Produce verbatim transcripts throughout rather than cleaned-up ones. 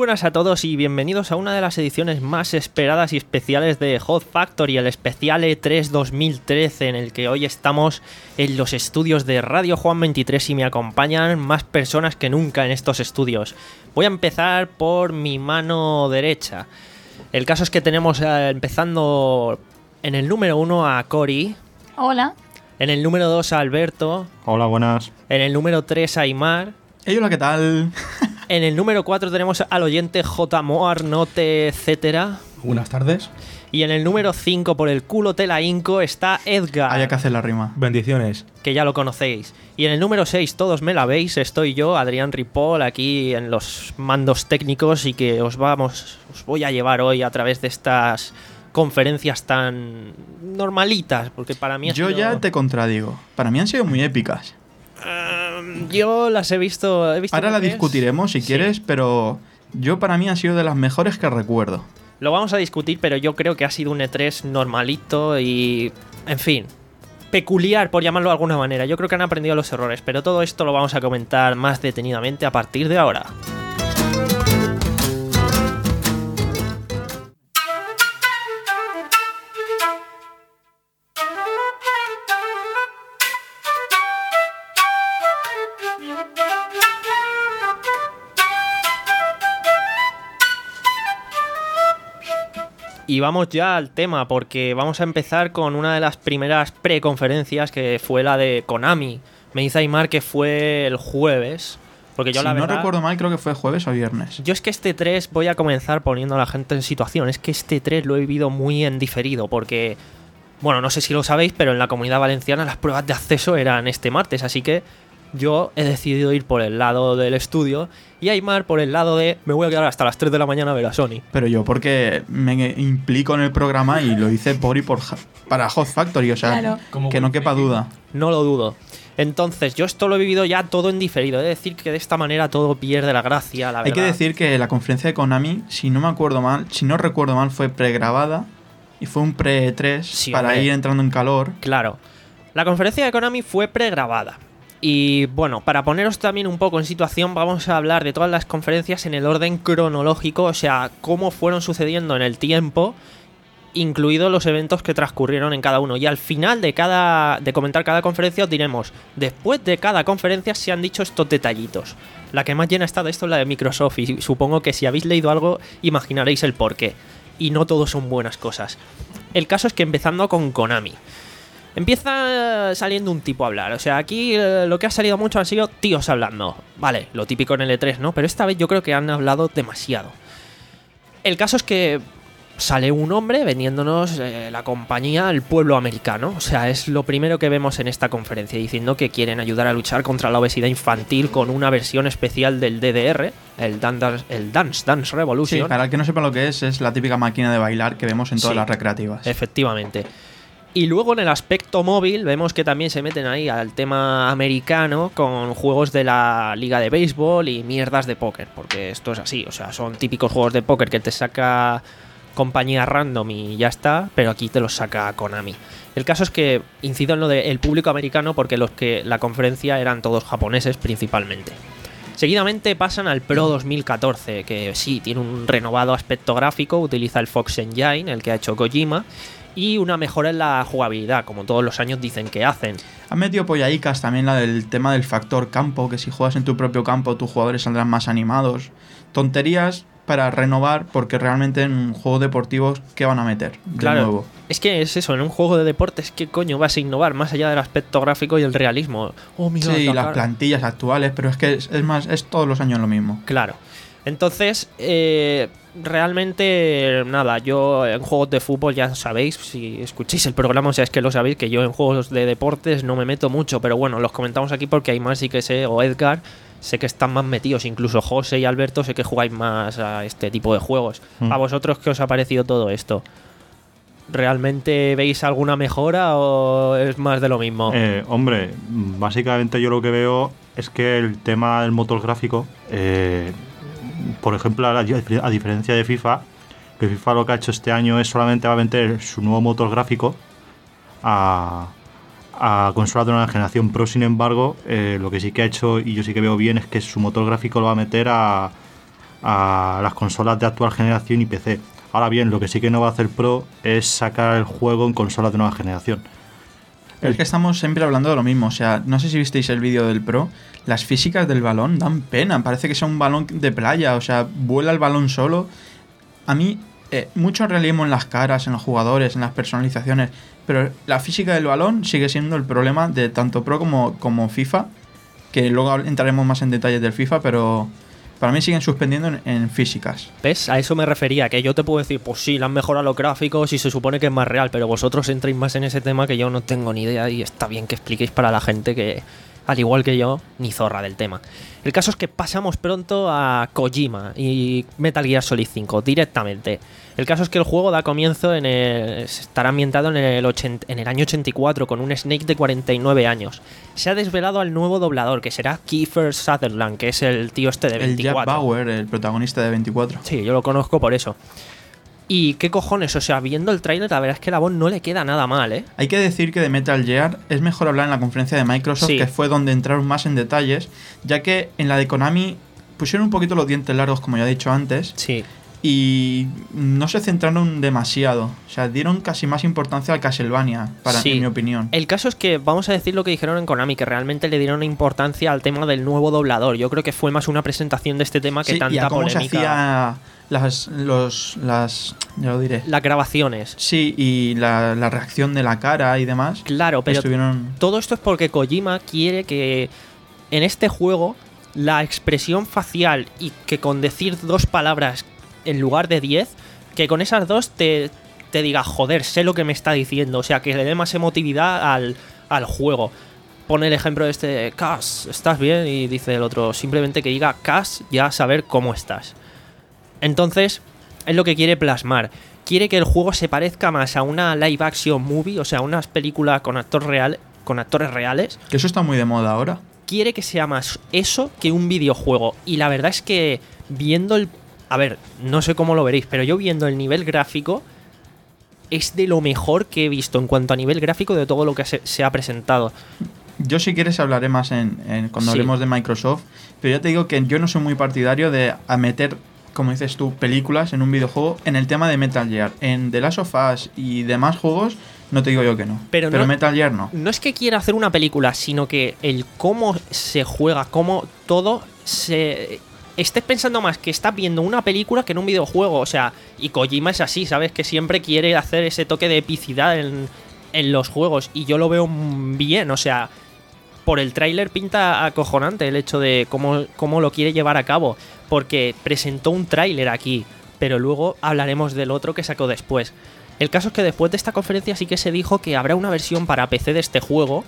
buenas a todos y bienvenidos a una de las ediciones más esperadas y especiales de Hot Factory, el especial E tres dos mil trece, en el que hoy estamos en los estudios de Radio Juan veintitrés y me acompañan más personas que nunca en estos estudios. Voy a empezar por mi mano derecha. El caso es que tenemos eh, empezando en el número uno a Cory. Hola. En el número dos a Alberto. Hola, buenas. En el número tres a Aymar. Hey, hola, ¿qué tal? En el número cuatro tenemos al oyente J. Moar, Note, etcétera. Buenas tardes. Y en el número cinco, por el culo te la hinco, está Edgar. Hay que hacer la rima. Bendiciones. Que ya lo conocéis. Y en el número seis, todos me la veis, estoy yo, Adrián Ripoll, aquí en los mandos técnicos y que os vamos, os voy a llevar hoy a través de estas conferencias tan normalitas, porque para mí ha Yo sido... ya te contradigo. Para mí han sido muy épicas. Uh, yo las he visto... He visto Ahora la tres. discutiremos si Sí. quieres, pero yo para mí han sido de las mejores que recuerdo. Lo vamos a discutir, pero yo creo que ha sido un E tres normalito y... En fin, peculiar, por llamarlo de alguna manera. Yo creo que han aprendido los errores, pero todo esto lo vamos a comentar más detenidamente a partir de ahora. Y vamos ya al tema, porque vamos a empezar con una de las primeras preconferencias, que fue la de Konami. Me dice Aymar que fue el jueves, porque yo si la no verdad... recuerdo mal, creo que fue jueves o viernes. Yo es que este tres voy a comenzar poniendo a la gente en situación. Es que este tres lo he vivido muy en diferido, porque... Bueno, no sé si lo sabéis, pero en la Comunidad Valenciana las pruebas de acceso eran este martes, así que... Yo he decidido ir por el lado del estudio y Aymar por el lado de me voy a quedar hasta las tres de la mañana a ver a Sony. Pero yo porque me implico en el programa y lo hice por y por para Hot Factory, o sea, Claro. que no quepa duda. No lo dudo. Entonces, yo esto lo he vivido ya todo en diferido. He de decir que de esta manera todo pierde la gracia, la verdad. Hay que decir que la conferencia de Konami, si no me acuerdo mal, si no recuerdo mal, fue pregrabada y fue un pre-E tres Sí, para hombre. ir entrando en calor. Claro. La conferencia de Konami fue pregrabada. Y bueno, para poneros también un poco en situación, vamos a hablar de todas las conferencias en el orden cronológico, o sea, cómo fueron sucediendo en el tiempo, incluidos los eventos que transcurrieron en cada uno. Y al final de cada de comentar cada conferencia os diremos, después de cada conferencia se han dicho estos detallitos. La que más llena está de esto es la de Microsoft, y supongo que si habéis leído algo imaginaréis el porqué. Y no todos son buenas cosas. El caso es que empezando con Konami. Empieza saliendo un tipo a hablar. O sea, aquí eh, lo que ha salido mucho han sido tíos hablando. Vale, lo típico en el E tres, ¿no? Pero esta vez yo creo que han hablado demasiado. El caso es que sale un hombre vendiéndonos eh, la compañía al pueblo americano. O sea, es lo primero que vemos en esta conferencia, diciendo que quieren ayudar a luchar contra la obesidad infantil con una versión especial del D D R, el Dance, el Dance Dance Sí, Revolution. para el que no sepa lo que es, es la típica máquina de bailar que vemos en todas Sí. las recreativas. Efectivamente. Y luego en el aspecto móvil vemos que también se meten ahí al tema americano con juegos de la liga de béisbol y mierdas de póker, porque esto es así, o sea, son típicos juegos de póker que te saca compañía random y ya está, pero aquí te los saca Konami. El caso es que incido en lo del público americano porque los que la conferencia eran todos japoneses principalmente. Seguidamente pasan al Pro dos mil catorce, que sí, tiene un renovado aspecto gráfico, utiliza el Fox Engine, el que ha hecho Kojima, y una mejora en la jugabilidad, como todos los años dicen que hacen. Han metido polladicas también la del tema del factor campo, que si juegas en tu propio campo tus jugadores saldrán más animados. Tonterías para renovar, porque realmente en un juego deportivo, ¿qué van a meter de Claro, nuevo? es que es eso, en un juego de deportes, ¿qué coño vas a innovar más allá del aspecto gráfico y el realismo? Oh, mira, Sí, la las cara. plantillas actuales, pero es que es, es más, es todos los años lo mismo. Claro. Entonces, eh, realmente, nada, yo en juegos de fútbol ya sabéis, si escucháis el programa, o sea, es que lo sabéis, que yo en juegos de deportes no me meto mucho, pero bueno, los comentamos aquí porque hay más sí que sé, o Edgar, sé que están más metidos, incluso José y Alberto sé que jugáis más a este tipo de juegos. Mm. ¿A vosotros qué os ha parecido todo esto? ¿Realmente veis alguna mejora o es más de lo mismo? Eh, hombre, básicamente yo lo que veo es que el tema del motor gráfico, eh, por ejemplo, a, a diferencia de FIFA, que FIFA lo que ha hecho este año es solamente va a meter su nuevo motor gráfico a, a consolas de nueva generación Pro. Sin embargo, eh, lo que sí que ha hecho y yo sí que veo bien es que su motor gráfico lo va a meter a, a las consolas de actual generación y P C. Ahora bien, lo que sí que no va a hacer Pro es sacar el juego en consolas de nueva generación. Pero es que estamos siempre hablando de lo mismo. O sea, no sé si visteis el vídeo del Pro. Las físicas del balón dan pena. Parece que sea un balón de playa. O sea, vuela el balón solo. A mí, eh, mucho realismo en las caras, en los jugadores, en las personalizaciones. Pero la física del balón sigue siendo el problema de tanto Pro como, como FIFA. Que luego entraremos más en detalles del FIFA, pero para mí siguen suspendiendo en, en físicas. ¿Ves? A eso me refería, que yo te puedo decir, pues sí, le han mejorado los gráficos y se supone que es más real, pero vosotros entréis más en ese tema que yo no tengo ni idea y está bien que expliquéis para la gente que, al igual que yo, ni zorra del tema. El caso es que pasamos pronto a Kojima y Metal Gear Solid cinco directamente. El caso es que el juego da comienzo en el, estará ambientado en el, ochenta, en el año ochenta y cuatro con un Snake de cuarenta y nueve años. Se ha desvelado al nuevo doblador, que será Kiefer Sutherland, que es el tío este de veinticuatro. El Jack Bauer, el protagonista de veinticuatro. Sí, yo lo conozco por eso. Y qué cojones, o sea, viendo el tráiler, la verdad es que la voz no le queda nada mal, ¿eh? Hay que decir que de Metal Gear es mejor hablar en la conferencia de Microsoft, sí. que fue donde entraron más en detalles, ya que en la de Konami pusieron un poquito los dientes largos, como ya he dicho antes. Sí. Y no se centraron demasiado. O sea, dieron casi más importancia al Castlevania, para, sí. en mi opinión. El caso es que vamos a decir lo que dijeron en Konami, que realmente le dieron importancia al tema del nuevo doblador. Yo creo que fue más una presentación de este tema que sí, tanta y a cómo polémica. se hacía las, los, las, ya lo diré. Las grabaciones. Sí, y la, la reacción de la cara y demás. Claro, pero estuvieron... todo esto es porque Kojima quiere que en este juego la expresión facial y que con decir dos palabras en lugar de diez, que con esas dos te, te diga, joder, sé lo que me está diciendo. O sea, que le dé más emotividad al, al juego. Pone el ejemplo de este, Cas, ¿estás bien? Y dice el otro, simplemente que diga Cas, ya saber cómo estás. Entonces, es lo que quiere plasmar. Quiere que el juego se parezca más a una live action movie, o sea, unas películas con, actor real, con actores reales. Que eso está muy de moda ahora. Quiere que sea más eso que un videojuego. Y la verdad es que viendo el... A ver, no sé cómo lo veréis, pero yo viendo el nivel gráfico es de lo mejor que he visto en cuanto a nivel gráfico de todo lo que se, se ha presentado. Yo si quieres hablaré más en, en cuando Sí. hablemos de Microsoft, pero ya te digo que yo no soy muy partidario de a meter, como dices tú, películas en un videojuego en el tema de Metal Gear. En The Last of Us y demás juegos no te digo yo que no, Pero pero no- Metal Gear no. No es que quiera hacer una película, sino que el cómo se juega, cómo todo se... Estés pensando más que estás viendo una película que en un videojuego. O sea, y Kojima es así, ¿sabes? Que siempre quiere hacer ese toque de epicidad en, en los juegos. Y yo lo veo bien, o sea, por el tráiler pinta acojonante el hecho de cómo, cómo lo quiere llevar a cabo. Porque presentó un tráiler aquí, pero luego hablaremos del otro que sacó después. El caso es que después de esta conferencia sí que se dijo que habrá una versión para P C de este juego.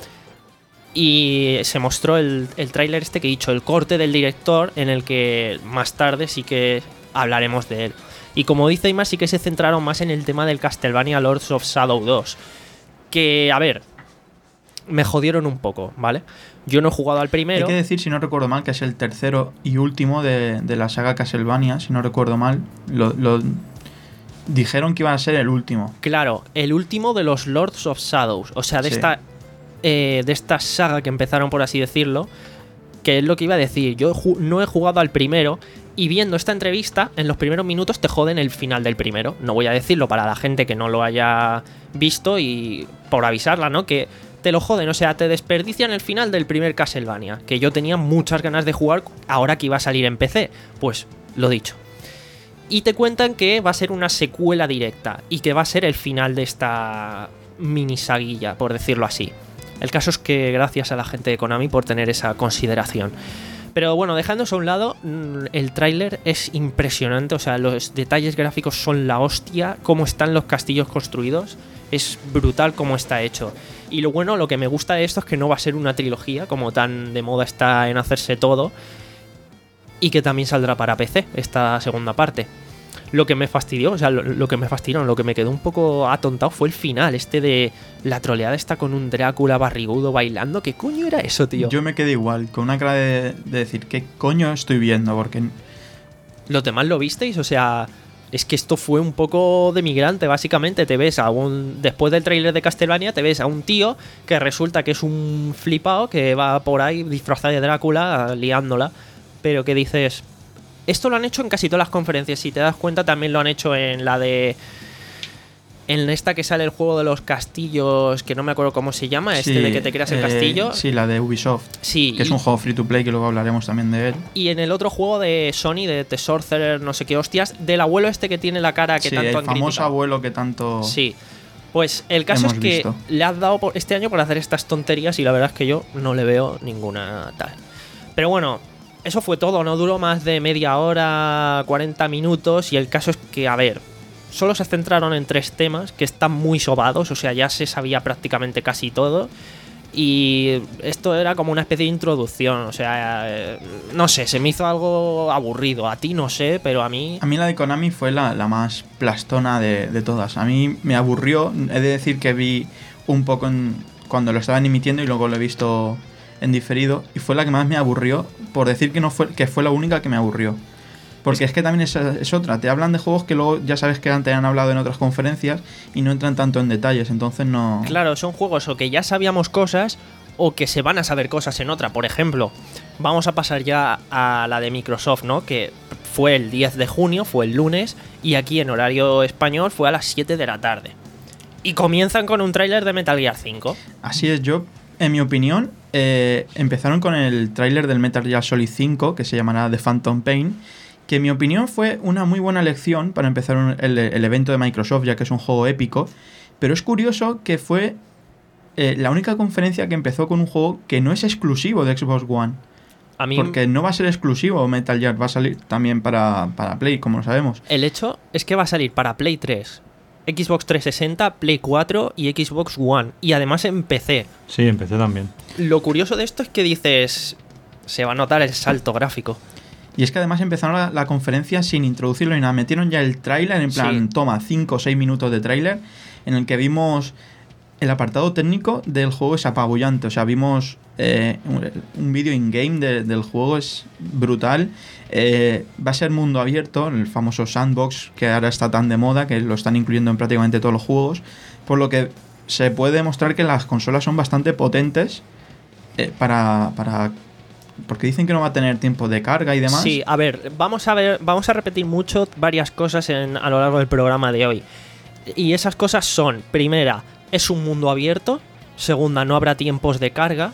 Y se mostró el, el tráiler este que he dicho, el corte del director, en el que más tarde sí que hablaremos de él. Y como dice Imar, sí que se centraron más en el tema del Castlevania Lords of Shadow dos. Que, a ver, me jodieron un poco, ¿vale? Yo no he jugado al primero. Hay que decir, si no recuerdo mal, que es el tercero y último de, de la saga Castlevania, si no recuerdo mal. Lo, lo dijeron que iba a ser el último. Claro, el último de los Lords of Shadows. O sea, de Sí. esta eh, de esta saga que empezaron, por así decirlo. Que es lo que iba a decir. Yo ju- no he jugado al primero. Y viendo esta entrevista, en los primeros minutos te joden el final del primero. No voy a decirlo para la gente que no lo haya visto y por avisarla, ¿no? Que te lo joden, o sea, te desperdician el final del primer Castlevania. Que yo tenía muchas ganas de jugar ahora que iba a salir en P C. Pues, lo dicho. Y te cuentan que va a ser una secuela directa y que va a ser el final de esta mini saguilla, por decirlo así. El caso es que gracias a la gente de Konami por tener esa consideración. Pero bueno, dejándose a un lado, el tráiler es impresionante, o sea, los detalles gráficos son la hostia, cómo están los castillos construidos, es brutal cómo está hecho. Y lo bueno, lo que me gusta de esto es que no va a ser una trilogía, como tan de moda está en hacerse todo, y que también saldrá para P C esta segunda parte. Lo que me fastidió, o sea, lo, lo que me fastidió, lo que me quedó un poco atontado fue el final, este de la troleada está con un Drácula barrigudo bailando. ¿Qué coño era eso, tío? Yo me quedé igual, con una cara de, de decir, ¿qué coño estoy viendo? Porque ¿Los demás lo visteis? O sea, es que esto fue un poco de migrante, básicamente. Te ves a un... Después del tráiler de Castlevania, te ves a un tío que resulta que es un flipado que va por ahí disfrazado de Drácula, liándola. Pero que dices... Esto lo han hecho en casi todas las conferencias. Si te das cuenta, también lo han hecho en la de... En esta que sale el juego de los castillos, que no me acuerdo cómo se llama, este Sí, de que te creas el eh, castillo. Sí, la de Ubisoft. Sí, Que es y- un juego free to play, que luego hablaremos también de él. Y en el otro juego de Sony, de The Sorcerer, no sé qué hostias, del abuelo este que tiene la cara que Sí, tanto el han famoso criticado. abuelo que tanto... Sí. Pues el caso Hemos es que visto. le has dado por este año por hacer estas tonterías y la verdad es que yo no le veo ninguna tal. Pero bueno, eso fue todo, no duró más de media hora, cuarenta minutos y el caso es que, a ver, solo se centraron en tres temas que están muy sobados, o sea, ya se sabía prácticamente casi todo. Y esto era como una especie de introducción, o sea, eh, no sé, se me hizo algo aburrido. A ti no sé, pero a mí... A mí la de Konami fue la, la más plastona de, de todas. A mí me aburrió. He de decir que vi un poco en- cuando lo estaban emitiendo y luego lo he visto en diferido. Y fue la que más me aburrió, por decir que no fue, que fue la única que me aburrió. Porque es que también es, es otra. Te hablan de juegos que luego ya sabes que antes han hablado en otras conferencias y no entran tanto en detalles. Entonces no... Claro, son juegos o que ya sabíamos cosas o que se van a saber cosas en otra. Por ejemplo, vamos a pasar ya a la de Microsoft, ¿no? Que fue el diez de junio, fue el lunes, y aquí en horario español fue a las siete de la tarde. Y comienzan con un tráiler de Metal Gear cinco. Así es, yo, en mi opinión, eh, empezaron con el tráiler del Metal Gear Solid cinco, que se llamará The Phantom Pain, que en mi opinión fue una muy buena elección para empezar un- el, el evento de Microsoft, ya que es un juego épico. Pero es curioso que fue eh, la única conferencia que empezó con un juego que no es exclusivo de Xbox One. A mí Porque no va a ser exclusivo Metal Gear, va a salir también para, para Play, como lo sabemos. el hecho es que va a salir para Play tres, Xbox trescientos sesenta, Play cuatro y Xbox One. Y además en P C. Sí, empecé también. Lo curioso de esto es que dices... Se va a notar el salto gráfico. Y es que además empezaron la, la conferencia sin introducirlo ni nada. Metieron ya el tráiler, en plan, Sí. toma, cinco o seis minutos de tráiler, en el que vimos el apartado técnico del juego es apabullante. O sea, vimos eh, un, un vídeo in-game de- del juego, es brutal. Eh, va a ser mundo abierto, el famoso sandbox que ahora está tan de moda, que lo están incluyendo en prácticamente todos los juegos. Por lo que se puede demostrar que las consolas son bastante potentes eh, para... para porque dicen que no va a tener tiempo de carga y demás. Sí, a ver, vamos a ver, vamos a repetir mucho varias cosas en, a lo largo del programa de hoy. Y esas cosas son, primera, es un mundo abierto, segunda, no habrá tiempos de carga,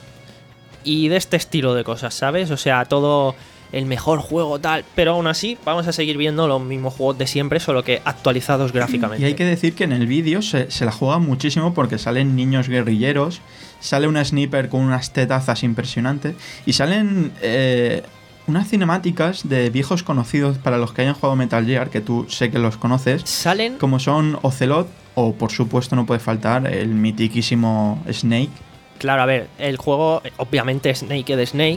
y de este estilo de cosas, ¿sabes? O sea, todo el mejor juego tal, pero aún así vamos a seguir viendo los mismos juegos de siempre, solo que actualizados gráficamente. Y hay que decir que en el vídeo se, se la juega muchísimo porque salen niños guerrilleros, sale una sniper con unas tetazas impresionantes y salen eh, unas cinemáticas de viejos conocidos para los que hayan jugado Metal Gear, que tú sé que los conoces, Salen... como son Ocelot o, por supuesto, no puede faltar el mitiquísimo Snake. Claro, a ver, el juego, obviamente es Naked Snake,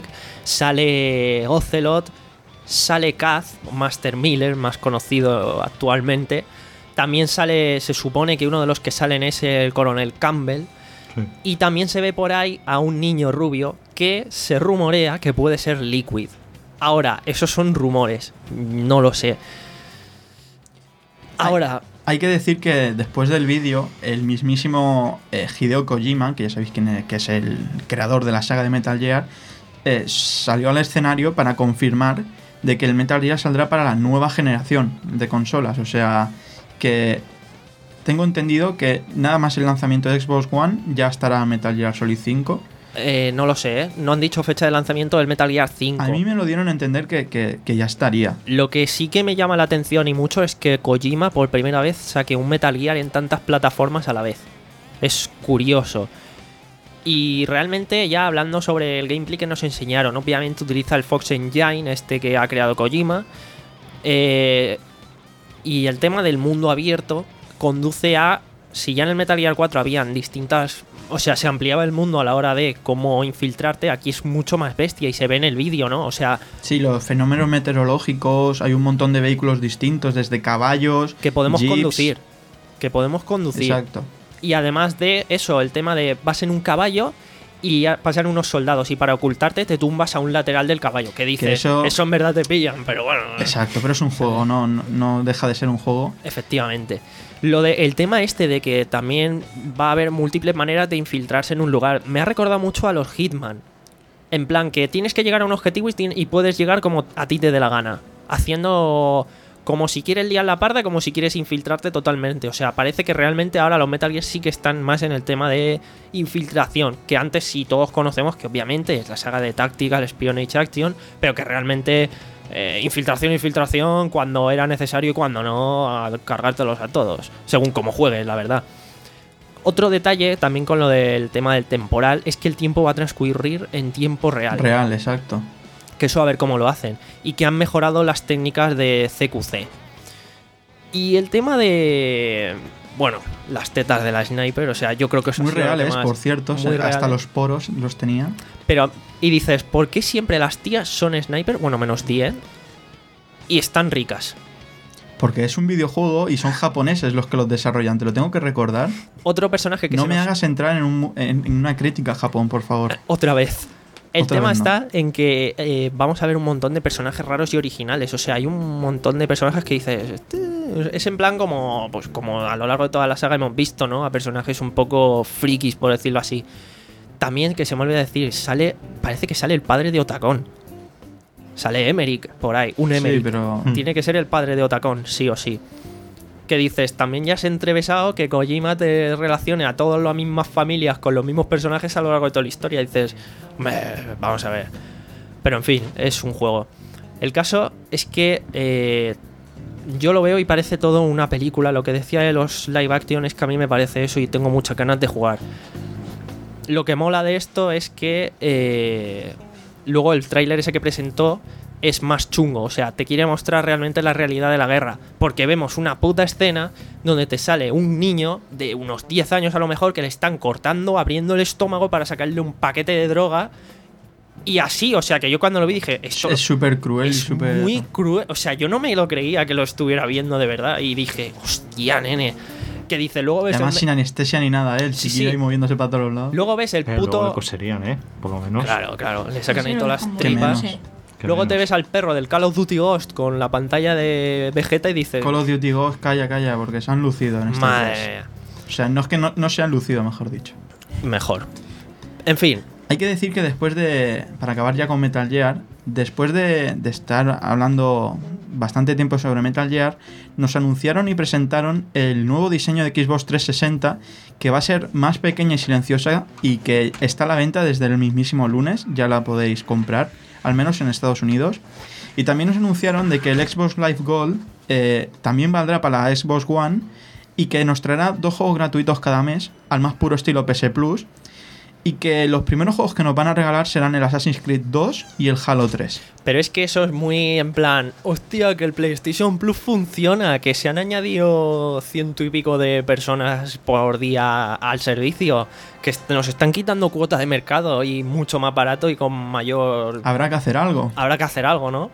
sale Ocelot, sale Kaz, Master Miller, más conocido actualmente. También sale, se supone que uno de los que salen es el coronel Campbell. Sí. Y también se ve por ahí a un niño rubio que se rumorea que puede ser Liquid. Ahora, esos son rumores, no lo sé. Ahora, Hay que decir que después del vídeo, el mismísimo eh, Hideo Kojima, que ya sabéis quién es, que es el creador de la saga de Metal Gear, eh, salió al escenario para confirmar de que el Metal Gear saldrá para la nueva generación de consolas. O sea, que tengo entendido que nada más el lanzamiento de Xbox One ya estará Metal Gear Solid cinco. eh, no lo sé, ¿eh? No han dicho fecha de lanzamiento del Metal Gear cinco. A mí me lo dieron a entender que, que- que ya estaría. Lo que sí que me llama la atención y mucho es que Kojima por primera vez saque un Metal Gear en tantas plataformas a la vez. Es curioso. Y realmente ya hablando sobre el gameplay que nos enseñaron, obviamente utiliza el Fox Engine, este que ha creado Kojima. Eh, y el tema del mundo abierto conduce a... Si ya en el Metal Gear cuatro habían distintas... O sea, se ampliaba el mundo a la hora de cómo infiltrarte, aquí es mucho más bestia y se ve en el vídeo, ¿no? O sea, Sí, los fenómenos meteorológicos, hay un montón de vehículos distintos, desde caballos, que podemos jeeps. conducir. Que podemos conducir. Exacto. Y además de eso, el tema de vas en un caballo y a- pasan unos soldados y para ocultarte te tumbas a un lateral del caballo. Que dices, Que eso- eso... en verdad te pillan, pero bueno, Exacto, pero es un juego, no, no, no deja de ser un juego. efectivamente. Lo de el tema este de que también va a haber múltiples maneras de infiltrarse en un lugar, me ha recordado mucho a los Hitman. En plan, que tienes que llegar a un objetivo y, tien- y puedes llegar como a ti te dé la gana. haciendo como si quieres liar la parda, como si quieres infiltrarte totalmente. O sea, parece que realmente ahora los Metal Gear sí que están más en el tema de infiltración, que antes sí todos conocemos que obviamente es la saga de Tactical Espionage Action, pero que realmente eh, infiltración, infiltración, cuando era necesario y cuando no, a cargártelos a todos, según como juegues, la verdad. Otro detalle también con lo del tema del temporal es que el tiempo va a transcurrir en tiempo real. Real, exacto. Que eso a ver cómo lo hacen. Y que han mejorado las técnicas de C Q C. Y el tema de... Bueno, las tetas de la Sniper, o sea, yo creo que eso muy ha sido reales, temas por cierto, muy o sea, hasta reales. los poros los tenía. Pero, y dices, ¿por qué siempre las tías son Sniper? Bueno, menos diez. Y están ricas. Porque es un videojuego y son japoneses los que los desarrollan, te lo tengo que recordar. Otro personaje que no se me nos... hagas entrar en, un, en, en una crítica a Japón, por favor. Otra vez. El Otra tema vez no. está en que eh, vamos a ver un montón de personajes raros y originales. O sea, hay un montón de personajes que dices... Este es en plan como, pues, como a lo largo de toda la saga hemos visto, ¿no? A personajes un poco frikis, por decirlo así. También, que se me olvida decir, sale... Parece que sale el padre de Otacón. Sale Emmerich por ahí, un Emmerich. Sí, pero... Tiene que ser el padre de Otacón, sí o sí. Que dices, también ya se ha entrevesado que Kojima te relacione a todas las mismas familias con los mismos personajes a lo largo de toda la historia. Y dices, vamos a ver. Pero en fin, es un juego. El caso es que eh, yo lo veo y parece todo una película. Lo que decía de los live action es que a mí me parece eso y tengo muchas ganas de jugar. Lo que mola de esto es que eh, luego el tráiler ese que presentó es más chungo, o sea, te quiere mostrar realmente la realidad de la guerra, porque vemos una puta escena donde te sale un niño de unos diez años a lo mejor que le están cortando, abriendo el estómago para sacarle un paquete de droga y así, o sea, que yo cuando lo vi dije, esto es súper cruel y es súper... muy cruel, o sea, yo no me lo creía que lo estuviera viendo de verdad y dije, hostia, nene, que dice, luego ves Además el... sin anestesia ni nada, él Sí, sí, sí. y moviéndose para todos los lados. luego ves el Pero puto... luego le coserían, ¿eh? Por lo menos. Claro, claro, le sacan Sí, ahí lo todas dejan las muy menos. tripas. Sí. Qué Luego te menos. ves al perro del Call of Duty Ghost con la pantalla de Vegeta y dices... Call of Duty Ghost, calla, calla, porque se han lucido en este Madre tres. mía, O sea, no es que no, no se han lucido, mejor dicho. mejor. En fin, Hay que decir que después de... Para acabar ya con Metal Gear, después de, de estar hablando bastante tiempo sobre Metal Gear, nos anunciaron y presentaron el nuevo diseño de Xbox trescientos sesenta, que va a ser más pequeña y silenciosa y que está a la venta desde el mismísimo lunes, ya la podéis comprar, al menos en Estados Unidos. Y también nos anunciaron de que el Xbox Live Gold eh, también valdrá para la Xbox One y que nos traerá dos juegos gratuitos cada mes, al más puro estilo P S Plus, y que los primeros juegos que nos van a regalar serán el Assassin's Creed dos y el Halo tres. pero es que eso es muy en plan... Hostia, que el PlayStation Plus funciona, que se han añadido ciento y pico de personas por día al servicio, que est- nos están quitando cuota de mercado y mucho más barato y con mayor... Habrá que hacer algo. Habrá que hacer algo, ¿no?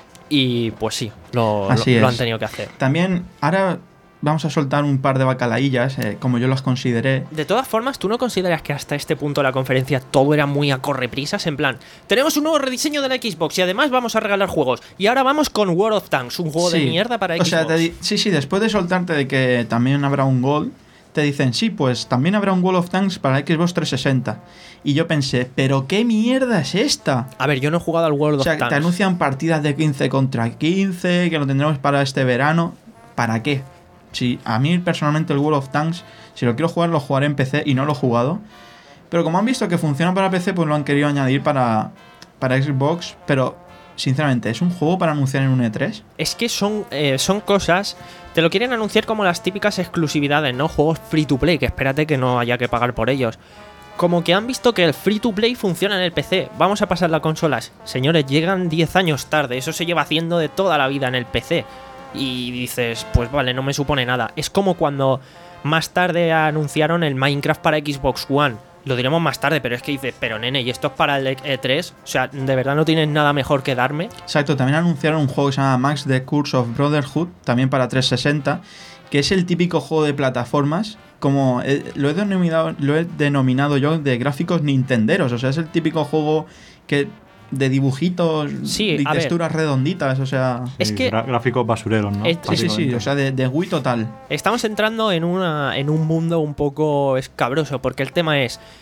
Y pues sí, lo, Así lo- lo es. han tenido que hacer. También, ahora vamos a soltar un par de bacalaillas, eh, como yo las consideré. De todas formas, ¿tú no consideras que hasta este punto de la conferencia todo era muy a correprisas? En plan, tenemos un nuevo rediseño de la Xbox y además vamos a regalar juegos. Y ahora vamos con World of Tanks, un juego de Sí. mierda para Xbox. O sea, te di- sí, sí, después de soltarte de que también habrá un Gold, te dicen, sí, pues también habrá un World of Tanks para Xbox trescientos sesenta. Y yo pensé, ¿pero qué mierda es esta? A ver, yo no he jugado al World O sea, of que te Tanks. anuncian partidas de quince contra quince, que lo tendremos para este verano. ¿Para qué? Si a mí personalmente el World of Tanks, si lo quiero jugar, lo jugaré en P C y no lo he jugado. Pero como han visto que funciona para P C, pues lo han querido añadir para, para Xbox. Pero, sinceramente, ¿es un juego para anunciar en un E tres? Es que son, eh, son cosas... Te lo quieren anunciar como las típicas exclusividades, ¿no? Juegos free to play, que espérate que no haya que pagar por ellos. Como que han visto que el free to play funciona en el P C. Vamos a pasar las consolas. Señores, llegan diez años tarde. Eso se lleva haciendo de toda la vida en el P C. Y dices, pues vale, no me supone nada. Es como cuando más tarde anunciaron el Minecraft para Xbox One. Lo diremos más tarde, pero es que dices, pero nene, ¿y esto es para el E tres? O sea, ¿de verdad no tienes nada mejor que darme? Exacto, también anunciaron un juego que se llama Max The Curse of Brotherhood, también para trescientos sesenta, que es el típico juego de plataformas, como eh, lo, he denominado, lo he denominado yo de gráficos nintenderos, o sea, es el típico juego que de dibujitos Sí, y a ver. texturas redonditas, o sea... Es Sí, que- gra- gráficos basureros, ¿no? Eh, Sí, sí, sí, Básicamente. o sea, de, de Wii total. Estamos entrando en, una, en un mundo un poco escabroso, porque el tema es,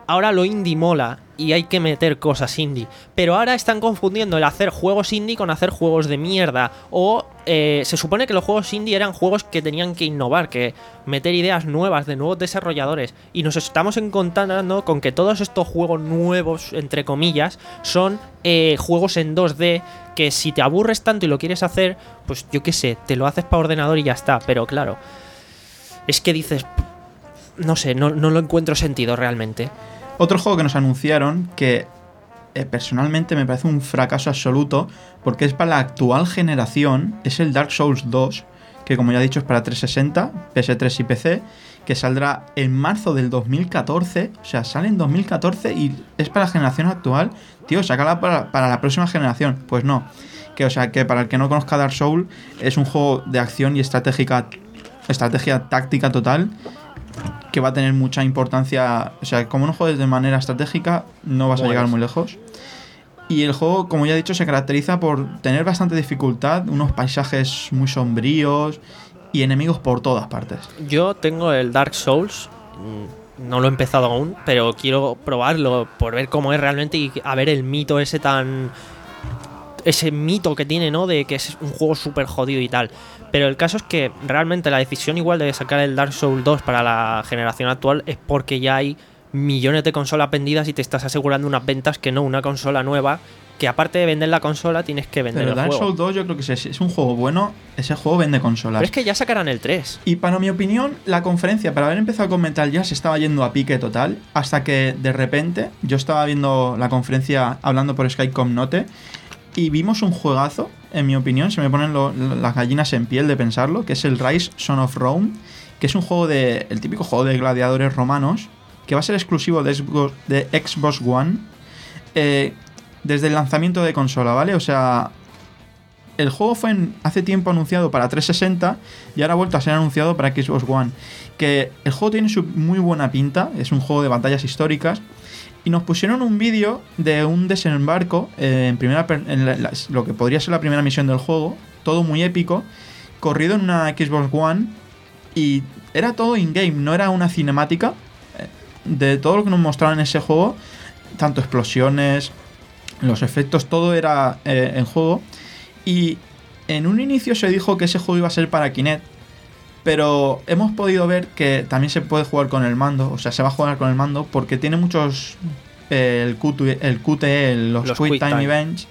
ahora lo indie mola y hay que meter cosas indie. Pero ahora están confundiendo el hacer juegos indie con hacer juegos de mierda. O eh, se supone que los juegos indie eran juegos que tenían que innovar, que meter ideas nuevas de nuevos desarrolladores. Y nos estamos encontrando con que todos estos juegos nuevos, entre comillas, son eh, juegos en dos D que si te aburres tanto y lo quieres hacer, pues yo qué sé, te lo haces para ordenador y ya está. Pero claro, es que dices, no sé, no, no lo encuentro sentido realmente. Otro juego que nos anunciaron que eh, personalmente me parece un fracaso absoluto porque es para la actual generación, es el Dark Souls dos, que como ya he dicho es para trescientos sesenta, P S tres y P C, que saldrá en marzo del dos mil catorce, o sea, sale en dos mil catorce y es para la generación actual. Tío, sácala para, para la próxima generación. Pues no, que o sea, que para el que no conozca Dark Souls, es un juego de acción y estratégica, estrategia táctica total, que va a tener mucha importancia. O sea, como no juegues de manera estratégica, no vas a llegar muy lejos. Y el juego, como ya he dicho, se caracteriza por tener bastante dificultad, unos paisajes muy sombríos y enemigos por todas partes. Yo tengo el Dark Souls, no lo he empezado aún, pero quiero probarlo por ver cómo es realmente y a ver el mito ese tan... ese mito que tiene, ¿no? De que es un juego súper jodido y tal. Pero el caso es que realmente la decisión igual de sacar el Dark Souls dos para la generación actual es porque ya hay millones de consolas vendidas y te estás asegurando unas ventas que no una consola nueva, que aparte de vender la consola tienes que vender Pero el Dark juego. Souls dos yo creo que es, es un juego bueno, ese juego vende consolas. Pero es que ya sacarán el tres. Y para mi opinión, la conferencia, para haber empezado con Metal Gear, se estaba yendo a pique total, hasta que de repente yo estaba viendo la conferencia hablando por Skype con Note y vimos un juegazo, en mi opinión, se me ponen lo, las gallinas en piel de pensarlo, que es el Rise Son of Rome, que es un juego de, el típico juego de gladiadores romanos, que va a ser exclusivo de Xbox, de Xbox One eh, desde el lanzamiento de consola, ¿vale? O sea, el juego fue en, hace tiempo anunciado para trescientos sesenta y ahora ha vuelto a ser anunciado para Xbox One. Que el juego tiene su muy buena pinta, es un juego de batallas históricas. Y nos pusieron un vídeo de un desembarco eh, en primera en la, la, lo que podría ser la primera misión del juego, todo muy épico, corrido en una Xbox One y era todo in-game, no era una cinemática. De todo lo que nos mostraron en ese juego, tanto explosiones, los efectos, todo era eh, en juego. Y en un inicio se dijo que ese juego iba a ser para Kinect, pero hemos podido ver que también se puede jugar con el mando, o sea, se va a jugar con el mando porque tiene muchos eh, el, Q T E, el Q T E, los, los Quick, Quick Time, Time Events,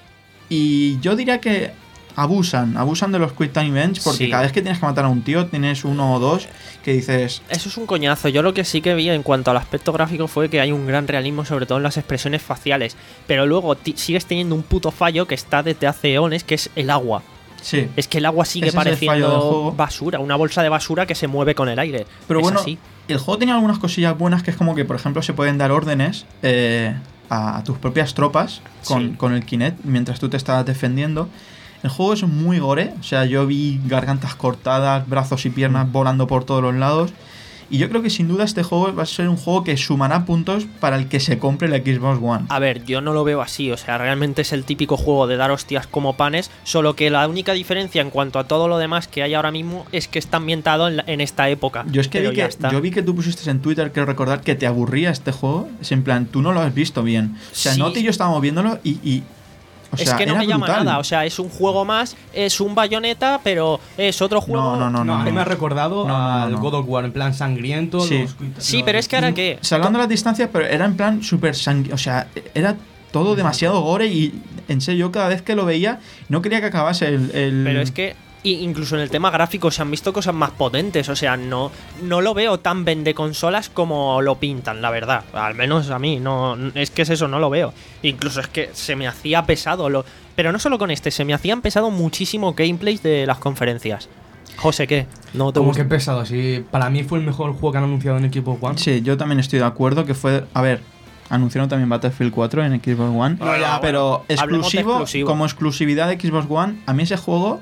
y yo diría que abusan, abusan de los Quick Time Events porque sí. Cada vez que tienes que matar a un tío tienes uno o dos que dices... Eso es un coñazo. Yo lo que sí que vi en cuanto al aspecto gráfico fue que hay un gran realismo, sobre todo en las expresiones faciales, pero luego t- sigues teniendo un puto fallo que está desde hace eones, que es el agua. Sí. Es que el agua sigue Ese pareciendo basura, una bolsa de basura que se mueve con el aire. Pero es bueno, así. El juego tiene algunas cosillas buenas, que es como que, por ejemplo, se pueden dar órdenes eh, a, a tus propias tropas con, sí. con el Kinect mientras tú te estás defendiendo. El juego es muy gore, o sea, yo vi gargantas cortadas, brazos y piernas mm. volando por todos los lados. Y yo creo que sin duda este juego va a ser un juego que sumará puntos para el que se compre la Xbox One. A ver, yo no lo veo así, o sea, realmente es el típico juego de dar hostias como panes, solo que la única diferencia en cuanto a todo lo demás que hay ahora mismo es que está ambientado en, la, en esta época. Yo es que vi que, yo vi que tú pusiste en Twitter, quiero recordar, que te aburría este juego, es en plan, tú no lo has visto bien. O sea, sí. Note y yo estábamos viéndolo y... y O sea, es que no me llama brutal. nada, o sea, es un juego más, es un Bayonetta, pero es otro juego. No, no, no, no. A mí no. me ha recordado no, no, al no. God of War, en plan sangriento. Sí, los, sí los, pero es que ahora que. Salvando las distancias, pero era en plan súper sangriento. O sea, era todo demasiado gore y en serio, yo cada vez que lo veía, no quería que acabase el. el... Pero es que. Incluso en el tema gráfico se han visto cosas más potentes, o sea, no, no lo veo tan vende consolas como lo pintan, la verdad. Al menos a mí, no es que es eso, no lo veo. Incluso es que se me hacía pesado, lo, pero no solo con este, se me hacían pesado muchísimo gameplays de las conferencias. José, ¿qué? ¿No te Como gusta? que pesado, sí. Para mí fue el mejor juego que han anunciado en Xbox One. Sí, yo también estoy de acuerdo que fue... A ver, anunciaron también Battlefield cuatro en Xbox One, no, ya, pero bueno, exclusivo, exclusivo, como exclusividad de Xbox One, a mí ese juego...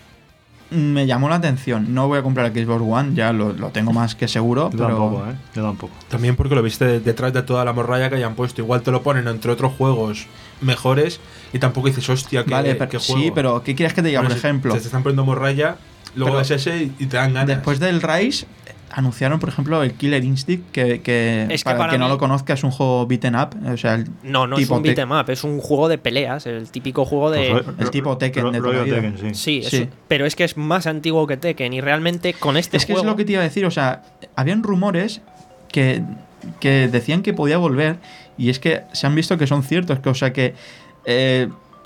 me llamó la atención. No voy a comprar el Xbox One, ya lo, lo tengo más que seguro. Yo pero... tampoco, ¿eh? Yo tampoco. También porque lo viste detrás de toda la morralla que hayan puesto. Igual te lo ponen entre otros juegos mejores y tampoco dices, hostia, ¿qué, vale, pero, qué juego? sí, pero ¿qué quieres que te diga, Bueno, por si ejemplo? te están poniendo morralla, luego pero ves ese y te dan ganas. Después del Rise, anunciaron, por ejemplo, el Killer Instinct, que, que Es que para, para el que no mí- lo conozca es un juego beaten up, o sea, el No, no es tipo un te- beat'em up, es un juego de peleas, el típico juego de... Pues, el tipo Tekken de toda la rollo vida. Tekken, sí. Sí, Sí. es- pero es que es más antiguo que Tekken y realmente con este Es que juego... es lo que te iba a decir, o sea, habían rumores que, que decían que podía volver y es que se han visto que son ciertos, que, o sea que... eh,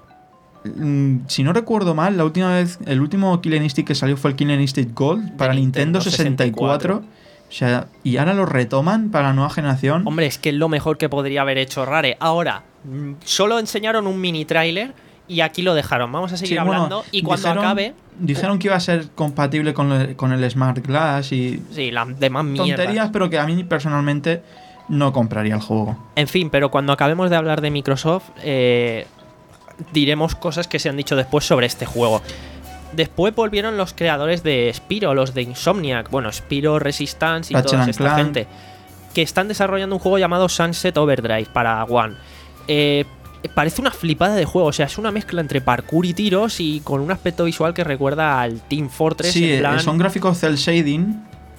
mm, si no recuerdo mal, la última vez, el último Killer Instinct que salió fue el Killer Instinct Gold para Nintendo, Nintendo sesenta y cuatro. O sea, y ahora lo retoman para la nueva generación. Hombre, es que es lo mejor que podría haber hecho Rare. Ahora, mm, solo enseñaron un mini tráiler y aquí lo dejaron. Vamos a seguir Sí, bueno, hablando y cuando dijeron- acabe... Dijeron que iba a ser compatible con el, con el Smart Glass y Sí, la demás mierda. tonterías, pero que a mí personalmente no compraría el juego. En fin, pero cuando acabemos de hablar de Microsoft, eh, diremos cosas que se han dicho después sobre este juego. Después volvieron los creadores de Spyro, los de Insomniac, bueno, Spyro, Resistance y Ratchet toda and esta Clank. gente, que están desarrollando un juego llamado Sunset Overdrive para One. Eh, parece una flipada de juego, o sea, es una mezcla entre parkour y tiros y con un aspecto visual que recuerda al Team Fortress. Sí, en plan... eh, son gráficos cel shading.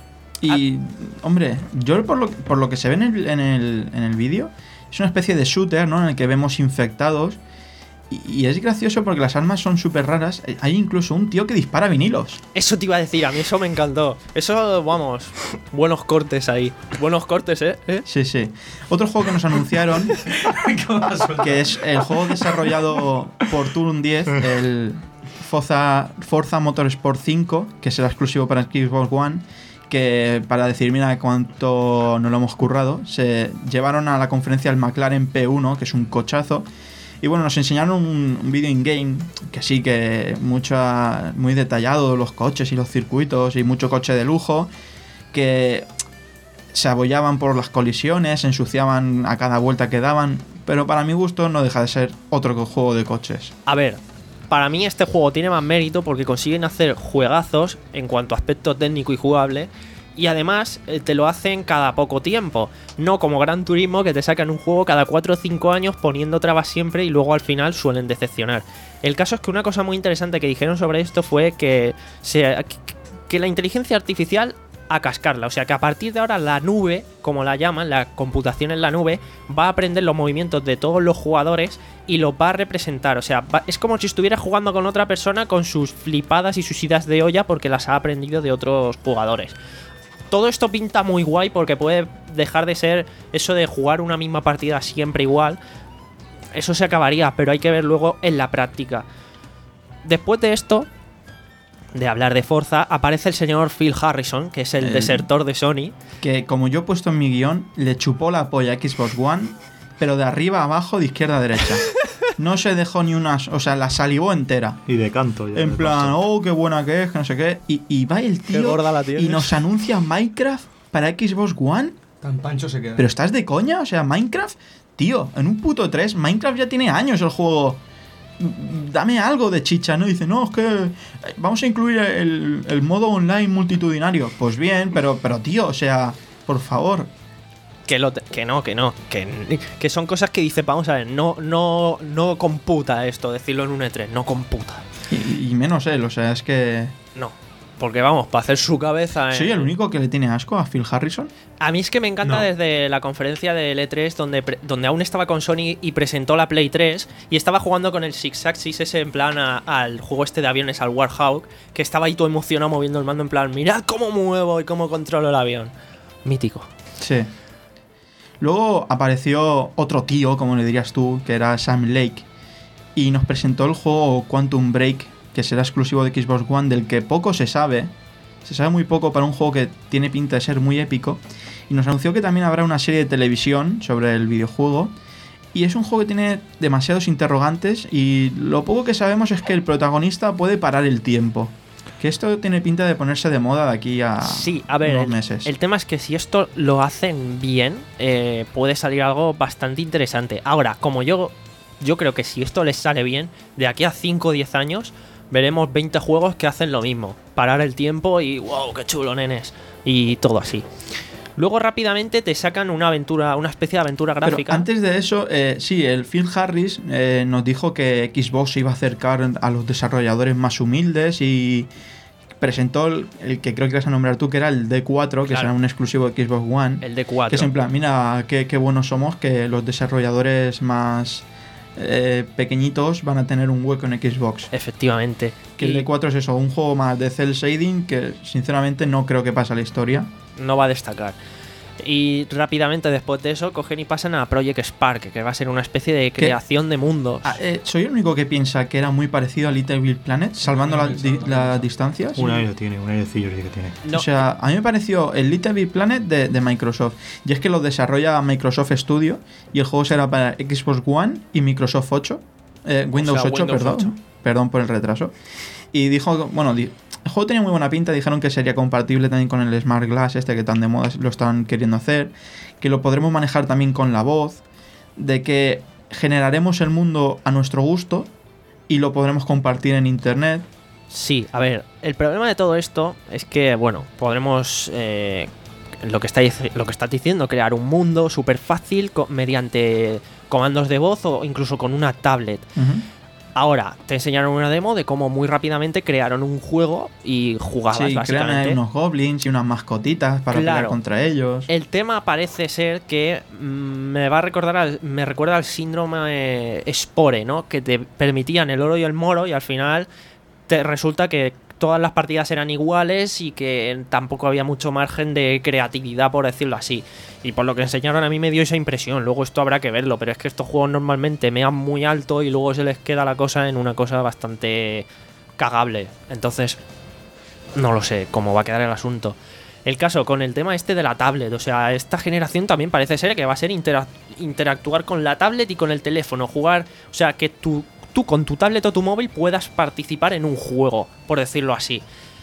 Y, hombre, yo por lo, por lo que se ve en el, en el, en el vídeo, es una especie de shooter, ¿no? En el que vemos infectados. Y, y es gracioso porque las armas son súper raras. Hay incluso un tío que dispara vinilos. Eso te iba a decir, a mí eso me encantó. Eso, vamos, buenos cortes ahí. Buenos cortes, ¿eh? ¿Eh? Sí, sí. Otro juego que nos anunciaron, que es el juego desarrollado por Turun diez, el Forza, Forza Motorsport cinco, que será exclusivo para Xbox One, que para decir, mira cuánto no lo hemos currado, se llevaron a la conferencia el McLaren P uno, que es un cochazo, y bueno, nos enseñaron un, un vídeo in-game, que sí, que mucha, muy detallado, los coches y los circuitos, y mucho coche de lujo, que se abollaban por las colisiones, se ensuciaban a cada vuelta que daban, pero para mi gusto no deja de ser otro juego de coches. A ver, para mí este juego tiene más mérito porque consiguen hacer juegazos en cuanto a aspecto técnico y jugable. Y además eh, te lo hacen cada poco tiempo. No como Gran Turismo, que te sacan un juego cada cuatro o cinco años poniendo trabas siempre y luego al final suelen decepcionar. El caso es que una cosa muy interesante que dijeron sobre esto fue que, se, que la inteligencia artificial a cascarla. O sea que a partir de ahora la nube, como la llaman, la computación en la nube, va a aprender los movimientos de todos los jugadores y los va a representar. O sea, va, es como si estuviera jugando con otra persona con sus flipadas y sus idas de olla porque las ha aprendido de otros jugadores. Todo esto pinta muy guay porque puede dejar de ser eso de jugar una misma partida siempre igual. Eso se acabaría, pero hay que ver luego en la práctica. Después de esto, de hablar de Forza, aparece el señor Phil Harrison, que es el El- desertor de Sony. Que como yo he puesto en mi guión, le chupó la polla a Xbox One, pero de arriba a abajo, de izquierda a derecha. No se dejó ni una... O sea, la salivó entera. Y de canto. ya En de plan, paso. oh, qué buena que es, que no sé qué. Y, y va el tío gorda la tienes. y nos anuncia Minecraft para Xbox One. Tan pancho se queda. ¿Pero estás de coña? O sea, Minecraft... Tío, en un puto tres, Minecraft ya tiene años el juego. Dame algo de chicha, ¿no? Dice, no, es que eh, vamos a incluir el, el modo online multitudinario. Pues bien, pero, pero tío, o sea, por favor. Que, lo te- que no, que no, que, que son cosas que dice, vamos a ver, no, no, no computa esto, decirlo en un E tres, no computa. Y, y menos él, o sea, es que... No, porque vamos, para hacer su cabeza... en- ¿Soy el único que le tiene asco a Phil Harrison? A mí es que me encanta No. desde la conferencia del E tres donde, pre- donde aún estaba con Sony y presentó la Play tres y estaba jugando con el Six Axis ese en plan a- al juego este de aviones, al Warhawk, que estaba ahí todo emocionado moviendo el mando en plan, mirad cómo muevo y cómo controlo el avión. Mítico. Sí. Luego apareció otro tío, como le dirías tú, que era Sam Lake, y nos presentó el juego Quantum Break, que será exclusivo de Xbox One, del que poco se sabe. Se sabe muy poco para un juego que tiene pinta de ser muy épico. Y nos anunció que también habrá una serie de televisión sobre el videojuego. Y es un juego que tiene demasiados interrogantes, y lo poco que sabemos es que el protagonista puede parar el tiempo. Que esto tiene pinta de ponerse de moda de aquí a Sí, a ver, unos el, meses. el tema es que si esto lo hacen bien, eh, puede salir algo bastante interesante. Ahora, como yo, yo creo que si esto les sale bien, de aquí a cinco o diez años veremos veinte juegos que hacen lo mismo. Parar el tiempo y wow, qué chulo, nenes. Y todo así. Luego rápidamente te sacan una aventura, una especie de aventura Pero gráfica. antes de eso, eh, sí, el Phil Harris eh, nos dijo que Xbox se iba a acercar a los desarrolladores más humildes y... presentó el, el que creo que vas a nombrar tú, que era el D cuatro, que Claro. será un exclusivo de Xbox One. El D cuatro. Que es en plan, mira, qué, qué buenos somos, que los desarrolladores más eh, pequeñitos van a tener un hueco en Xbox. Efectivamente. Que el Y D cuatro es eso, un juego más de cel shading que sinceramente no creo que pase a la historia. no va a destacar. Y rápidamente después de eso cogen y pasan a Project Spark, que va a ser una especie de creación de mundos. Ah, eh, ¿Soy el único que piensa que era muy parecido a Little Big Planet, salvando la- di- las distancias? Un año tiene, un airecillo sí que tiene. No, O sea, a mí me pareció el Little Big Planet de, de Microsoft. Y es que lo desarrolla Microsoft Studio y el juego será para Xbox One y Microsoft ocho. Eh, Windows O sea, ocho, Windows perdón. ocho. Perdón por el retraso. Y dijo, bueno, di- el juego tenía muy buena pinta. Dijeron que sería compatible también con el Smart Glass, este que tan de moda lo están queriendo hacer. Que lo podremos manejar también con la voz. De que generaremos el mundo a nuestro gusto y lo podremos compartir en internet. sí, a ver, el problema de todo esto es que, bueno, podremos, eh, lo que está dic- lo que estás diciendo, crear un mundo súper fácil co- mediante comandos de voz o incluso con una tablet. Ujú. Ahora, te enseñaron una demo de cómo muy rápidamente crearon un juego y jugabas Sí, crean ahí básicamente. unos goblins y unas mascotitas para Claro. pelear contra ellos. El tema parece ser que mm, me va a recordar al, me recuerda al síndrome eh, Spore, ¿no? Que te permitían el oro y el moro y al final te resulta que todas las partidas eran iguales y que tampoco había mucho margen de creatividad, por decirlo así. Y por lo que enseñaron a mí me dio esa impresión. Luego esto habrá que verlo, pero es que estos juegos normalmente mean muy alto y luego se les queda la cosa en una cosa bastante cagable. Entonces, no lo sé cómo va a quedar el asunto. El caso con el tema este de la tablet, o sea, esta generación también parece ser que va a ser interac- interactuar con la tablet y con el teléfono, jugar, o sea, que tú, tú con tu tablet o tu móvil puedas participar en un juego, por decirlo así.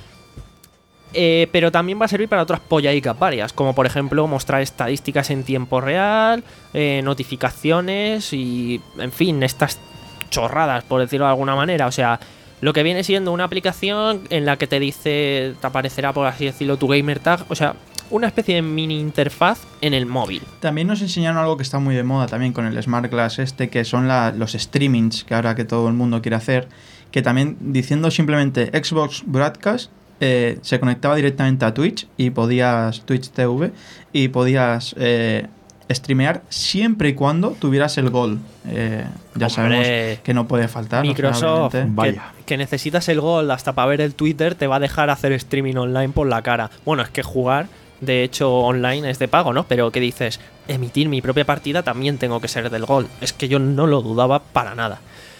Eh, pero también va a servir para otras pollaicas varias, como por ejemplo mostrar estadísticas en tiempo real, eh, notificaciones y, en fin, estas chorradas, por decirlo de alguna manera. O sea, lo que viene siendo una aplicación en la que te dice, te aparecerá, por así decirlo, tu gamer tag. O sea, una especie de mini interfaz en el móvil. También nos enseñaron algo que está muy de moda también con el Smart Glass este, que son la- los streamings que ahora que todo el mundo quiere hacer, que también diciendo simplemente Xbox Broadcast eh, se conectaba directamente a Twitch y podías, Twitch T V, y podías eh, streamear siempre y cuando tuvieras el gol. Eh, ya Hombre, sabemos que no puede faltar. Microsoft, obviamente. que, Vaya. que necesitas el Gold hasta para ver el Twitter, te va a dejar hacer streaming online por la cara. Bueno, es que jugar, de hecho, online es de pago, ¿no? Pero que dices, emitir mi propia partida también tengo que ser del Gold. Es que yo no lo dudaba para nada.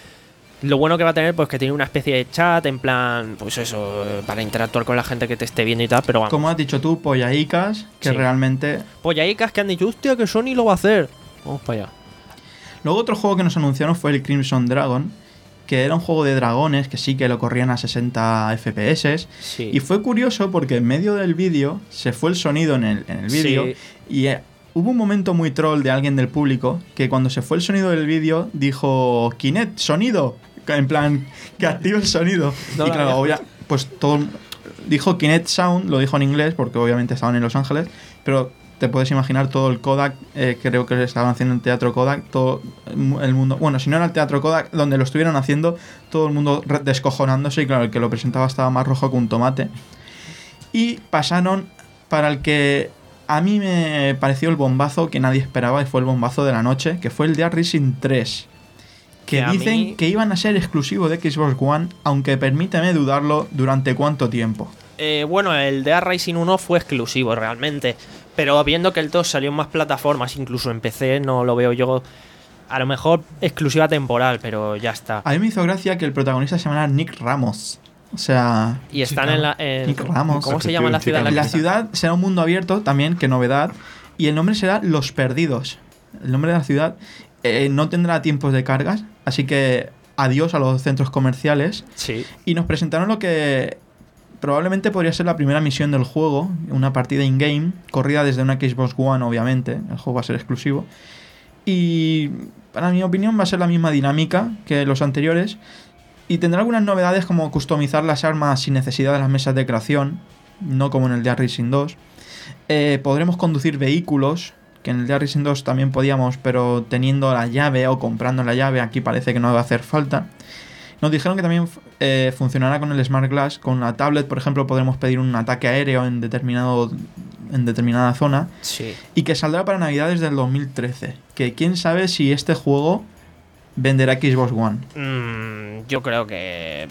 Lo bueno que va a tener, pues que tiene una especie de chat, en plan, pues eso, eh, para interactuar con la gente que te esté viendo y tal, pero vamos. Como has dicho tú, pollaicas, que Sí. realmente... Pollaicas que han dicho, hostia, que Sony lo va a hacer. Vamos para allá. Luego otro juego que nos anunciaron fue el Crimson Dragon, que era un juego de dragones que sí que lo corrían a sesenta F P S. Sí. Y fue curioso porque en medio del vídeo se fue el sonido en el, en el vídeo Sí. y eh, hubo un momento muy troll de alguien del público que cuando se fue el sonido del vídeo dijo Kinect, sonido, en plan que active el sonido. No y lo claro, había obvia- pues todo dijo Kinect Sound, lo dijo en inglés porque obviamente estaban en Los Ángeles, pero te puedes imaginar todo el Kodak, eh, creo que lo estaban haciendo en Teatro Kodak, todo el mundo, bueno, si no era el Teatro Kodak, donde lo estuvieron haciendo, todo el mundo re- descojonándose y claro, el que lo presentaba estaba más rojo que un tomate. Y pasaron para el que a mí me pareció el bombazo que nadie esperaba y fue el bombazo de la noche, que fue el de Racing tres. Que, Que a dicen mí- que iban a ser exclusivo de Xbox One, aunque permíteme dudarlo durante cuánto tiempo. Eh, bueno, el de Rising uno fue exclusivo realmente, pero viendo que el dos salió en más plataformas, incluso en P C, no lo veo yo. A lo mejor exclusiva temporal, pero ya está. A mí me hizo gracia que el protagonista se llamara Nick Ramos. O sea, Y están Chica. en la. en- Nick Ramos. ¿Cómo se llama la ciudad? en la que está? ciudad será un mundo abierto también, qué novedad. Y el nombre será Los Perdidos. El nombre de la ciudad eh, no tendrá tiempos de cargas, así que adiós a los centros comerciales. Sí. Y nos presentaron lo que probablemente podría ser la primera misión del juego, una partida in-game, corrida desde una Xbox One, obviamente. El juego va a ser exclusivo. Y para mi opinión va a ser la misma dinámica que los anteriores. Y tendrá algunas novedades como customizar las armas sin necesidad de las mesas de creación, no como en el de Racing dos. Eh, podremos conducir vehículos, que en el de Racing dos también podíamos, pero teniendo la llave o comprando la llave, aquí parece que no va a hacer falta. Nos dijeron que también eh, funcionará con el Smart Glass. Con la tablet, por ejemplo, podremos pedir un ataque aéreo en, determinado, en determinada zona. Sí. Y que saldrá para Navidades del dos mil trece. Que quién sabe si este juego venderá Xbox One. Mm, yo creo que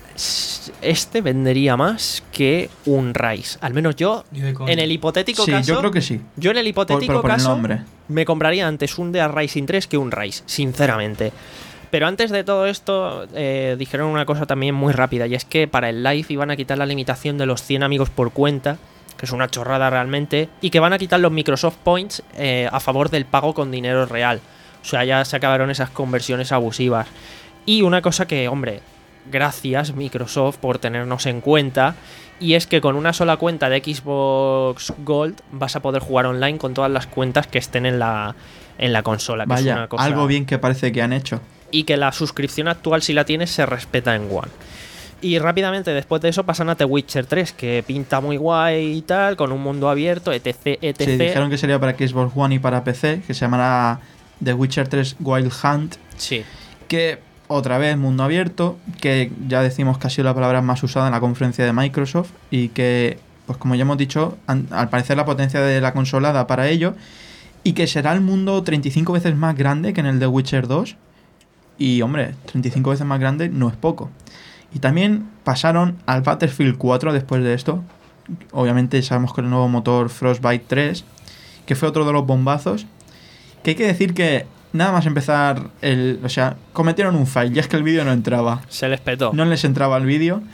este vendería más que un Rise. Al menos yo, Ni de coña. en el hipotético Sí, caso... yo creo que sí. Yo en el Por, hipotético pero por el caso nombre. me compraría antes un Dead Rising tres que un Rise, sinceramente. Pero antes de todo esto, eh, dijeron una cosa también muy rápida, y es que para el live iban a quitar la limitación de los cien amigos por cuenta, que es una chorrada realmente, y que van a quitar los Microsoft Points eh, a favor del pago con dinero real. O sea, ya se acabaron esas conversiones abusivas. Y una cosa que, hombre, gracias Microsoft por tenernos en cuenta, y es que con una sola cuenta de Xbox Gold vas a poder jugar online con todas las cuentas que estén en la, en la consola. Que es Vaya, una cosa... algo bien que parece que han hecho. Y que la suscripción actual, si la tienes, se respeta en One. Y rápidamente después de eso pasan a The Witcher tres, que pinta muy guay y tal, con un mundo abierto, etc, etcétera. Sí, dijeron que sería para Xbox One y para P C, que se llamará The Witcher tres Wild Hunt. Sí. Que otra vez mundo abierto, que ya decimos que ha sido la palabra más usada en la conferencia de Microsoft, y que, pues como ya hemos dicho, an- al parecer la potencia de la consola da para ello, y que será el mundo treinta y cinco veces más grande que en el de Witcher dos. Y hombre, treinta y cinco veces más grande no es poco. Y también pasaron al Battlefield cuatro después de esto. Obviamente sabemos con el nuevo motor Frostbite tres, que fue otro de los bombazos. Que hay que decir que nada más empezar el... O sea, cometieron un fail, y es que el vídeo no entraba. Se les petó. No les entraba el vídeo.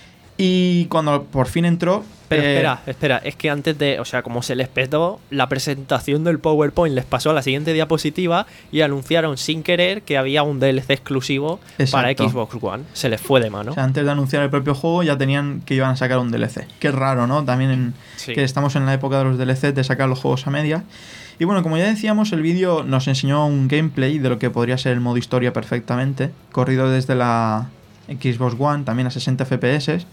Y cuando por fin entró... Pero eh, espera, espera, es que antes de, o sea, como se les petó, la presentación del PowerPoint les pasó a la siguiente diapositiva y anunciaron sin querer que había un D L C exclusivo para Exacto. Xbox One. Se les fue de mano. O sea, antes de anunciar el propio juego ya tenían que iban a sacar un D L C. Qué raro, ¿no? También en, Sí. que estamos en la época de los D L C, de sacar los juegos a media. Y bueno, como ya decíamos, el vídeo nos enseñó un gameplay de lo que podría ser el modo historia perfectamente, corrido desde la Xbox One, también a sesenta F P S,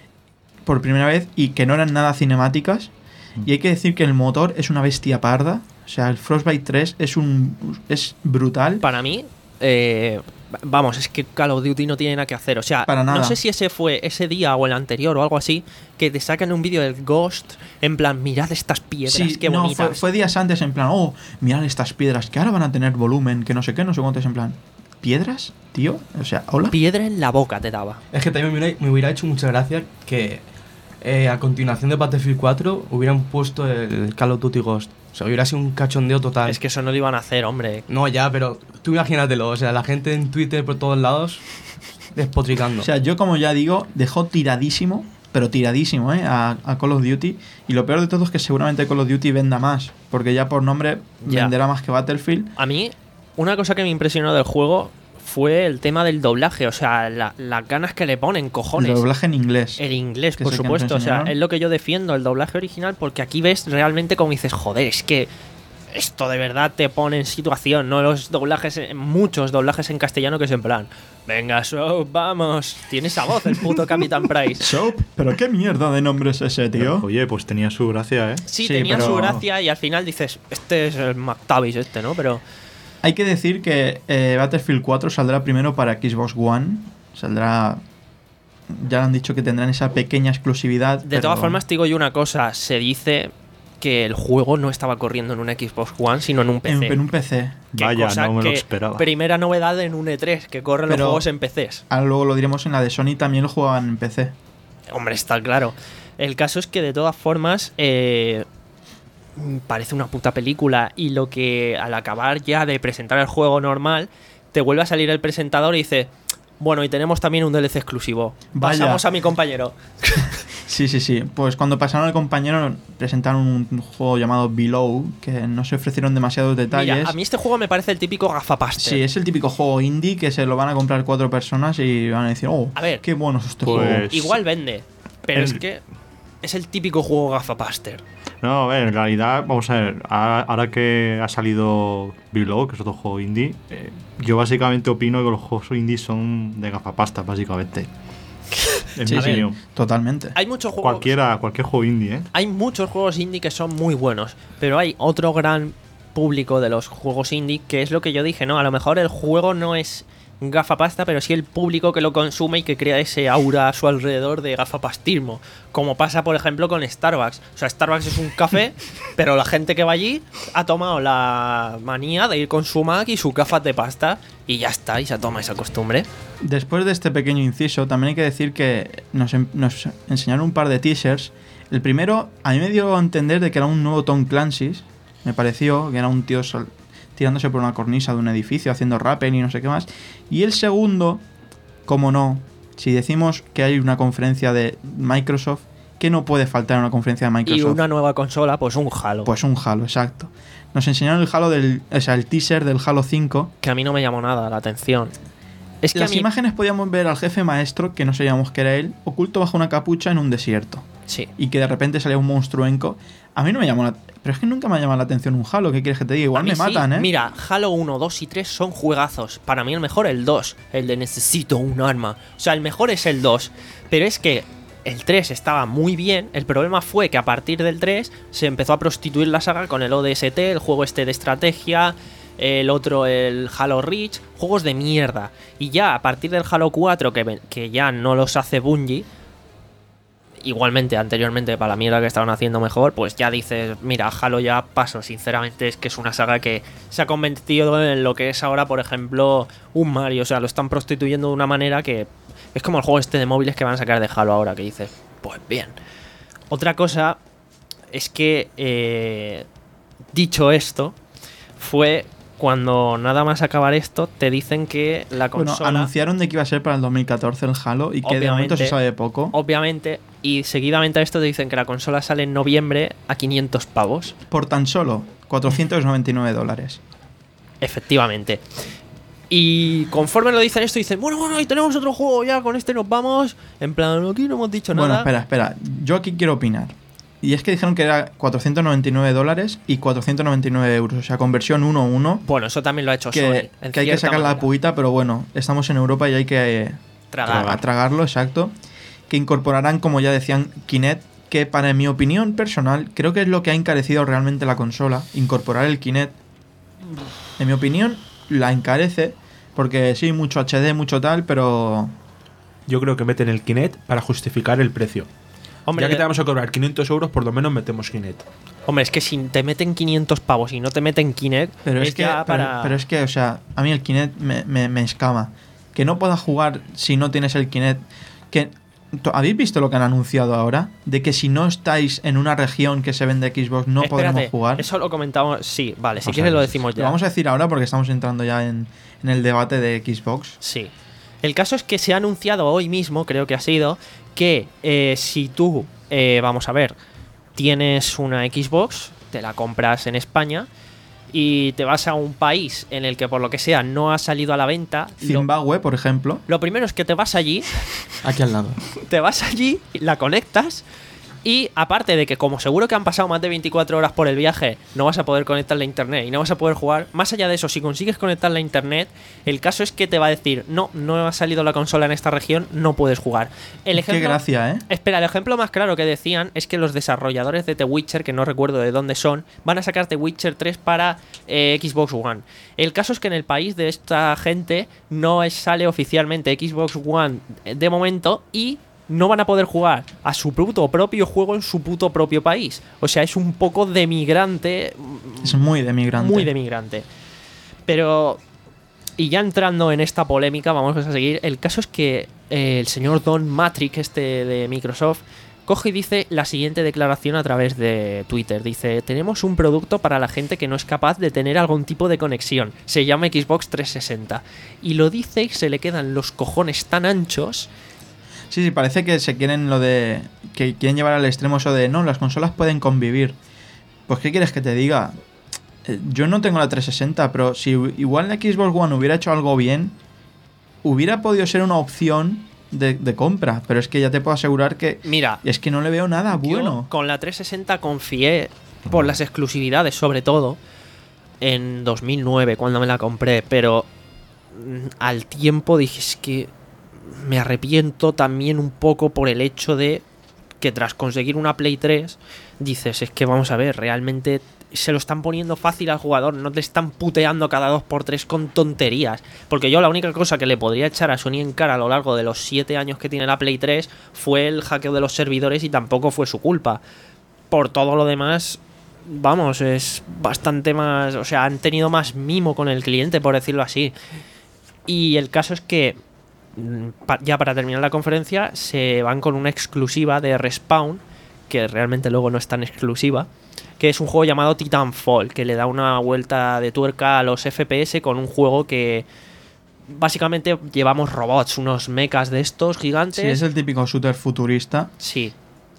por primera vez, y que no eran nada cinemáticas. Y hay que decir que el motor es una bestia parda. O sea, el Frostbite tres es un es brutal. Para mí, eh, vamos, es que Call of Duty no tiene nada que hacer. O sea, Para nada. no sé si ese fue ese día o el anterior o algo así, que te sacan un vídeo del Ghost, en plan, mirad estas piedras, Sí, qué no, bonitas. fue, fue días antes en plan, oh, mirad estas piedras que ahora van a tener volumen, que no sé qué, no sé cuánto, es en plan, ¿piedras, tío? O sea, hola. Piedra en la boca te daba. Es que también me hubiera, me hubiera hecho mucha gracia que eh, a continuación de Battlefield cuatro hubieran puesto el Call of Duty Ghost. O sea, hubiera sido un cachondeo total. Es que eso no lo iban a hacer, hombre. No, ya, pero tú imagínatelo. O sea, la gente en Twitter por todos lados despotricando. O sea, yo como ya digo, dejó tiradísimo, pero tiradísimo, ¿eh? A, a Call of Duty. Y lo peor de todo es que seguramente Call of Duty venda más, porque ya por nombre Ya. venderá más que Battlefield. A mí, una cosa que me impresionó del juego fue el tema del doblaje. O sea, la- las ganas que le ponen, El cojones. doblaje en inglés. El inglés, Que por es el que nos supuesto. O sea, enseñaron. es lo que yo defiendo, el doblaje original, porque aquí ves realmente como dices, joder, es que esto de verdad te pone en situación, no los doblajes, en- muchos doblajes en castellano que es en plan, venga, so, vamos. Tiene esa voz el puto Capitán Price. Soap, pero qué mierda de nombre es ese, tío. Oye, pues tenía su gracia, ¿eh? Sí, Sí, tenía pero- su gracia y al final dices, este es el McTavish este, ¿no? Pero Hay que decir que eh, Battlefield cuatro saldrá primero para Xbox One. Saldrá... Ya le han dicho que tendrán esa pequeña exclusividad. de pero- todas formas te digo yo una cosa, se dice que el juego no estaba corriendo en un Xbox One, sino en un P C. En, en un P C. Qué Vaya, cosa no me lo que esperaba. Primera novedad en un E tres, que corren Pero- los juegos en P Cs. Ahora luego lo diremos en la de Sony, también lo jugaban en P C. Hombre, está claro. El caso es que de todas formas eh, parece una puta película y lo que al acabar ya de presentar el juego normal, te vuelve a salir el presentador y dice, bueno, y tenemos también un D L C exclusivo. Vaya. Pasamos a mi compañero. Sí, sí, sí. Pues cuando pasaron al compañero presentaron un juego llamado Below, que no se ofrecieron demasiados detalles. Mira, a mí este juego me parece el típico gafapaster. Sí, es el típico juego indie que se lo van a comprar cuatro personas y van a decir, oh, A ver, qué bueno es este pues- juego. Igual vende, pero El- es que es el típico juego gafapaster. No, a ver, en realidad, vamos a ver, ahora, ahora que ha salido Below, que es otro juego indie, eh, yo básicamente opino que los juegos indie son de gafapasta, básicamente. En Sí, mi sí, opinión. totalmente. Hay muchos juegos. Cualquiera, cualquier juego indie, ¿eh? Hay muchos juegos indie que son muy buenos, pero hay otro gran público de los juegos indie que es lo que yo dije, ¿no? A lo mejor el juego no es gafapasta, pero sí el público que lo consume y que crea ese aura a su alrededor de gafapastismo. Como pasa, por ejemplo, con Starbucks. O sea, Starbucks es un café, pero la gente que va allí ha tomado la manía de ir con su Mac y sus gafas de pasta y ya está, y se toma esa costumbre. Después de este pequeño inciso, también hay que decir que nos, en- nos enseñaron un par de teasers. El primero, a mí me dio a entender de que era un nuevo Tom Clancy. Me pareció que era un tío sol- tirándose por una cornisa de un edificio, haciendo rappel y no sé qué más. Y el segundo, como no, si decimos que hay una conferencia de Microsoft, ¿qué no puede faltar en una conferencia de Y Microsoft? una nueva consola, pues un Halo. Pues un Halo, exacto. Nos enseñaron el Halo del, o sea, el teaser del Halo cinco. Que a mí no me llamó nada la atención. Es que a Las mí... imágenes podíamos ver al jefe maestro, que no sabíamos que era él, oculto bajo una capucha en un desierto. Sí. Y que de repente salía un monstruenco. A mí no me llamó la... Pero es que nunca me ha llamado la atención un Halo. ¿Qué quieres que te diga? Igual A mí me sí. matan, ¿eh? Mira, Halo uno, dos y tres son juegazos. Para mí el mejor el dos, el de necesito un arma. O sea, el mejor es el dos. Pero es que el tres estaba muy bien. El problema fue que a partir del tres se empezó a prostituir la saga con el O D S T, el juego este de estrategia, el otro, el Halo Reach, juegos de mierda. Y ya a partir del Halo cuatro, que, ven- que ya no los hace Bungie, igualmente anteriormente para la mierda que estaban haciendo mejor, pues ya dices, mira, Halo ya paso. Sinceramente es que es una saga que se ha convertido en lo que es ahora, por ejemplo, un Mario. O sea, lo están prostituyendo de una manera que es como el juego este de móviles que van a sacar de Halo ahora, que dices, pues bien. Otra cosa es que, eh, dicho esto, fue cuando nada más acabar esto, te dicen que la Bueno, consola... anunciaron de que iba a ser para el dos mil catorce el Halo y que de momento se Obviamente. sabe poco. Obviamente, y seguidamente a esto te dicen que la consola sale en noviembre a quinientos pavos. Por tan solo cuatrocientos noventa y nueve dólares. Efectivamente. Y conforme lo dicen esto, dicen, bueno, bueno, ahí tenemos otro juego, ya con este nos vamos. En plan, aquí no hemos dicho Bueno, nada. espera, espera. Yo aquí quiero opinar. Y es que dijeron que era cuatrocientos noventa y nueve dólares y cuatrocientos noventa y nueve euros. O sea, conversión uno a uno. Bueno, eso también lo ha hecho Sony. Que, en que hay que cierta sacar la manera. puita, pero bueno, estamos en Europa y hay que eh, Tragar. a tragarlo, exacto. Que incorporarán, como ya decían, Kinect, que para mi opinión personal, creo que es lo que ha encarecido realmente la consola. Incorporar el Kinect. En mi opinión, la encarece. Porque sí, mucho H D, mucho tal, pero... Yo creo que meten el Kinect para justificar el precio. Hombre, Ya que te vamos a cobrar quinientos euros, por lo menos metemos Kinect. hombre, es que si te meten quinientos pavos y no te meten Kinect, Pero es, es que, ya pero, para... pero es que, o sea, a mí el Kinect me, me, me escama. Que no puedas jugar si no tienes el Kinect. Que, ¿habéis visto lo que han anunciado ahora? De que si no estáis en una región que se vende Xbox no Espérate, podremos jugar. Eso lo comentamos... Sí, vale, si O quieres sea, lo decimos Lo ya. vamos a decir ahora porque estamos entrando ya en, en el debate de Xbox. Sí. El caso es que se ha anunciado hoy mismo, creo que ha sido, que eh, si tú, eh, vamos a ver, tienes una Xbox, te la compras en España y te vas a un país en el que por lo que sea no ha salido a la venta, lo, Zimbabue, por ejemplo. lo primero es que te vas allí, Aquí al lado. te vas allí, la conectas y aparte de que como seguro que han pasado más de veinticuatro horas por el viaje, no vas a poder conectar la internet y no vas a poder jugar, más allá de eso, si consigues conectar la internet, el caso es que te va a decir, no, no ha salido la consola en esta región, no puedes jugar. El Qué ejemplo, gracia, ¿eh? Espera, el ejemplo más claro que decían es que los desarrolladores de The Witcher, que no recuerdo de dónde son, van a sacar The Witcher tres para eh, Xbox One. El caso es que en el país de esta gente no es- sale oficialmente Xbox One de momento y no van a poder jugar a su puto propio juego en su puto propio país. O sea, es un poco de migrante. Es muy de migrante. Muy de migrante. Pero... Y ya entrando en esta polémica, vamos a seguir. El caso es que eh, el señor Don Matrix, este de Microsoft, coge y dice la siguiente declaración a través de Twitter. Dice, tenemos un producto para la gente que no es capaz de tener algún tipo de conexión. Se llama Xbox trescientos sesenta. Y lo dice y se le quedan los cojones tan anchos. Sí, sí, parece que se quieren lo de... Que quieren llevar al extremo eso de... No, las consolas pueden convivir. Pues, ¿qué quieres que te diga? Eh, Yo no tengo la trescientos sesenta, pero si igual la Xbox One hubiera hecho algo bien, hubiera podido ser una opción de, de compra. Pero es que ya te puedo asegurar que... Mira, Es que no le veo nada yo bueno. con la trescientos sesenta confié por las exclusividades, sobre todo, en dos mil nueve, cuando me la compré. Pero mm, al tiempo dije, es que me arrepiento también un poco por el hecho de que tras conseguir una Play tres, dices, es que vamos a ver, realmente se lo están poniendo fácil al jugador, no te están puteando cada dos por tres con tonterías. Porque yo la única cosa que le podría echar a Sony en cara a lo largo de los siete años que tiene la Play tres fue el hackeo de los servidores y tampoco fue su culpa. Por todo lo demás, vamos, es bastante más... O sea, han tenido más mimo con el cliente, por decirlo así. Y el caso es que, ya para terminar la conferencia, se van con una exclusiva de Respawn, que realmente luego no es tan exclusiva, que es un juego llamado Titanfall, que le da una vuelta de tuerca a los F P S con un juego que básicamente llevamos robots, unos mechas de estos gigantes. Sí, es el típico shooter futurista. Sí.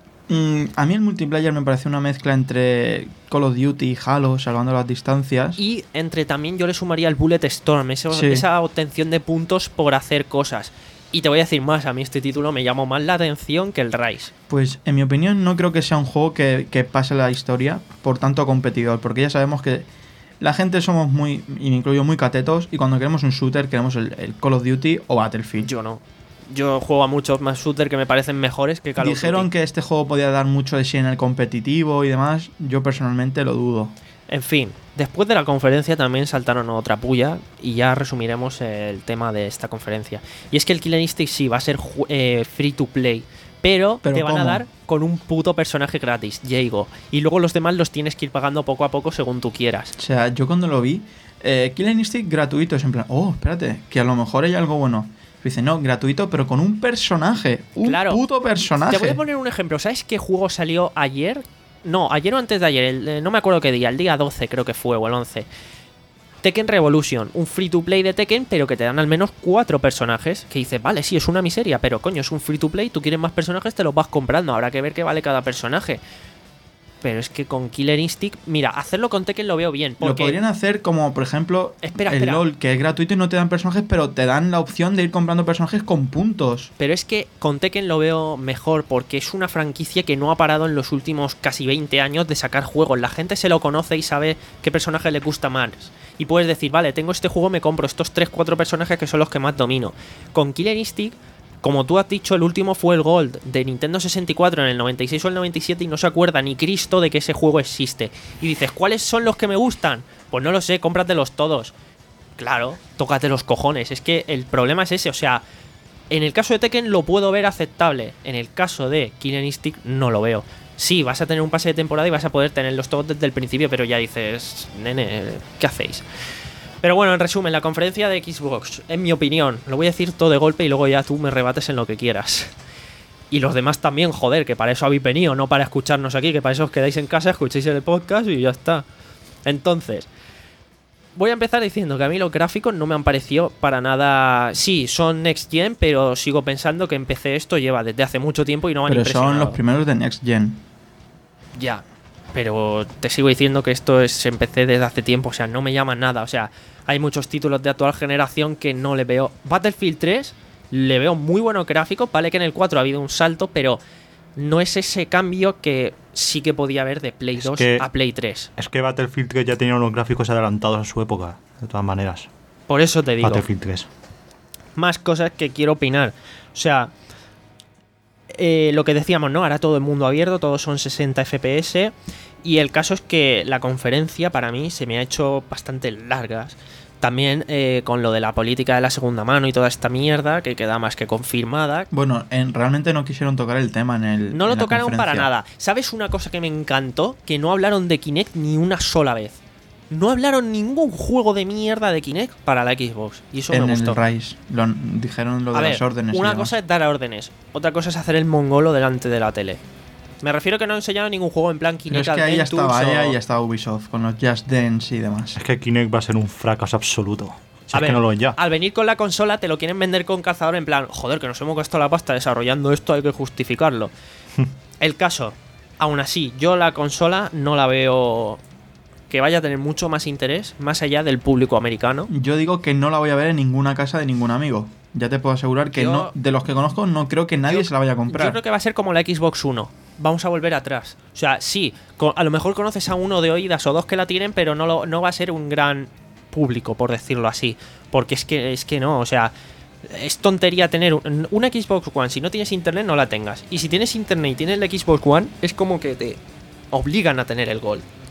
Mm, a mí el multiplayer me parece una mezcla entre Call of Duty y Halo, salvando las distancias. Y entre también yo le sumaría el Bullet Storm, esa, Sí. esa obtención de puntos por hacer cosas. Y te voy a decir más, a mí este título me llamó más la atención que el Rise. Pues en mi opinión no creo que sea un juego que, que pase la historia por tanto competidor, porque ya sabemos que la gente somos muy, y me incluyo, muy catetos, y cuando queremos un shooter queremos el, el Call of Duty o Battlefield. Yo no. Yo juego a muchos más shooters que me parecen mejores que Call of Duty. Dijeron que este juego podía dar mucho de sí en el competitivo y demás, yo personalmente lo dudo. En fin, después de la conferencia también saltaron otra puya y ya resumiremos el tema de esta conferencia. Y es que el Killer Instinct sí va a ser eh, free to play, pero, ¿Pero te van cómo? a dar con un puto personaje gratis, Jago. Y luego los demás los tienes que ir pagando poco a poco según tú quieras. O sea, yo cuando lo vi, eh, Killer Instinct gratuito, es en plan, oh, espérate, que a lo mejor hay algo bueno. Dice, no, gratuito, pero con un personaje, un Claro. puto personaje. Te voy a poner un ejemplo. ¿Sabes qué juego salió ayer? No, ayer o antes de ayer, el, eh, no me acuerdo qué día, el día doce creo que fue, o el once. Tekken Revolution, un free to play de Tekken, pero que te dan al menos cuatro personajes. Que dices, vale, sí, es una miseria, pero coño, es un free to play, tú quieres más personajes, te los vas comprando. Habrá que ver qué vale cada personaje. Pero es que con Killer Instinct, mira, hacerlo con Tekken lo veo bien. Lo Porque podrían hacer como, por ejemplo, Espera, el espera. LoL, que es gratuito y no te dan personajes, pero te dan la opción de ir comprando personajes con puntos. Pero es que con Tekken lo veo mejor porque es una franquicia que no ha parado en los últimos casi veinte años de sacar juegos. La gente se lo conoce y sabe qué personaje le gusta más. Y puedes decir, vale, tengo este juego, me compro estos tres cuatro personajes que son los que más domino. Con Killer Instinct, como tú has dicho, el último fue el Gold de Nintendo sesenta y cuatro en el noventa y seis o el noventa y siete y no se acuerda ni Cristo de que ese juego existe. Y dices, ¿cuáles son los que me gustan? Pues no lo sé, cómpratelos todos. Claro, tócate los cojones. Es que el problema es ese, o sea, en el caso de Tekken lo puedo ver aceptable. En el caso de Killer Instinct no lo veo. Sí, vas a tener un pase de temporada y vas a poder tenerlos todos desde el principio, pero ya dices, nene, ¿qué hacéis? Pero bueno, en resumen, la conferencia de Xbox, en mi opinión, lo voy a decir todo de golpe y luego ya tú me rebates en lo que quieras. Y los demás también, joder, que para eso habéis venido, no para escucharnos aquí, que para eso os quedáis en casa, escucháis el podcast y ya está. Entonces, voy a empezar diciendo que a mí los gráficos no me han parecido para nada... Sí, son Next Gen, pero sigo pensando que en P C esto lleva desde hace mucho tiempo y no me han Pero impresionado. son los primeros de Next Gen. Ya, pero te sigo diciendo que esto es en P C desde hace tiempo, o sea, no me llama nada, o sea, hay muchos títulos de actual generación que no le veo. Battlefield tres le veo muy buenos gráficos, vale que en el cuatro ha habido un salto, pero no es ese cambio que sí que podía haber de Play Es dos que- a Play tres. Es que Battlefield tres ya tenía unos gráficos adelantados a su época, de todas maneras. Por eso te digo, Battlefield tres. más cosas que quiero opinar. O sea, eh, lo que decíamos, ¿no? Ahora todo el mundo abierto, todos son sesenta F P S. Y el caso es que la conferencia para mí se me ha hecho bastante largas. También eh, con lo de la política de la segunda mano y toda esta mierda que queda más que confirmada. Bueno, en, realmente no quisieron tocar el tema en el. No lo en la tocaron para conferencia. nada. ¿Sabes una cosa que me encantó? Que no hablaron de Kinect ni una sola vez. No hablaron ningún juego de mierda de Kinect para la Xbox. Y eso En me el gustó. Rise. Lo, dijeron lo de A ver, las órdenes. y una demás. cosa es dar órdenes, otra cosa es hacer el mongolo delante de la tele. Me refiero que no enseñaron ningún juego en plan Pero Kinect es que ahí ya Adventures estaba o- ella y ya estaba Ubisoft con los Just Dance y demás. Es que Kinect va a ser un fracaso absoluto. Si A es ver, que no lo ven ya. al venir con la consola te lo quieren vender con calzador en plan, joder, que nos hemos gastado la pasta desarrollando esto, hay que justificarlo. El caso, aún así, yo la consola no la veo que vaya a tener mucho más interés, más allá del público americano. Yo digo que no la voy a ver en ninguna casa de ningún amigo. Ya te puedo asegurar que Yo- no, de los que conozco no creo que nadie Yo- se la vaya a Yo comprar. creo que va a ser como la Xbox One. Vamos a volver atrás. O sea, sí, co- a lo mejor conoces a uno de oídas o dos que la tienen, pero no, lo, no va a ser un gran público, por decirlo así. Porque es que, es que no, o sea, es tontería tener un- una Xbox One. Si no tienes internet, no la tengas. Y si tienes internet y tienes la Xbox One, es como que te obligan a tener el Gold.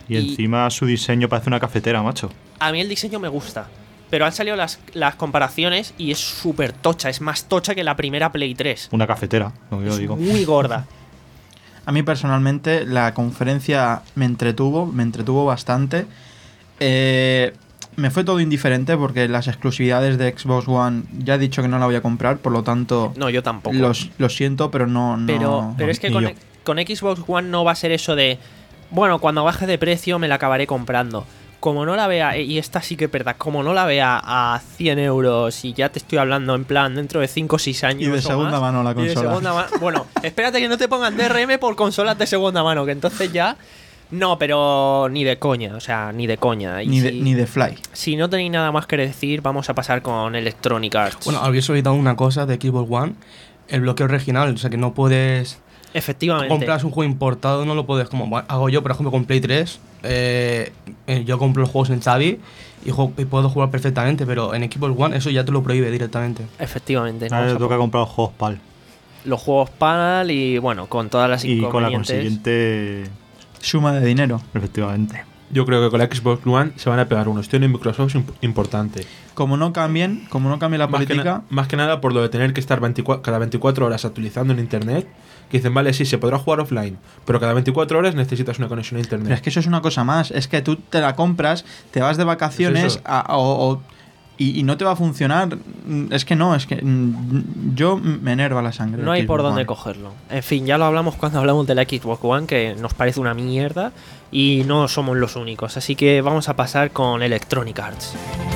Y, y encima su diseño parece una cafetera, macho. A mí el diseño me gusta. Pero han salido las, las comparaciones y es súper tocha. Es más tocha que la primera Play tres. Una cafetera, como yo es digo. Muy gorda. A mí personalmente la conferencia me entretuvo, me entretuvo bastante. Eh, me fue todo indiferente porque las exclusividades de Xbox One ya he dicho que no la voy a comprar, por lo tanto... No, yo tampoco. Los, lo siento, pero no... no pero pero no, es que con, con Xbox One no va a ser eso de... Bueno, cuando baje de precio me la acabaré comprando. Como no la vea, y esta sí que es verdad, como no la vea a cien euros y ya te estoy hablando en plan dentro de cinco o seis años. Y de segunda más, mano la consola. Y de segunda ma- bueno, espérate que no te pongan D R M por consolas de segunda mano, que entonces ya... No, pero ni de coña, o sea, ni de coña. Y ni, de, si, ni de fly. Si no tenéis nada más que decir, vamos a pasar con Electronic Arts. Bueno, habéis olvidado una cosa de Xbox One, el bloqueo regional, o sea que no puedes... Efectivamente. Compras un juego importado, no lo puedes, como hago yo, por ejemplo, con Play tres. Eh, eh, yo compro los juegos en Xavi y, juego, y puedo jugar perfectamente, pero en Xbox One eso ya te lo prohíbe directamente. Efectivamente. Ahora le toca comprar los juegos PAL. Los juegos PAL y, bueno, con todas las y inconvenientes. Y con la consiguiente... suma de dinero. Efectivamente. Yo creo que con la Xbox One se van a pegar unos tíos en Microsoft imp- importante. Como no cambien, como no cambie la Más que, política... na- más que nada por lo de tener que estar veinticuatro, cada veinticuatro horas actualizando en internet. Que dicen, vale, sí, se podrá jugar offline, pero cada veinticuatro horas necesitas una conexión a internet. Pero es que eso es una cosa más. Es que tú te la compras, te vas de vacaciones Es eso. a- o, o- y, y no te va a funcionar. Es que no, es que mm, yo me enerva la sangre. No el hay por Xbox dónde One. cogerlo. En fin, ya lo hablamos cuando hablamos de la Xbox One, que nos parece una mierda y no somos los únicos. Así que vamos a pasar con Electronic Arts.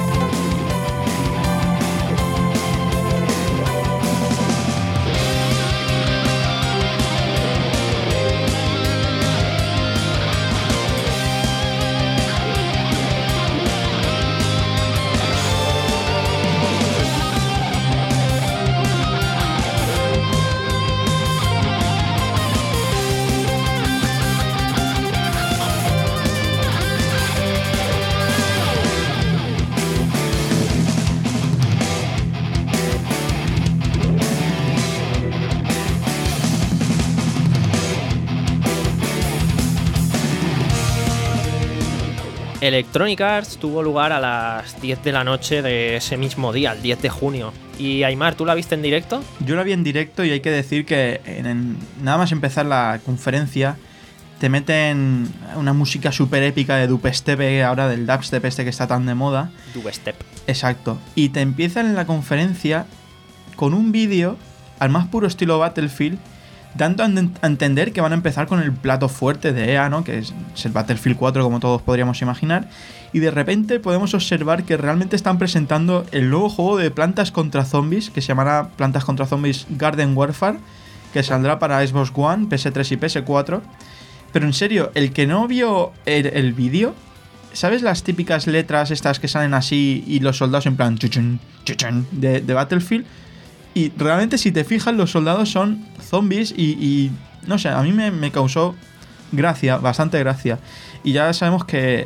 Electronic Arts tuvo lugar a las diez de la noche de ese mismo día, el diez de junio. Y Aymar, ¿tú la viste en directo? Yo la vi en directo y hay que decir que en, en- nada más empezar la conferencia te meten una música súper épica de dubstep, ahora del dubstep este que está tan de moda. Dubstep. Exacto. Y te empiezan en la conferencia con un vídeo al más puro estilo Battlefield, dando a enten- a entender que van a empezar con el plato fuerte de E A, ¿no? Que es, es el Battlefield cuatro, como todos podríamos imaginar. Y de repente podemos observar que realmente están presentando el nuevo juego de Plantas contra Zombies, que se llamará Plantas contra Zombies Garden Warfare, que saldrá para Xbox One, P S tres y P S cuatro. Pero en serio, el que no vio el, el vídeo, ¿sabes las típicas letras estas que salen así y los soldados en plan chuchun, chuchun, de, de Battlefield? Y realmente, si te fijas, los soldados son zombies y, y no sé, a mí me, me causó gracia, bastante gracia. Y ya sabemos que...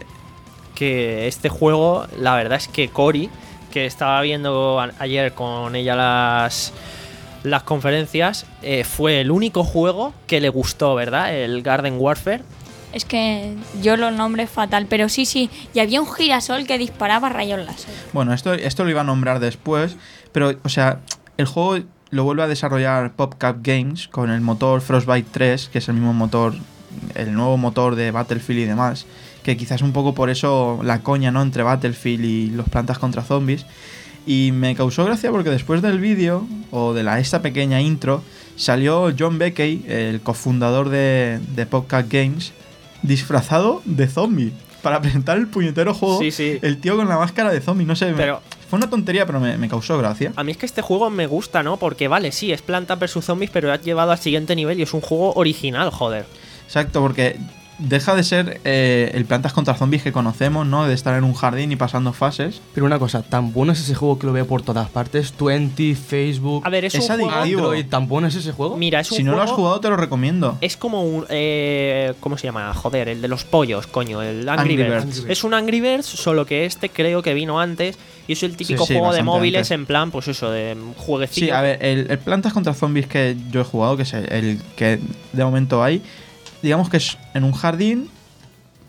Que este juego, la verdad es que Cory, que estaba viendo a- ayer con ella las, las conferencias, eh, fue el único juego que le gustó, ¿verdad? El Garden Warfare. Es que yo lo nombré fatal, pero sí, sí. Y había un girasol que disparaba rayos láser. Bueno, esto, esto lo iba a nombrar después, pero, o sea, el juego lo vuelve a desarrollar PopCap Games con el motor Frostbite tres, que es el mismo motor, el nuevo motor de Battlefield y demás, que quizás un poco por eso la coña, ¿no?, entre Battlefield y los Plantas contra Zombies. Y me causó gracia porque después del vídeo, o de la esta pequeña intro, salió John Beckey, el cofundador de, de PopCap Games, disfrazado de zombie para presentar el puñetero juego. Sí, sí. El tío con la máscara de zombie, no sé. me- Pero- fue una tontería, pero me, me causó gracia. A mí es que este juego me gusta, ¿no? Porque vale, sí, es Planta versus Zombies, pero has llevado al siguiente nivel y es un juego original, joder. Exacto, porque deja de ser eh, el Plantas contra Zombies que conocemos, ¿no? De estar en un jardín y pasando fases. Pero una cosa, tan bueno es ese juego que lo veo por todas partes. veinte, Facebook, A ver, es, Es un juego... adictivo. Android, ¿tan bueno es ese juego? Mira, es un Si no lo has juego- jugado, te lo recomiendo. Es como un... Eh, ¿Cómo se llama? Joder, el de los pollos, coño. El Angry, Angry Birds. Birds. Es un Angry Birds, solo que este creo que vino antes. Y es el típico Sí, sí, juego de bastante móviles antes. en plan, pues eso, de jueguecillo. Sí, a ver, el, el Plantas contra Zombies que yo he jugado, que es el, el que de momento hay, digamos que es en un jardín,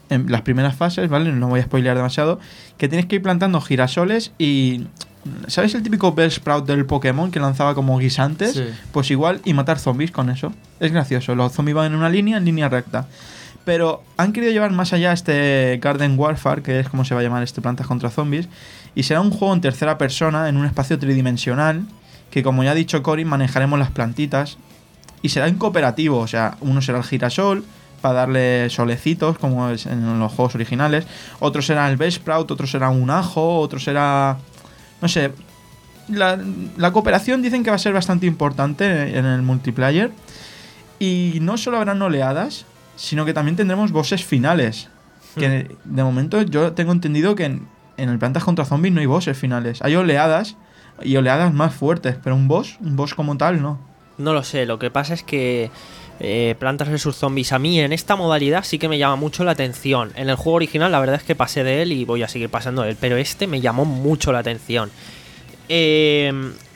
en las primeras fases, ¿vale? No voy a spoilear demasiado, que tienes que ir plantando girasoles y... ¿Sabes el típico Bellsprout del Pokémon que lanzaba como guisantes? Sí. Pues igual, y matar zombies con eso. Es gracioso, los zombies van en una línea, en línea recta. Pero han querido llevar más allá este Garden Warfare, que es como se va a llamar este Plantas contra Zombies, y será un juego en tercera persona, en un espacio tridimensional, que como ya ha dicho Cory, manejaremos las plantitas, y será en cooperativo, o sea, uno será el girasol, para darle solecitos, como es en los juegos originales, otro será el Bellsprout, otro será un ajo, otro será... No sé, la, la cooperación dicen que va a ser bastante importante en el multiplayer. Y no solo habrán oleadas, sino que también tendremos bosses finales. Que de momento yo tengo entendido que en, en el Plantas contra Zombies no hay bosses finales. Hay oleadas y oleadas más fuertes, pero un boss, un boss como tal, no. No lo sé, lo que pasa es que eh, Plantas versus. Zombies a mí en esta modalidad sí que me llama mucho la atención. En el juego original la verdad es que pasé de él y voy a seguir pasando de él, pero este me llamó mucho la atención. Eh,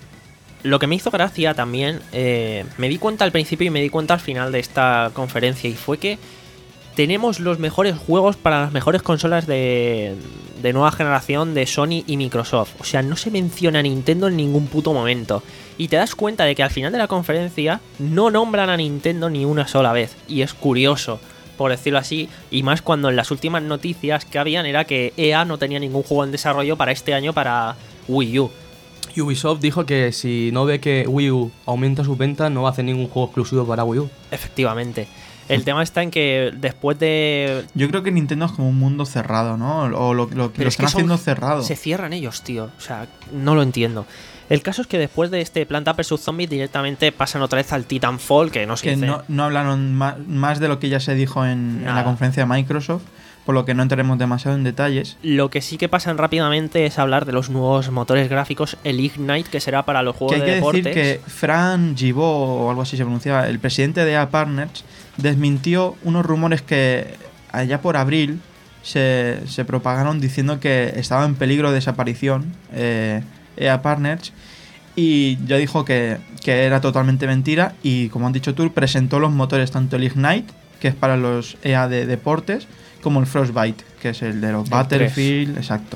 lo que me hizo gracia también, eh, me di cuenta al principio y me di cuenta al final de esta conferencia, y fue que tenemos los mejores juegos para las mejores consolas de, de nueva generación de Sony y Microsoft. O sea, no se menciona a Nintendo en ningún puto momento. Y te das cuenta de que al final de la conferencia no nombran a Nintendo ni una sola vez. Y es curioso, por decirlo así. Y más cuando en las últimas noticias que habían era que E A no tenía ningún juego en desarrollo para este año para Wii U. Ubisoft dijo que si no ve que Wii U aumenta sus ventas, no va a hacer ningún juego exclusivo para Wii U. Efectivamente. El tema está en que después de... Yo creo que Nintendo es como un mundo cerrado, ¿no? O lo, lo, Pero lo es que están son- haciendo cerrado. Se cierran ellos, tío. O sea, no lo entiendo. El caso es que después de este Planta versus. Zombies directamente pasan otra vez al Titanfall, que no se Que dice... no, no hablaron ma- más de lo que ya se dijo en, en Nada. la conferencia de Microsoft, por lo que no entraremos demasiado en detalles. Lo que sí que pasan rápidamente es hablar de los nuevos motores gráficos, el Ignite, que será para los Que juegos hay de que deportes. decir que Fran Gibó, o algo así se pronunciaba, el presidente de E A Partners, desmintió unos rumores que allá por abril se, se propagaron diciendo que estaba en peligro de desaparición eh, E A Partners, y ya dijo que, que era totalmente mentira, y como han dicho tú, presentó los motores, tanto el Ignite, que es para los E A de deportes, como el Frostbite, que es el de los El Battlefield, exacto.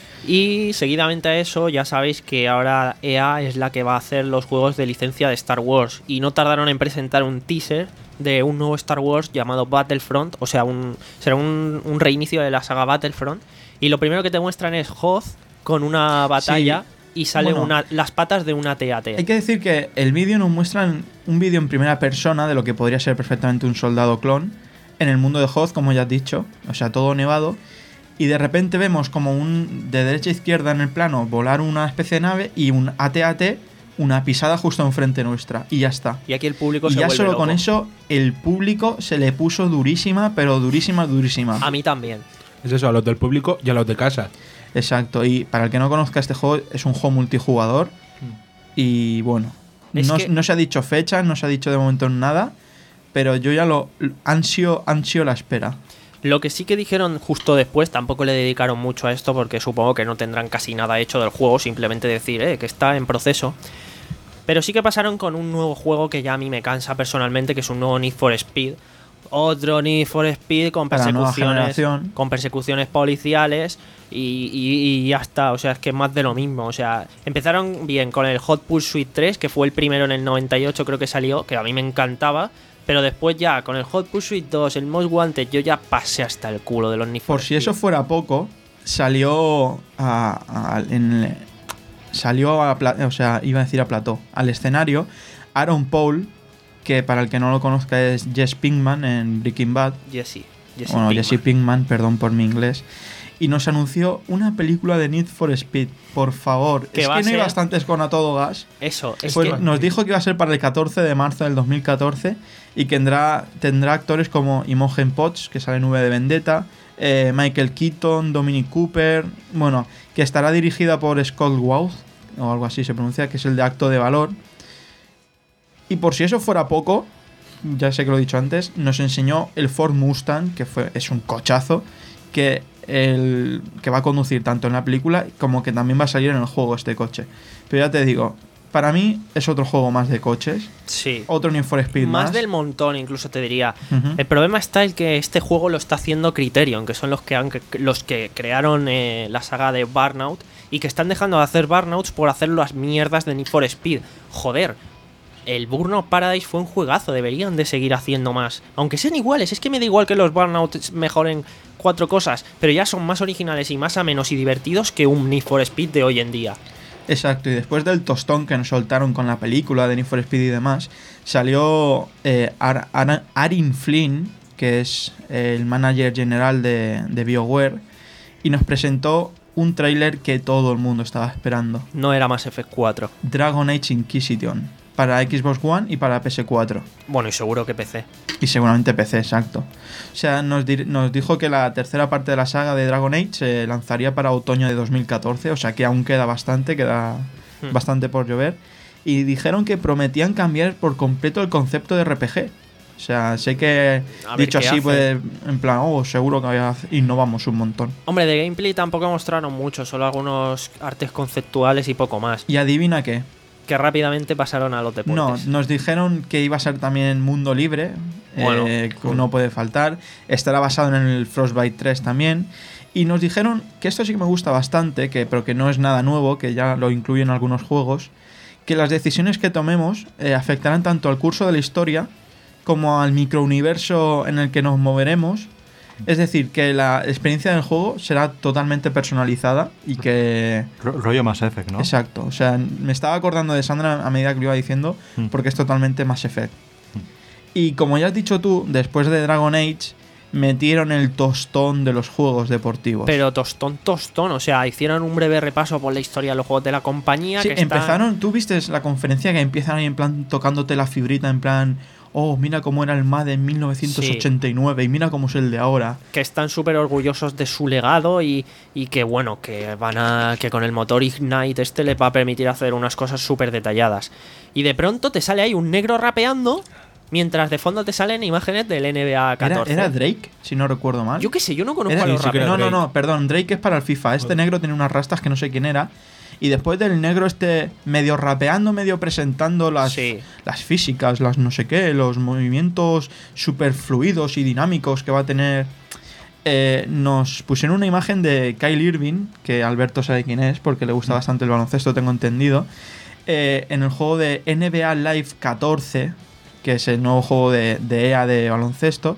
Y seguidamente a eso, ya sabéis que ahora E A es la que va a hacer los juegos de licencia de Star Wars. Y no tardaron en presentar un teaser de un nuevo Star Wars llamado Battlefront. O sea, un, será un, un reinicio de la saga Battlefront. Y lo primero que te muestran es Hoth con una batalla y sale Bueno. una, las patas de una T A T. Hay que decir que el vídeo nos muestra un vídeo en primera persona de lo que podría ser perfectamente un soldado clon en el mundo de Hoth, como ya has dicho, o sea, todo nevado, y de repente vemos como un de derecha a izquierda en el plano volar una especie de nave y un A T A T, una pisada justo enfrente nuestra, y ya está. Y aquí el público Y se ya vuelve solo loco. con eso el público se le puso durísima, pero durísima, durísima. A mí también. Es eso, a los del público y a los de casa. Exacto, y para el que no conozca este juego, es un juego multijugador. Y bueno, Es no, que- no se ha dicho fecha, no se ha dicho de momento nada, pero yo ya lo ansio, ansio la espera. Lo que sí que dijeron justo después, tampoco le dedicaron mucho a esto porque supongo que no tendrán casi nada hecho del juego, simplemente decir eh, que está en proceso. Pero sí que pasaron con un nuevo juego que ya a mí me cansa personalmente, que es un nuevo Need for Speed. Otro Need for Speed con Para la nueva persecuciones, generación. con persecuciones policiales y, y- y ya está. O sea, es que es más de lo mismo. O sea, empezaron bien con el Hot Pursuit tres, que fue el primero en el noventa y ocho, creo que salió, que a mí me encantaba. Pero después ya, con el Hot Pursuit dos, el Most Wanted, yo ya pasé hasta el culo de los Need for Por si Speed. eso fuera poco, salió a, a- en- salió a pla- o sea, iba a decir a plató, al escenario Aaron Paul, que para el que no lo conozca es Jesse Pinkman en Breaking Bad. Jesse. Jesse Bueno, Pinkman. Jesse Pinkman, perdón por mi inglés. Y nos anunció una película de Need for Speed. Por favor, Que es va que a no hay ser- bastantes con A Todo Gas. Eso, es Pues que... nos dijo que iba a ser para el catorce de marzo del dos mil catorce y que tendrá, tendrá actores como Imogen Potts, que sale en V de Vendetta, eh, Michael Keaton, Dominic Cooper, bueno, que estará dirigida por Scott Wouth, o algo así se pronuncia, que es el de Acto de Valor. Y por si eso fuera poco, ya sé que lo he dicho antes, nos enseñó el Ford Mustang, que fue, es un cochazo, que, el, que va a conducir tanto en la película como que también va a salir en el juego este coche. Pero ya te digo, para mí es otro juego más de coches. Sí. Otro Need for Speed más. Más del montón, incluso te diría. Ujú. El problema está en que este juego lo está haciendo Criterion, que son los que han, los que crearon eh, la saga de Burnout y que están dejando de hacer Burnouts por hacer las mierdas de Need for Speed. Joder, el Burnout Paradise fue un juegazo, deberían de seguir haciendo más. Aunque sean iguales, es que me da igual que los Burnouts mejoren cuatro cosas, pero ya son más originales y más amenos y divertidos que un Need for Speed de hoy en día. Exacto, y después del tostón que nos soltaron con la película de Need for Speed y demás, salió eh, Ar- Ar- Arin Flynn, que es el manager general de, de BioWare, y nos presentó un tráiler que todo el mundo estaba esperando. No era Mass Effect cuatro. Dragon Age Inquisition, para Xbox One y para P S cuatro. Bueno, y seguro que P C. Y seguramente P C, exacto. O sea, nos, dir- nos dijo que la tercera parte de la saga de Dragon Age se lanzaría para otoño de dos mil catorce, o sea que aún queda bastante, queda Hmm. bastante por llover. Y dijeron que prometían cambiar por completo el concepto de R P G. O sea, sé que A ver dicho qué así, hace. pues, en plan, oh, seguro que había- innovamos un montón. Hombre, de gameplay tampoco mostraron mucho, solo algunos artes conceptuales y poco más. Y adivina qué. Que rápidamente pasaron a los No, deportes. nos dijeron que iba a ser también mundo libre, Bueno, eh, cool. no puede faltar. Estará basado en el Frostbite tres también. Y nos dijeron que esto sí que me gusta bastante, que, pero que no es nada nuevo, que ya lo incluyen algunos juegos, que las decisiones que tomemos eh, afectarán tanto al curso de la historia como al microuniverso en el que nos moveremos. Es decir, que la experiencia del juego será totalmente personalizada y que... Ro- rollo Mass Effect, ¿no? Exacto, o sea, me estaba acordando de Sandra a medida que lo iba diciendo, Mm. porque es totalmente Mass Effect. Y como ya has dicho tú, después de Dragon Age, metieron el tostón de los juegos deportivos. Pero tostón, tostón. O sea, hicieron un breve repaso por la historia de los juegos de la compañía. Sí, que están- empezaron, tú viste la conferencia que empiezan ahí en plan tocándote la fibrita, en plan, oh, mira cómo era el Madden en mil novecientos ochenta y nueve y mira cómo es el de ahora. que están súper orgullosos de su legado y, y que bueno, que van a. Que con el motor Ignite este les va a permitir hacer unas cosas súper detalladas. Y de pronto te sale ahí un negro rapeando. Mientras de fondo te salen imágenes del N B A Era, catorce. era Drake, si no recuerdo mal. Yo qué sé, yo no conozco Era- a los sí, sí que era raperos. no, no, Drake. no, perdón, Drake es para el FIFA. Este negro tiene unas rastas que no sé quién era. Y después del negro este medio rapeando, medio presentando las, Sí. las físicas, las no sé qué, los movimientos super fluidos y dinámicos que va a tener, eh, nos pusieron una imagen de Kyle Irving, que Alberto sabe quién es, porque le gusta bastante el baloncesto, tengo entendido, eh, en el juego de N B A Live catorce, que es el nuevo juego de, de E A de baloncesto.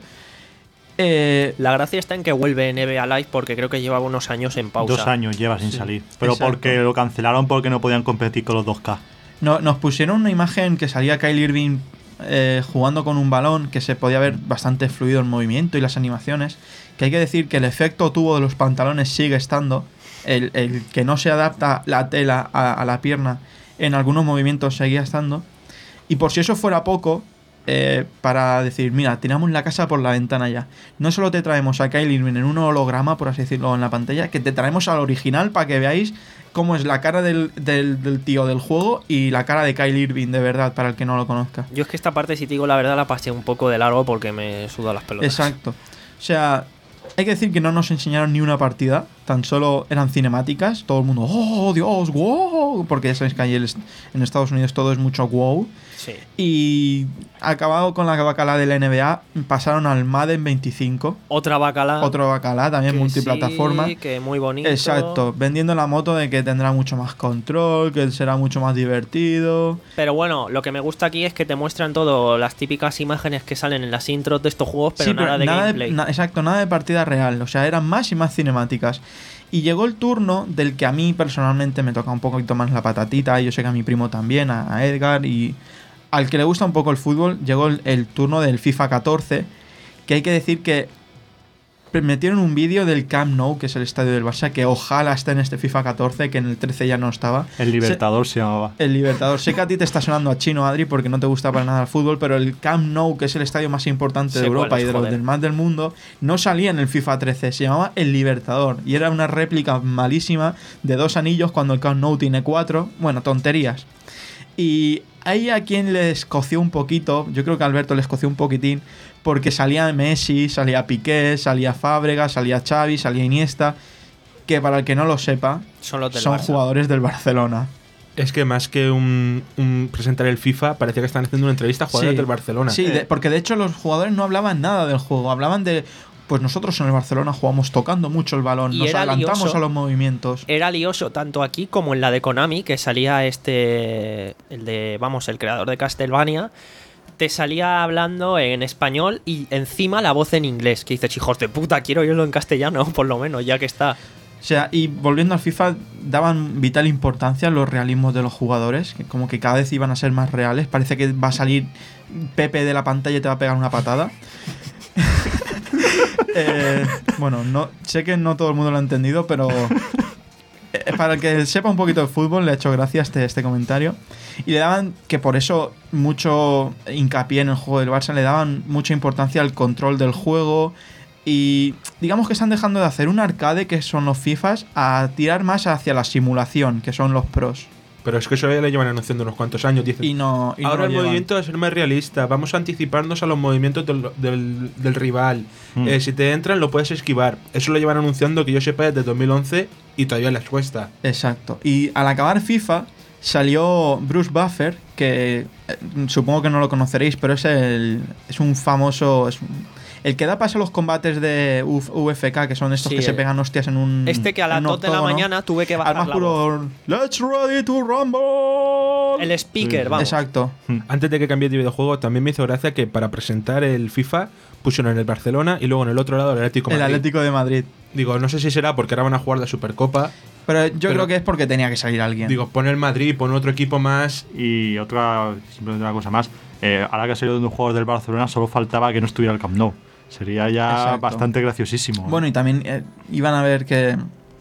Eh, La gracia está en que vuelve N B A Live porque creo que llevaba unos años en pausa. Dos años lleva sin salir. Pero Exacto. porque lo cancelaron porque no podían competir con los dos K. No, nos pusieron una imagen que salía Kyle Irving eh, jugando con un balón, que se podía ver bastante fluido el movimiento y las animaciones. Que hay que decir que el efecto tubo de los pantalones sigue estando. El, el que no se adapta la tela a, a la pierna en algunos movimientos seguía estando. Y por si eso fuera poco, eh, para decir, mira, tiramos la casa por la ventana ya. No solo te traemos a Kyle Irving en un holograma, por así decirlo, en la pantalla, que te traemos al original para que veáis cómo es la cara del, del, del tío del juego y la cara de Kyle Irving, de verdad, para el que no lo conozca. Yo es que esta parte, si te digo la verdad, la pasé un poco de largo porque me suda las pelotas. Exacto. O sea, hay que decir que no nos enseñaron ni una partida, tan solo eran cinemáticas. Todo el mundo, oh, Dios, wow, porque ya sabéis que ahí el- en Estados Unidos todo es mucho wow. Sí. Y acabado con la bacala de la N B A, pasaron al Madden veinticinco. Otra bacala. Otro bacala, también que multiplataforma. sí, que muy bonito. Exacto, vendiendo la moto de que tendrá mucho más control, que será mucho más divertido. Pero bueno, lo que me gusta aquí es que te muestran todo, las típicas imágenes que salen en las intros de estos juegos, pero Sí, nada de nada gameplay. na- exacto, nada de partida real. O sea, eran más y más cinemáticas. Y llegó el turno del que a mí personalmente me toca un poquito más la patatita. Y yo sé que a mi primo también, a, a Edgar. Y al que le gusta un poco el fútbol, llegó el, el turno del FIFA catorce. Que hay que decir que metieron un vídeo del Camp Nou, que es el estadio del Barça, que ojalá esté en este FIFA catorce, que en el trece ya no estaba. El Libertador se llamaba. El Libertador. Sé que a ti te está sonando a chino, Adri, porque no te gusta para nada el fútbol, pero el Camp Nou, que es el estadio más importante de Sé cuál Europa es, y de los joder. del más del mundo, no salía en el FIFA trece, se llamaba el Libertador. Y era una réplica malísima de dos anillos cuando el Camp Nou tiene cuatro. Bueno, tonterías. Y ahí a quien le escoció un poquito, yo creo que a Alberto le escoció un poquitín, porque salía Messi, salía Piqué, salía Fábregas, salía Xavi, salía Iniesta, que para el que no lo sepa, Son los del son Barça. jugadores del Barcelona. Es que más que un, un presentar el FIFA, parecía que están haciendo una entrevista a jugadores Sí. del Barcelona. Sí, de- porque de hecho los jugadores no hablaban nada del juego, hablaban de... Pues nosotros en el Barcelona jugamos tocando mucho el balón, Y nos era adelantamos lioso. a los movimientos. Era lioso tanto aquí como en la de Konami, que salía este, el de, vamos, el creador de Castlevania, te salía hablando en español y encima la voz en inglés, que dices, hijos de puta, quiero oírlo en castellano, por lo menos, ya que está. O sea, y volviendo al FIFA, daban vital importancia a los realismos de los jugadores, que como que cada vez iban a ser más reales. Parece que va a salir Pepe de la pantalla y te va a pegar una patada. Eh, bueno, no sé que no todo el mundo lo ha entendido, pero eh, para el que sepa un poquito de fútbol le ha hecho gracia este, este comentario. Y le daban, que por eso mucho hincapié en el juego del Barça, le daban mucha importancia al control del juego. Y digamos que están dejando de hacer un arcade, que son los FIFAs, a tirar más hacia la simulación, que son los pros. Pero es que eso ya le llevan anunciando unos cuantos años. Dicen, Y no, y no ahora lo el llevan. movimiento va a ser más realista. Vamos a anticiparnos a los movimientos del, del, del rival. Mm. Eh, si te entran, lo puedes esquivar. Eso lo llevan anunciando, que yo sepa, desde dos mil once y todavía les cuesta. Exacto. Y al acabar FIFA salió Bruce Buffer, que eh, supongo que no lo conoceréis, pero es el es un famoso... Es un- el que da paso a los combates de Uf- U F K, que son estos Sí, que se el- pegan hostias en un... Este que a las en un dos de la octógono. mañana tuve que Al bajar más la voz. puro... Let's ready to rumble. El speaker, vamos. Exacto. Antes de que cambie de videojuego, también me hizo gracia que para presentar el FIFA pusieron en el Barcelona y luego en el otro lado el Atlético de El Madrid. Atlético de Madrid. Digo, no sé si será porque ahora van a jugar la Supercopa. Pero yo Pero- creo que es porque tenía que salir alguien. Digo, pon el Madrid, pon otro equipo más. Y otra, simplemente una cosa más, eh, ahora que ha salido de un jugador del Barcelona, solo faltaba que no estuviera el Camp Nou. Sería ya Exacto. bastante graciosísimo. Bueno, y también eh, iban a ver que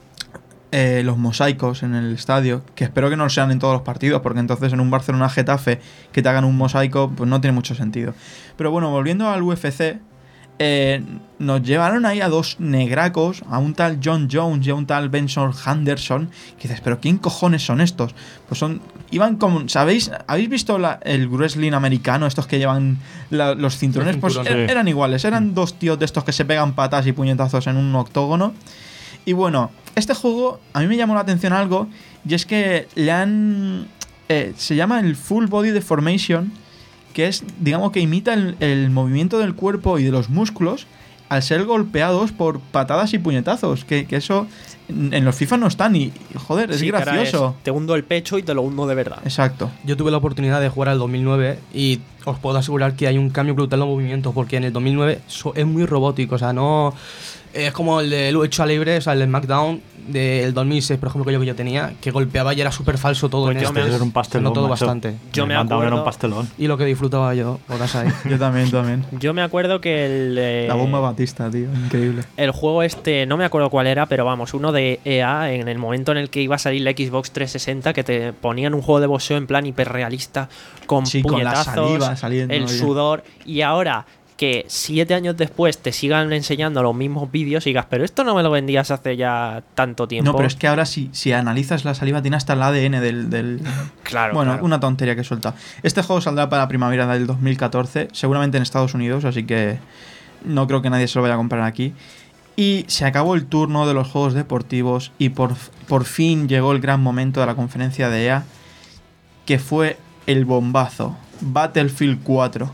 eh, los mosaicos en el estadio, que espero que no sean en todos los partidos, porque entonces en un Barcelona-Getafe que te hagan un mosaico, pues no tiene mucho sentido. Pero bueno, volviendo al U F C, eh, nos llevaron ahí a dos negracos, a un tal John Jones y a un tal Benson Henderson, que dices, pero ¿quién cojones son estos? Pues son, iban como, ¿sabéis? ¿Habéis visto la- el wrestling americano, estos que llevan la- los cinturones? Los Pues cinturones. er- eran iguales, eran dos tíos de estos que se pegan patas y puñetazos en un octógono. Y bueno, este juego a mí me llamó la atención algo, y es que le han... eh, se llama el Full Body Deformation, que es, digamos, que imita el, el movimiento del cuerpo y de los músculos al ser golpeados por patadas y puñetazos. Que, que eso en, en los FIFA no están y, y, joder, es Sí, que ahora gracioso. es, te hundo el pecho y te lo hundo de verdad. Exacto. Yo tuve la oportunidad de jugar al dos mil nueve y os puedo asegurar que hay un cambio brutal en los movimientos, porque en el dos mil nueve so- es muy robótico, o sea, no... Es como el de lucha libre, o sea, el de SmackDown del dos mil seis, por ejemplo, que yo, que yo tenía, que golpeaba y era súper falso todo Pues en yo este. me- Era un Se pastelón. notó macho. bastante. Yo me Mandaban, era un acuerdo- pastelón. Y lo que disfrutaba yo, podrás ahí. Yo también, también. Yo me acuerdo que el... eh, La bomba Batista, tío, increíble. El juego este, no me acuerdo cuál era, pero vamos, uno de E A, en el momento en el que iba a salir la Xbox trescientos sesenta, que te ponían un juego de boxeo en plan hiperrealista, con Sí, con la puñetazos, saliva saliendo, el oye. sudor, y ahora que siete años después te sigan enseñando los mismos vídeos y digas, pero esto no me lo vendías hace ya tanto tiempo. No, pero es que ahora si, si analizas la saliva tiene hasta el A D N del... del... Claro, Bueno, claro. una tontería que suelta. Este juego saldrá para primavera del dos mil catorce, seguramente en Estados Unidos, así que no creo que nadie se lo vaya a comprar aquí. Y se acabó el turno de los juegos deportivos y por, por fin llegó el gran momento de la conferencia de E A, que fue el bombazo, Battlefield cuatro.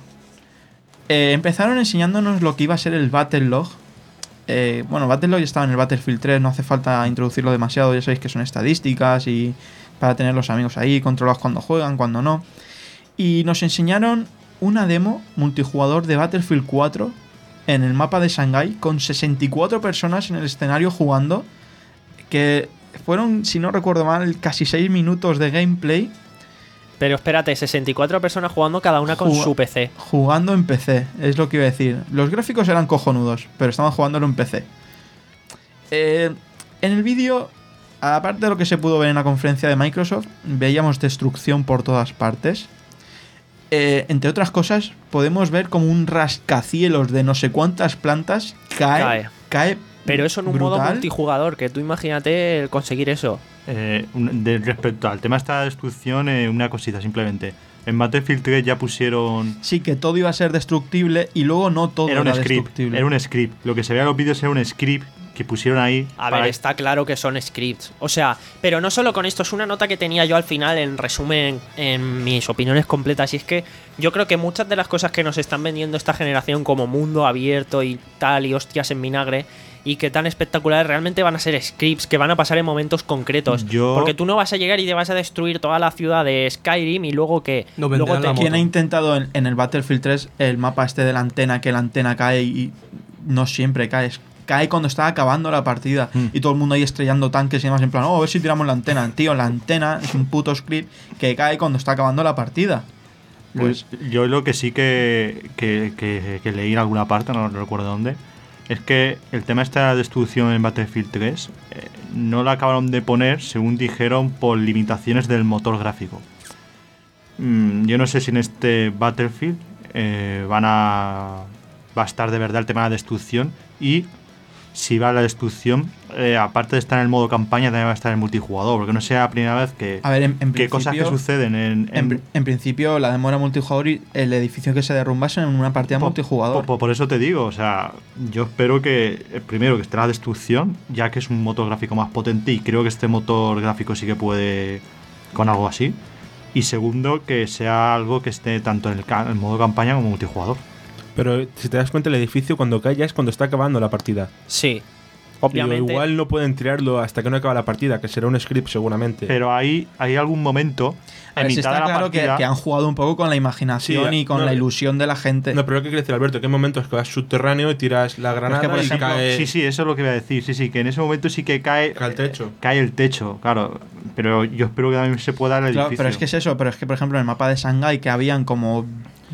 Eh, empezaron enseñándonos lo que iba a ser el Battlelog. Eh, bueno, Battlelog ya estaba en el Battlefield tres, no hace falta introducirlo demasiado, ya sabéis que son estadísticas y para tener los amigos ahí, controlados cuando juegan, cuando no. Y nos enseñaron una demo multijugador de Battlefield cuatro en el mapa de Shanghái con sesenta y cuatro personas en el escenario jugando, que fueron, si no recuerdo mal, casi seis minutos de gameplay Pero espérate, sesenta y cuatro personas jugando cada una con Juga- su P C. jugando en P C, es lo que iba a decir. Los gráficos eran cojonudos, pero estaban jugándolo en P C. Eh, en el vídeo, aparte de lo que se pudo ver en la conferencia de Microsoft, veíamos destrucción por todas partes. Eh, entre otras cosas, podemos ver como un rascacielos de no sé cuántas plantas cae. Cae. Cae. Pero eso en un modo brutal. multijugador, que tú imagínate el conseguir eso. Eh, un- de- respecto al tema de esta destrucción, eh, una cosita simplemente. En Battlefield tres ya pusieron. Sí, que todo iba a ser destructible y luego no todo Era era, un script. destructible. Era un script. Lo que se veía en los vídeos era un script que pusieron ahí. A para- ver, está claro que son scripts. O sea, pero no solo con esto, es una nota que tenía yo al final en resumen en mis opiniones completas. Y es que yo creo que muchas de las cosas que nos están vendiendo esta generación como mundo abierto y tal, y hostias en vinagre, y que tan espectaculares, realmente van a ser scripts que van a pasar en momentos concretos. Yo- Porque tú no vas a llegar y te vas a destruir toda la ciudad de Skyrim y luego que. No luego venderán te- la ¿Quién moto. ha intentado en, en el Battlefield tres el mapa este de la antena, que la antena cae y no siempre cae? Cae cuando está acabando la partida Mm. y todo el mundo ahí estrellando tanques y demás en plan, oh, a ver si tiramos la antena. Tío, la antena es un puto script que cae cuando está acabando la partida. Pues yo lo que sí que, que, que- que leí en alguna parte, no recuerdo dónde, es que el tema de esta destrucción en Battlefield tres eh, no la acabaron de poner, según dijeron, por limitaciones del motor gráfico. Mm, yo no sé si en este Battlefield eh, van a va a estar de verdad el tema de la destrucción, y si va a la destrucción, eh, aparte de estar en el modo campaña, también va a estar en el multijugador, porque no sea la primera vez que, A ver, en, en que cosas que principio- suceden en, En, pri- en principio, la demo era multijugador y el edificio que se derrumba es en una partida Po- multijugador. po- Por, eso te digo, o sea, yo espero que, eh, primero, que esté la destrucción, ya que es un motor gráfico más potente y creo que este motor gráfico sí que puede con algo así. Y segundo, que sea algo que esté tanto en el, ca- en modo campaña como multijugador. Pero si te das cuenta, el edificio cuando cae ya es cuando está acabando la partida. Sí. Digo, Obviamente. igual no pueden tirarlo hasta que no acabe la partida, que será un script seguramente. Pero hay, hay algún momento A en ver, si mitad está de la claro que, partida. que han jugado un poco con la imaginación Sí, y con no, la eh, ilusión de la gente. No, pero lo que quiere decir, Alberto, que hay momentos que vas subterráneo y tiras la granada por y ejemplo, cae, Sí, sí, eso es lo que iba a decir. Sí, sí, que en ese momento sí que cae, cae el techo. cae el techo, claro. Pero yo espero que también se pueda el Claro, edificio. pero es que es eso, pero es que por ejemplo en el mapa de Shanghái que habían como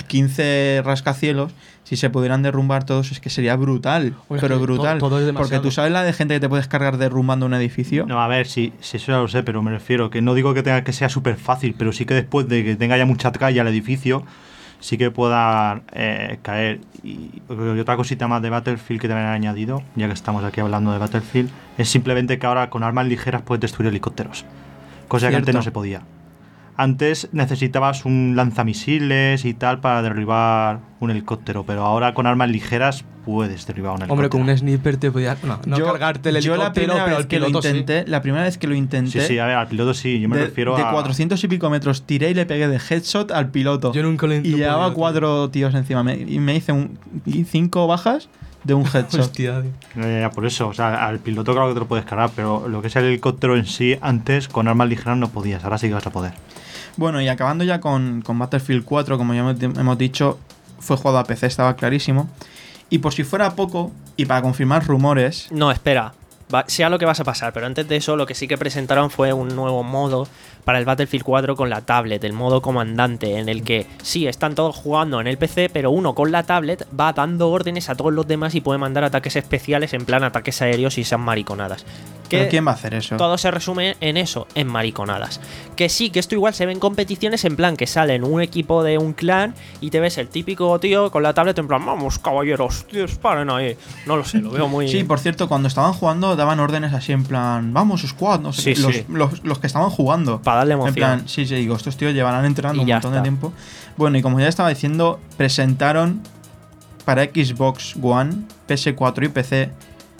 quince rascacielos, si se pudieran derrumbar todos es que sería brutal, Oye, pero to- brutal. todo es porque demasiado. tú sabes la de gente que te puedes cargar derrumbando un edificio. No, a ver, si, si eso ya lo sé, pero me refiero que no digo que tenga que sea súper fácil, pero sí que después de que tenga ya mucha tralla el edificio, sí que pueda eh, caer. Y, y otra cosita más de Battlefield que también han añadido, ya que estamos aquí hablando de Battlefield, es simplemente que ahora con armas ligeras puedes destruir helicópteros, cosa que Cierto. antes no se podía. Antes necesitabas un lanzamisiles y tal para derribar un helicóptero, pero ahora con armas ligeras puedes derribar un helicóptero. Hombre, con un sniper te podía. No, no yo, cargarte el yo helicóptero, la primera pero vez el que lo piloto sí. intenté, la primera vez que lo intenté, Sí, sí, a ver, al piloto sí, yo me de, refiero de a... cuatrocientos y pico metros tiré y le pegué de headshot al piloto. Yo nunca lo y no he llevaba podido, tío. cuatro tíos encima me- y me hice un, y cinco bajas de un headshot. Hostia, tío. Eh, por eso, o sea, al piloto claro que te lo puedes cargar, pero lo que es el helicóptero en sí, antes con armas ligeras no podías, ahora sí que vas a poder. Bueno, y acabando ya con, con Battlefield cuatro, como ya hemos, hemos dicho, fue jugado a P C, estaba clarísimo. Y por si fuera poco, y para confirmar rumores, No, espera. Va- sea lo que vas a pasar, pero antes de eso lo que sí que presentaron fue un nuevo modo para el Battlefield cuatro con la tablet, el modo comandante, en el que sí, están todos jugando en el P C, pero uno con la tablet va dando órdenes a todos los demás y puede mandar ataques especiales en plan ataques aéreos y sean mariconadas. ¿pero Que quién va a hacer eso? todo se resume en eso, en mariconadas. Que sí, que esto igual se ve en competiciones en plan que salen un equipo de un clan y te ves el típico tío con la tablet en plan, vamos caballeros, disparen ahí. No lo sé, lo veo muy... Sí, por cierto, cuando estaban jugando daban órdenes así en plan, vamos squad, no sé, Sí, qué, los, sí. Los, los que estaban jugando. Para darle En emoción. plan, sí, sí, digo, estos tíos llevarán entrenando Y un ya montón está. de tiempo. Bueno, y como ya estaba diciendo, presentaron para Xbox One, P S cuatro y P C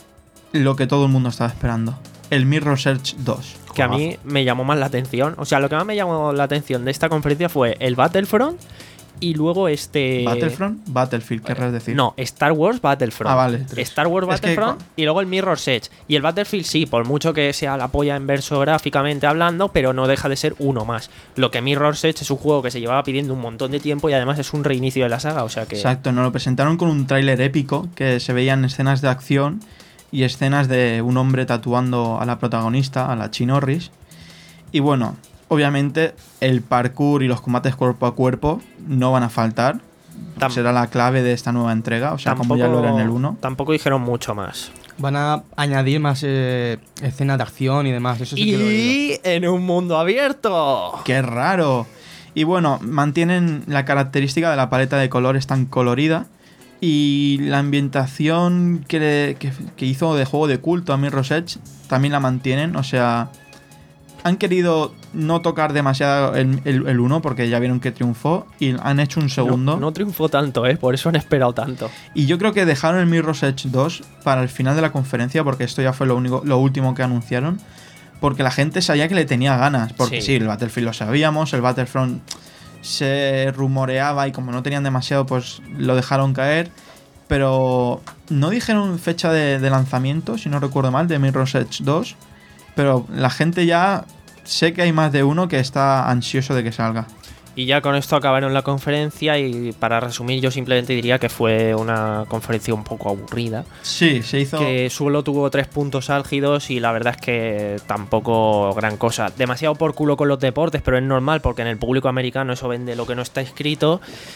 lo que todo el mundo estaba esperando. El Mirror's Edge dos. Que a mí me llamó más la atención. O sea, lo que más me llamó la atención de esta conferencia fue el Battlefront y luego este... Battlefront, Battlefield, querrás decir. No, Star Wars Battlefront. Ah, vale. Star Wars Es que Battlefront con- y luego el Mirror's Edge. Y el Battlefield sí, por mucho que sea la polla en verso gráficamente hablando, pero no deja de ser uno más. Lo que Mirror's Edge es un juego que se llevaba pidiendo un montón de tiempo y además es un reinicio de la saga, o sea que... Exacto, nos lo presentaron con un tráiler épico que se veían escenas de acción y escenas de un hombre tatuando a la protagonista, a la Chinorris. Y bueno, obviamente el parkour y los combates cuerpo a cuerpo no van a faltar. Tam- Será la clave de esta nueva entrega, o sea, como ya lo era en el uno. Tampoco dijeron mucho más. Van a añadir más eh, escenas de acción y demás. Eso sí que lo he oído. Y en un mundo abierto. ¡Qué raro! Y bueno, mantienen la característica de la paleta de colores tan colorida. Y la ambientación que, le- que, que hizo de juego de culto a Mirror's Edge también la mantienen. O sea, han querido no tocar demasiado el, el, el uno porque ya vieron que triunfó y han hecho un segundo. No, no triunfó tanto, ¿eh? Por eso han esperado tanto. Y yo creo que dejaron el Mirror's Edge dos para el final de la conferencia porque esto ya fue lo, único, lo último que anunciaron. Porque la gente sabía que le tenía ganas. Porque sí, Sí. el Battlefield lo sabíamos, el Battlefront se rumoreaba y como no tenían demasiado, pues lo dejaron caer. Pero no dijeron fecha de, de lanzamiento, si no recuerdo mal, de Mirror's Edge dos. Pero la gente ya sé que hay más de uno que está ansioso de que salga. Y ya con esto acabaron la conferencia y para resumir yo simplemente diría que fue una conferencia un poco aburrida. Sí, se hizo... Que solo tuvo tres puntos álgidos y la verdad es que tampoco gran cosa. Demasiado por culo con los deportes, pero es normal porque en el público americano eso vende lo que no está escrito.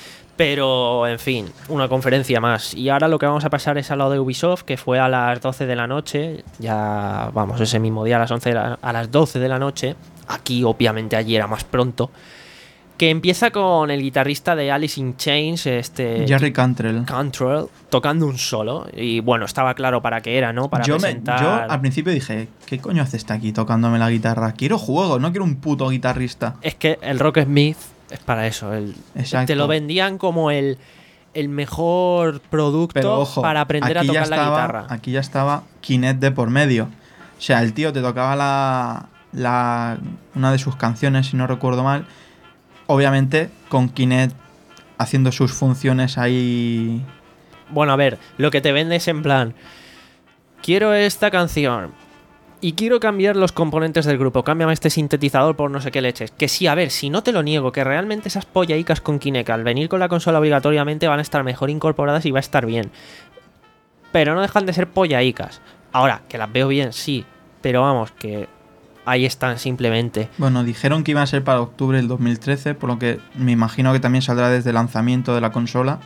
Pero, en fin, una conferencia más. Y ahora lo que vamos a pasar es a lo de Ubisoft, que fue a las doce de la noche. Ya, vamos, ese mismo día a las, once de la- a las doce de la noche. Aquí, obviamente, allí era más pronto. Que empieza con el guitarrista de Alice in Chains, este... Jerry Cantrell. Cantrell, tocando un solo. Y bueno, estaba claro para qué era, ¿no? Para Yo, me, presentar... yo al principio dije, ¿qué coño hace este aquí tocándome la guitarra? Quiero juego, no quiero un puto guitarrista. Es que el Rocksmith es para eso. El, Exacto. te lo vendían como el, el mejor producto Pero ojo, para aprender a aquí ya tocar la estaba- guitarra. Aquí ya estaba Kinect de por medio. O sea, el tío te tocaba la, la una de sus canciones, si no recuerdo mal. Obviamente con Kinect haciendo sus funciones ahí. Bueno, a ver, lo que te vende es en plan: quiero esta canción y quiero cambiar los componentes del grupo. Cámbiame este sintetizador por no sé qué leches. Que sí, a ver, si no te lo niego, que realmente esas pollaicas con Kinect al venir con la consola obligatoriamente van a estar mejor incorporadas y va a estar bien. Pero no dejan de ser pollaicas. Ahora, que las veo bien, sí. Pero vamos, que ahí están simplemente. Bueno, dijeron que iba a ser para octubre del dos mil trece, por lo que me imagino que también saldrá desde el lanzamiento de la consola.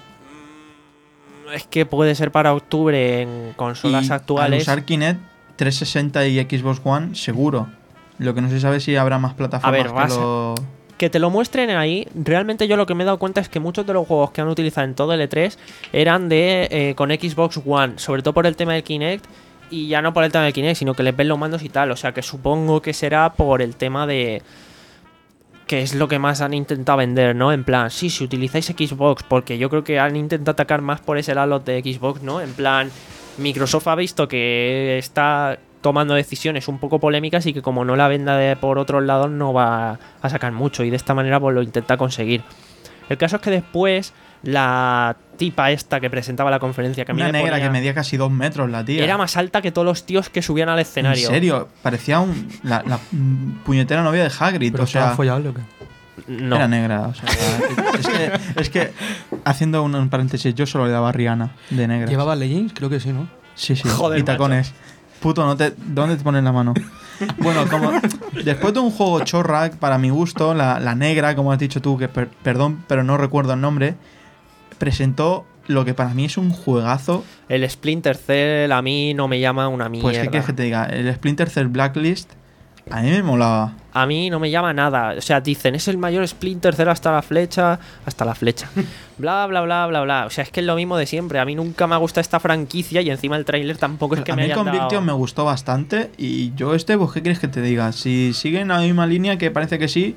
Es que puede ser para octubre en consolas Y actuales. Al usar Kinect, trescientos sesenta y Xbox One, seguro. Lo que no se sabe si habrá más plataformas A ver, vas que a- lo... Que te lo muestren ahí. Realmente yo lo que me he dado cuenta es que muchos de los juegos que han utilizado en todo el E tres eran de eh, con Xbox One, sobre todo por el tema del Kinect. Y ya no por el tema del Kinect, sino que les ven los mandos y tal. O sea que supongo que será por el tema de... que es lo que más han intentado vender, ¿no? En plan, sí, si utilizáis Xbox, porque yo creo que han intentado atacar más por ese lado de Xbox, ¿no? En plan, Microsoft ha visto que está tomando decisiones un poco polémicas y que como no la venda de por otros lados no va a sacar mucho y de esta manera pues lo intenta conseguir. El caso es que después la tipa esta que presentaba la conferencia, que a mí Una me negra ponía- que medía casi dos metros, la tía. era más alta que todos los tíos que subían al escenario. En serio, parecía un, la, la mm, puñetera novia de Hagrid. Pero O sea, estaba follable o qué? No. era negra. O sea, es, que, es que, haciendo un, un paréntesis, yo solo le daba a Rihanna de negra. ¿Llevaba leggings? Creo que sí, ¿no? Sí, sí. Joder, y tacones. Puto, no te, ¿dónde te pones la mano? Bueno, como después de un juego chorra, para mi gusto, la, la negra, como has dicho tú, que per- perdón, pero no recuerdo el nombre, presentó lo que para mí es un juegazo. El Splinter Cell a mí no me llama una mierda. Pues, ¿qué quieres que te diga? El Splinter Cell Blacklist, a mí me molaba. A mí no me llama nada. O sea, dicen, es el mayor Splinter Cell hasta la flecha. Hasta la flecha. Bla, bla, bla, bla, bla. O sea, es que es lo mismo de siempre. A mí nunca me ha gustado esta franquicia y encima el tráiler tampoco es que a me mí hayan Conviction dado... me gustó bastante y yo este, pues, ¿qué quieres que te diga? Si siguen la misma línea, que parece que sí,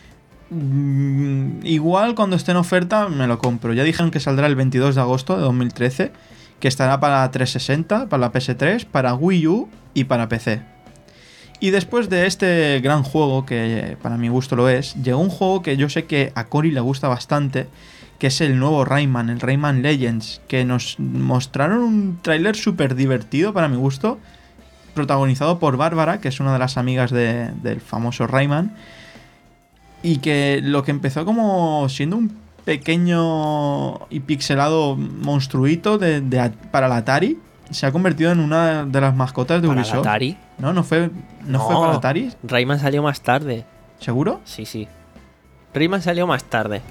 mm, igual cuando esté en oferta me lo compro. Ya dijeron que saldrá el veintidós de agosto de dos mil trece, que estará para trescientos sesenta, para la P S tres, para Wii U y para P C. Y después de este gran juego, que para mi gusto lo es, llegó un juego que yo sé que a Cory le gusta bastante, que es el nuevo Rayman, el Rayman Legends, que nos mostraron un tráiler súper divertido para mi gusto, protagonizado por Bárbara, que es una de las amigas de- del famoso Rayman, y que lo que empezó como siendo un pequeño y pixelado monstruito de, de a- para la Atari, se ha convertido en una de las mascotas de ¿Para la Ubisoft. Atari? No, no fue, no, No. fue para Atari, Rayman salió más tarde. ¿seguro? Sí, sí. Rayman salió más tarde.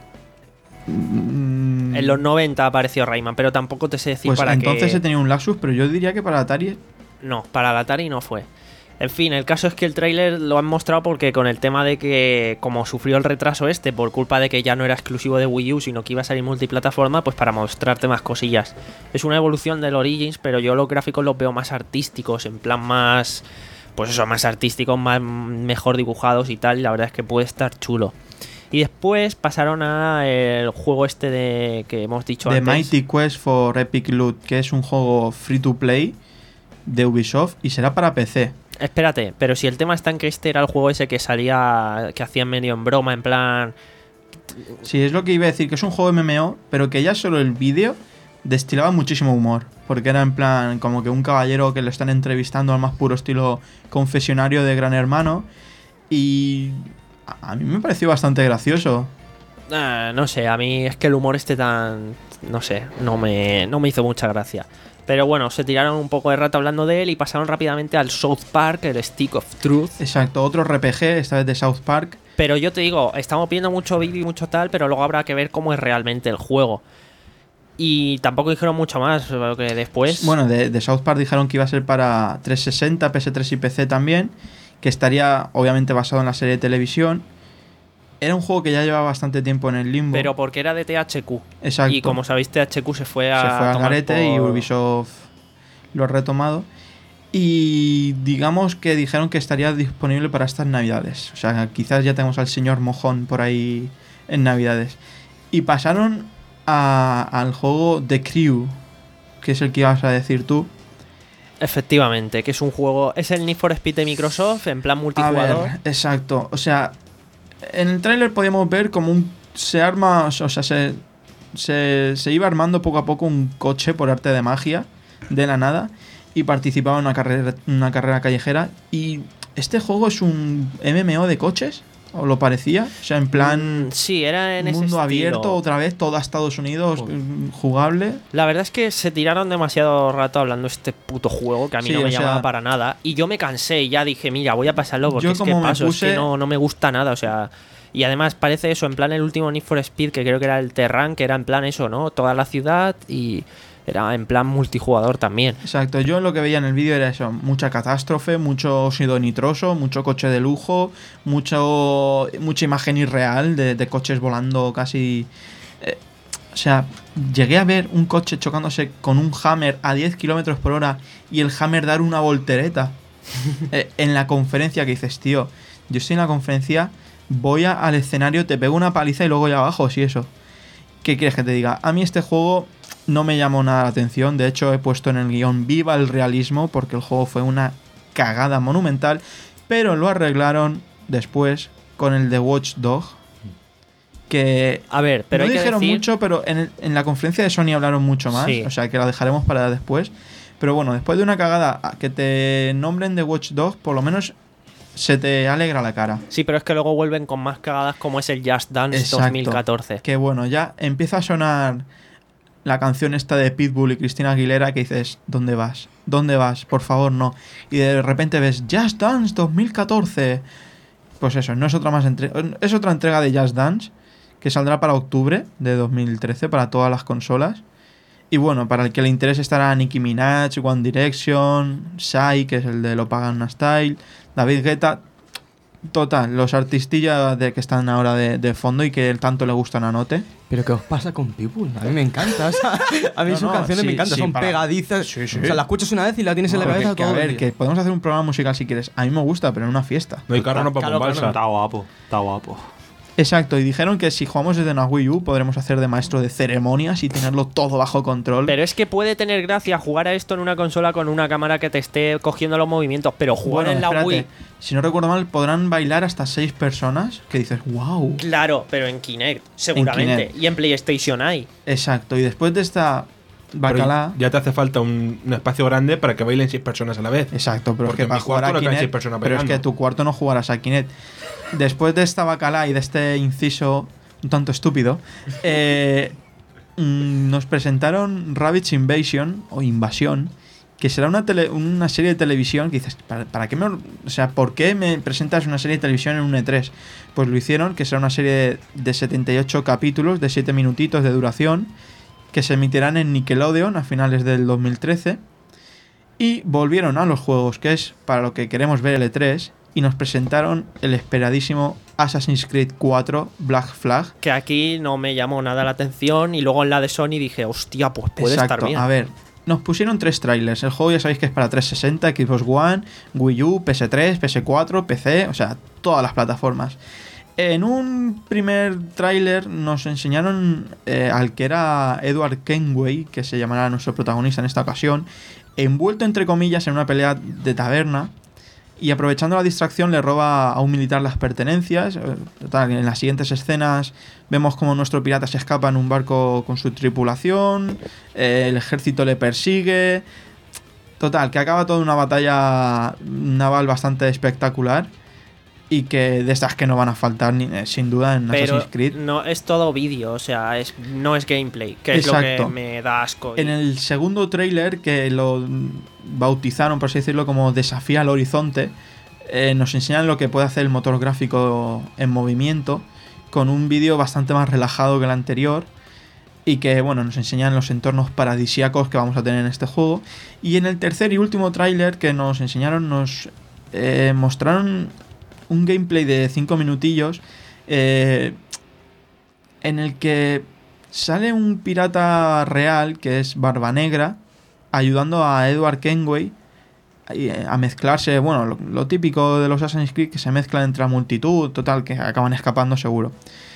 Mm, En los noventa apareció Rayman, pero tampoco te sé decir pues para entonces qué... he tenido un Laxus, pero yo diría que para Atari. No, para la Atari no fue. En fin, el caso es que el tráiler lo han mostrado porque con el tema de que, como sufrió el retraso este por culpa de que ya no era exclusivo de Wii U, sino que iba a salir multiplataforma, pues para mostrarte más cosillas. Es una evolución del Origins, pero yo los gráficos los veo más artísticos, en plan más... pues eso, más artísticos, más mejor dibujados y tal, y la verdad es que puede estar chulo. Y después pasaron a el juego este de que hemos dicho The antes. Mighty Quest for Epic Loot, que es un juego free to play de Ubisoft y será para P C. Espérate, pero si el tema está en que este era el juego ese que salía, que hacían medio en broma, en plan... Sí, es lo que iba a decir, que es un juego M M O, pero que ya solo el vídeo destilaba muchísimo humor. Porque era en plan como que un caballero que le están entrevistando al más puro estilo confesionario de Gran Hermano. Y a mí me pareció bastante gracioso. Ah, no sé, a mí es que el humor este tan... No sé, no me, no me hizo mucha gracia. Pero bueno, se tiraron un poco de rato hablando de él y pasaron rápidamente al South Park, el Stick of Truth. Exacto, otro R P G, esta vez de South Park. Pero yo te digo, estamos viendo mucho vídeo y mucho tal, pero luego habrá que ver cómo es realmente el juego. Y tampoco dijeron mucho más, porque después... Bueno, de, de South Park dijeron que iba a ser para trescientos sesenta, P S tres y P C también, que estaría obviamente basado en la serie de televisión. Era un juego que ya llevaba bastante tiempo en el limbo. Pero porque era de T H Q. Exacto. Y como sabéis, T H Q se fue a... Se fue al tomar garete y por- Ubisoft lo ha retomado. Y digamos que dijeron que estaría disponible para estas navidades. O sea, quizás ya tenemos al señor Mojón por ahí en navidades. Y pasaron a- al juego The Crew, que es el que ibas a decir tú. Efectivamente, que es un juego... Es el Need for Speed de Microsoft, en plan A multijugador. ver, exacto. O sea, en el tráiler podíamos ver como un... Se arma... O sea, se, se, se iba armando poco a poco un coche por arte de magia, de la nada, y participaba en una carrera, una carrera callejera. Y este juego es un M M O de coches, ¿o lo parecía? O sea, en plan... Mm, sí, era en ese mundo estilo. abierto, otra vez, todo a Estados Unidos, Joder. mm, jugable. La verdad es que se tiraron demasiado rato hablando de este puto juego que a mí Sí, no me o sea- llamaba para nada. Y yo me cansé y ya dije, mira, voy a pasarlo porque Yo es que como me paso, es que puse- no, no me gusta nada, o sea... Y además parece eso, en plan el último Need for Speed, que creo que era el Terran, que era en plan eso, ¿no? Toda la ciudad y era en plan multijugador también. Exacto, yo lo que veía en el vídeo era eso, mucha catástrofe, mucho óxido nitroso, mucho coche de lujo, mucho mucha imagen irreal de, de coches volando casi... eh, o sea, llegué a ver un coche chocándose con un Hammer a diez kilómetros por hora y el Hammer dar una voltereta eh, en la conferencia, que dices, tío, yo estoy en la conferencia, voy a- al escenario, te pego una paliza y luego ya abajo, si eso. ¿Qué quieres que te diga? A mí este juego no me llamó nada la atención. De hecho, he puesto en el guión viva el realismo porque el juego fue una cagada monumental. Pero lo arreglaron después con el de Watch Dog. Que A ver, pero no hay que dijeron decir... mucho, pero en, el- en la conferencia de Sony hablaron mucho más. Sí. O sea, que la dejaremos para después. Pero bueno, después de una cagada a que te nombren de Watch Dog, por lo menos se te alegra la cara. Sí, pero es que luego vuelven con más cagadas como es el Just Dance Exacto. dos mil catorce. Que bueno, ya empieza a sonar la canción esta de Pitbull y Cristina Aguilera que dices, ¿dónde vas? ¿Dónde vas? Por favor, no. Y de repente ves Just Dance dos mil catorce. Pues eso, no es otra más entre- es otra entrega de Just Dance que saldrá para octubre de dos mil trece para todas las consolas. Y bueno, para el que le interese estará Nicki Minaj, One Direction, Psy, que es el de Lo Pagan Style, David Guetta. Total, los artistillas de que están ahora de, de fondo y que tanto le gustan a Note. ¿Pero qué os pasa con Pitbull? A mí me encanta. o sea, a mí No, sus no, canciones sí, me encantan. sí, son para- pegadizas. Sí, sí. O sea, la escuchas una vez y la tienes en la Porque, cabeza que, a todo el ver, día. que podemos hacer un programa musical si quieres. A mí me gusta, pero en una fiesta. No hay carro, no para Claro, con balsa. Está guapo, está guapo. Exacto, y dijeron que si jugamos desde una Wii U podremos hacer de maestro de ceremonias y tenerlo todo bajo control. Pero es que puede tener gracia jugar a esto en una consola con una cámara que te esté cogiendo los movimientos, pero jugar Bueno, en la espérate, Wii... si no recuerdo mal, podrán bailar hasta seis personas. Que dices, wow. Claro, pero en Kinect, seguramente. Kinect. Y en PlayStation hay. Exacto, y después de esta Pero bacalá. ya te hace falta un, un espacio grande para que bailen seis personas a la vez. Exacto, pero es Porque que en para mi jugar cuarto a no caben seis Kinect. personas Pero es que bailando. tu cuarto no jugarás a Kinect. Después de esta bacalá y de este inciso un tanto estúpido, eh, mm, nos presentaron Rabbids Invasion o Invasión, que será una, tele- una serie de televisión que dices, ¿para, para qué me, o sea, ¿por qué me presentas una serie de televisión en un E tres? Pues lo hicieron, que será una serie de setenta y ocho capítulos de siete minutitos de duración, que se emitirán en Nickelodeon a finales del dos mil trece. Y volvieron a los juegos, que es para lo que queremos ver el E tres, y nos presentaron el esperadísimo Assassin's Creed cuatro Black Flag. Que aquí no me llamó nada la atención y luego en la de Sony dije, hostia, pues puede Exacto, estar bien. a ver, nos pusieron tres trailers. El juego ya sabéis que es para trescientos sesenta, Xbox One, Wii U, P S tres, P S cuatro, P C, o sea, todas las plataformas. En un primer tráiler nos enseñaron eh, al que era Edward Kenway, que se llamará nuestro protagonista en esta ocasión, envuelto entre comillas en una pelea de taberna, y aprovechando la distracción le roba a un militar las pertenencias. Total, en las siguientes escenas vemos como nuestro pirata se escapa en un barco con su tripulación, eh, el ejército le persigue. Total, que acaba toda una batalla naval bastante espectacular. Y que de estas que no van a faltar ni, eh, sin duda en Pero Assassin's Creed. no es todo vídeo, o sea, es, no es gameplay, que Exacto. es lo que me da asco. En el segundo tráiler, que lo bautizaron, por así decirlo, como Desafía al Horizonte, eh, nos enseñan lo que puede hacer el motor gráfico en movimiento, con un vídeo bastante más relajado que el anterior, y que, bueno, nos enseñan los entornos paradisíacos que vamos a tener en este juego. Y en el tercer y último tráiler que nos enseñaron, nos eh, mostraron un gameplay de cinco minutillos eh, en el que sale un pirata real que es Barba Negra ayudando a Edward Kenway a mezclarse, bueno, lo, lo típico de los Assassin's Creed, que se mezclan entre la multitud, total, que acaban escapando seguro.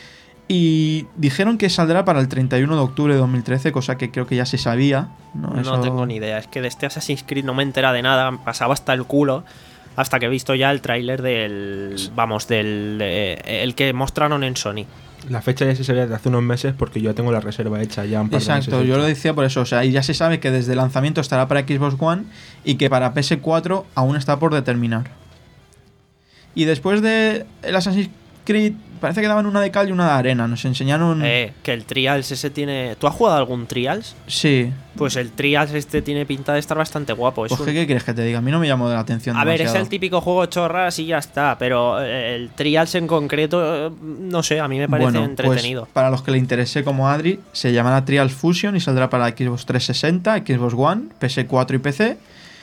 Y dijeron que saldrá para el treinta y uno de octubre de dos mil trece, cosa que creo que ya se sabía. No, no Eso... tengo ni idea, es que de este Assassin's Creed no me entera de nada, me pasaba hasta el culo. Hasta que he visto ya el tráiler del... Vamos, del... Eh, el que mostraron en Sony. La fecha ya se sabía de hace unos meses porque yo ya tengo la reserva hecha ya un par de Exacto, meses yo hecha. lo decía por eso. O sea, y ya se sabe que desde el lanzamiento estará para Xbox One y que para P S cuatro aún está por determinar. Y después de el Assassin's Creed, parece que daban una de cal y una de arena. Nos enseñaron... Eh, que el Trials ese tiene... ¿Tú has jugado algún Trials? Sí. Pues el Trials este tiene pinta de estar bastante guapo. Es Pues, un- ¿qué quieres que te diga? A mí no me llamó de la atención A ver, es demasiado. el típico juego chorras y ya está, pero el Trials en concreto, eh, no sé, a mí me parece Bueno, entretenido. pues, para los que le interese como Adri, se llamará Trials Fusion y saldrá para Xbox trescientos sesenta, Xbox One, P S cuatro y P C.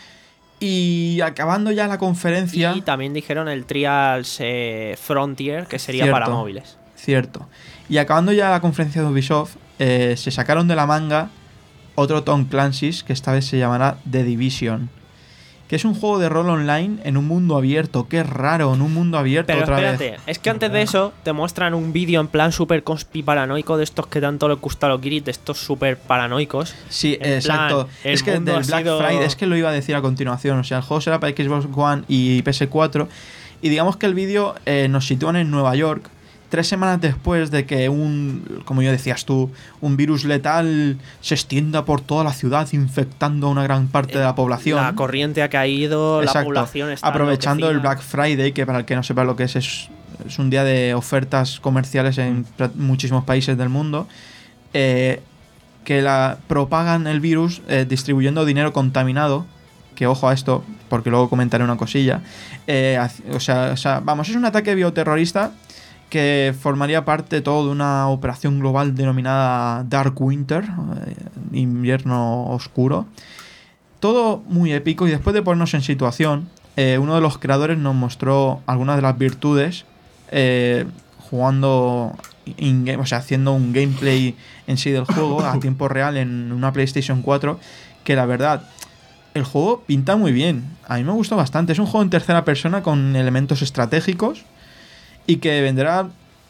Y acabando ya la conferencia... Y también dijeron el Trials eh, Frontier, que sería Cierto. para móviles. Cierto. Y acabando ya la conferencia de Ubisoft, eh, se sacaron de la manga otro Tom Clancy's, que esta vez se llamará The Division, que es un juego de rol online en un mundo abierto. Qué raro, en un mundo abierto Pero otra espérate, vez. es que antes de eso te muestran un vídeo en plan súper conspiparanoico de estos que tanto les gusta a los guiris, de estos súper paranoicos. Sí, en exacto. plan, el Es que mundo del ha Black sido- Friday, es que lo iba a decir a continuación. O sea, el juego será para Xbox One y P S cuatro. Y digamos que el vídeo eh, nos sitúan en Nueva York, tres semanas después de que un, como yo decías tú, un virus letal se extienda por toda la ciudad, infectando a una gran parte de la población. La corriente ha caído, la Exacto. población está Aprovechando el enloquecida. Black Friday, que para el que no sepa lo que es, es, es un día de ofertas comerciales en pra- muchísimos países del mundo, eh, que la propagan el virus eh, distribuyendo dinero contaminado. Que ojo a esto, porque luego comentaré una cosilla. Eh, hac- o, sea, o sea, vamos, es un ataque bioterrorista que formaría parte todo de una operación global denominada Dark Winter, eh, invierno oscuro. Todo muy épico, y después de ponernos en situación, eh, uno de los creadores nos mostró algunas de las virtudes eh, jugando in-game, o sea, haciendo un gameplay en sí del juego a tiempo real en una PlayStation cuatro, que la verdad, el juego pinta muy bien. A mí me gustó bastante. Es un juego en tercera persona con elementos estratégicos y que vendrá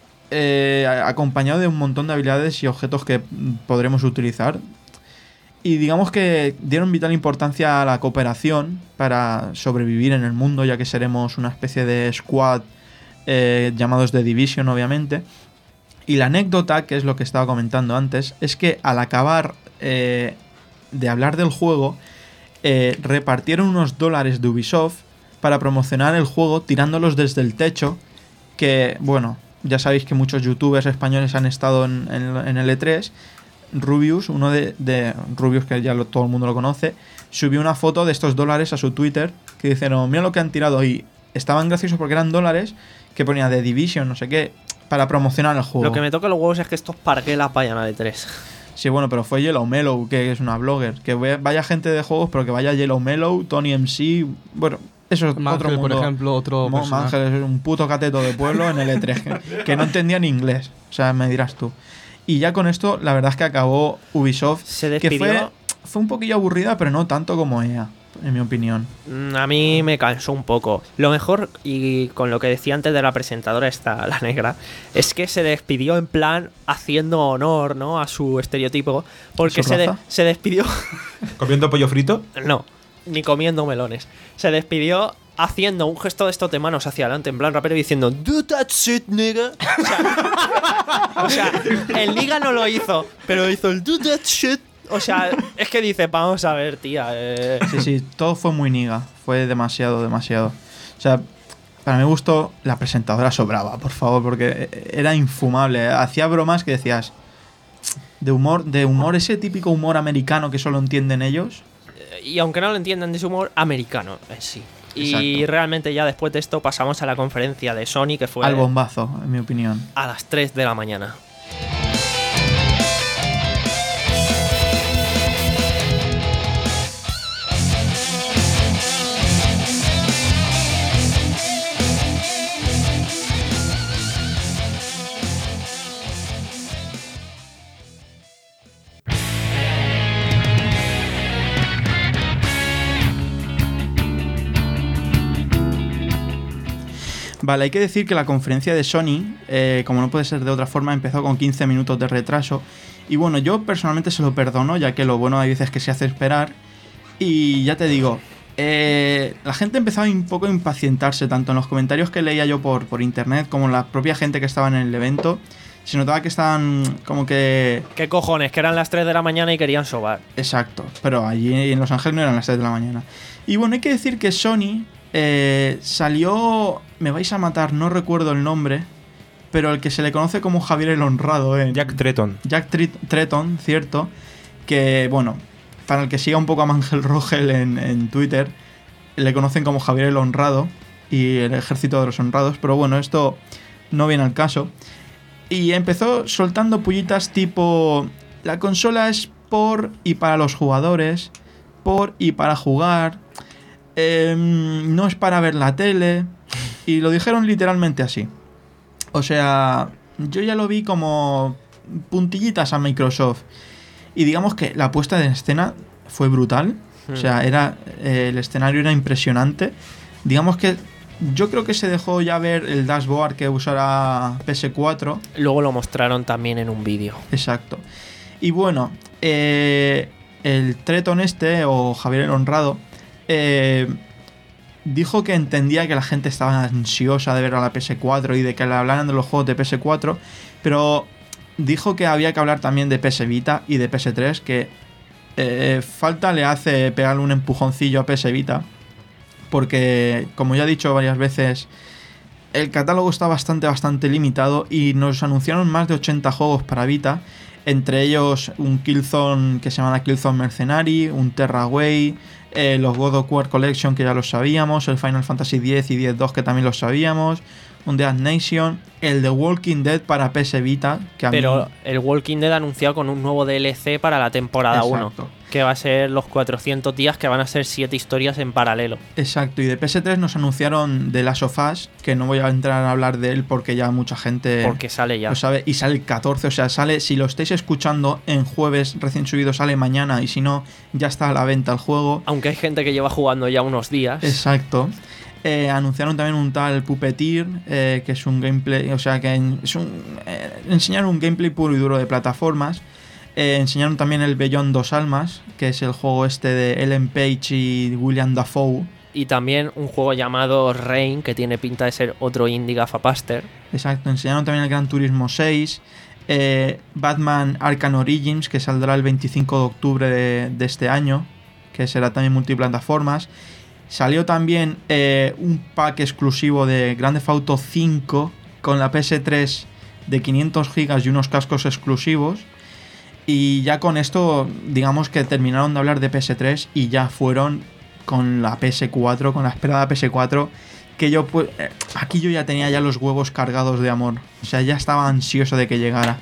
eh, acompañado de un montón de habilidades y objetos que mm, podremos utilizar. Y digamos que dieron vital importancia a la cooperación para sobrevivir en el mundo, ya que seremos una especie de squad eh, llamados The Division, obviamente. Y la anécdota, que es lo que estaba comentando antes, es que al acabar eh, de hablar del juego, eh, repartieron unos dólares de Ubisoft para promocionar el juego tirándolos desde el techo, que, bueno, ya sabéis que muchos youtubers españoles han estado en, en, en el E tres. Rubius, uno de, de Rubius, que ya lo, todo el mundo lo conoce, subió una foto de estos dólares a su Twitter, que dijeron, mira lo que han tirado, y estaban graciosos porque eran dólares que ponía The Division, no sé qué, para promocionar el juego. Lo que me toca los huevos es que estos parquelas vayan a E tres. Sí, bueno, pero fue Yellow Mellow, que es una blogger. Que vaya gente de juegos, pero que vaya Yellow Mellow, Tony M C. Bueno, eso es Mangel, otro mundo. por ejemplo, otro Mo- personaje. Mangel es un puto cateto de pueblo en el E tres, que, que no entendía ni inglés. O sea, me dirás tú. Y ya con esto, la verdad es que acabó Ubisoft. Se que despidió. fue fue un poquillo aburrida, pero no tanto como E A, en mi opinión. Mm, A mí me cansó un poco. Lo mejor, y con lo que decía antes de la presentadora esta, la negra, es que se despidió en plan haciendo honor, ¿no?, a su estereotipo. Porque ¿Su se, de- raza? se despidió... ¿Comiendo pollo frito? No, ni comiendo melones. Se despidió haciendo un gesto de estos de manos hacia adelante, en plan rapero, diciendo "Do that shit, nigga". O sea, o sea, el nigga no lo hizo, pero hizo el "do that shit". O sea, es que dice, vamos a ver, tía. Eh. Sí, sí, todo fue muy niga. Fue demasiado, demasiado. O sea, para mi gusto, la presentadora sobraba, por favor, porque era infumable. Hacía bromas que decías de humor, de humor, ese típico humor americano que solo entienden ellos. Y aunque no lo entiendan de su humor, americano en sí. Y Exacto. realmente ya después de esto pasamos a la conferencia de Sony, que fue Al bombazo, en mi opinión. a las tres de la mañana. Vale, hay que decir que la conferencia de Sony, eh, como no puede ser de otra forma, empezó con quince minutos de retraso. Y bueno, yo personalmente se lo perdono, ya que lo bueno hay veces que se hace esperar. Y ya te digo, eh, la gente empezaba un poco a impacientarse, tanto en los comentarios que leía yo por, por internet, como en la propia gente que estaba en el evento. Se notaba que estaban como que... ¿Qué cojones? Que eran las tres de la mañana y querían sobar. Exacto, pero allí en Los Ángeles no eran las seis de la mañana. Y bueno, hay que decir que Sony eh, salió... Me vais a matar, no recuerdo el nombre, pero el que se le conoce como Javier el Honrado, eh. Jack Tretton. Jack Tri- Tretton, cierto, que bueno, para el que siga un poco a Mangel Rogel en, en Twitter, le conocen como Javier el Honrado y el ejército de los honrados, pero bueno, esto no viene al caso. Y empezó soltando pullitas tipo: la consola es por y para los jugadores, por y para jugar, eh, no es para ver la tele. Y lo dijeron literalmente así. O sea, yo ya lo vi como puntillitas a Microsoft. Y digamos que la puesta en escena fue brutal. O sea, era eh, el escenario era impresionante. Digamos que yo creo que se dejó ya ver el dashboard que usará P S cuatro. Luego lo mostraron también en un vídeo. Exacto. Y bueno, eh, el Tretton este, o Javier el Honrado, eh, dijo que entendía que la gente estaba ansiosa de ver a la P S cuatro y de que le hablaran de los juegos de P S cuatro, pero dijo que había que hablar también de P S Vita y de P S tres, que eh, falta le hace pegarle un empujoncillo a P S Vita, porque, como ya he dicho varias veces, el catálogo está bastante, bastante limitado y nos anunciaron más de ochenta juegos para Vita, entre ellos un Killzone que se llama Killzone Mercenary, un Terraway, eh, los God of War Collection que ya los sabíamos, el Final Fantasy X y X dos que también los sabíamos, un Dead Nation, el The Walking Dead para P S Vita, que a Pero mí... el Walking Dead ha anunciado con un nuevo D L C para la temporada uno, Exacto. que va a ser los cuatrocientos días, que van a ser siete historias en paralelo. Exacto, y de P S tres nos anunciaron The Last of Us, que no voy a entrar a hablar de él porque ya mucha gente Porque sale ya. lo sabe, y sale el catorce, o sea, sale, si lo estáis escuchando en jueves recién subido, sale mañana, y si no, ya está a la venta el juego. Aunque hay gente que lleva jugando ya unos días. Exacto. Eh, anunciaron también un tal Puppeteer, eh, que es un gameplay, o sea, que en- es un, eh, enseñaron un gameplay puro y duro de plataformas. Eh, enseñaron también el Beyond Dos Almas, que es el juego este de Ellen Page y William Dafoe. Y también un juego llamado Rain, que tiene pinta de ser otro indie gafapaster. Exacto, enseñaron también el Gran Turismo seis, eh, Batman Arkham Origins, que saldrá el veinticinco de octubre de, de este año, que será también multiplataformas. Salió también eh, un pack exclusivo de Grand Theft Auto cinco con la P S tres de quinientos gigas y unos cascos exclusivos. Y ya con esto, digamos que terminaron de hablar de P S tres y ya fueron con la P S cuatro, con la esperada P S cuatro, que yo pues eh, aquí yo ya tenía ya los huevos cargados de amor. O sea, ya estaba ansioso de que llegara.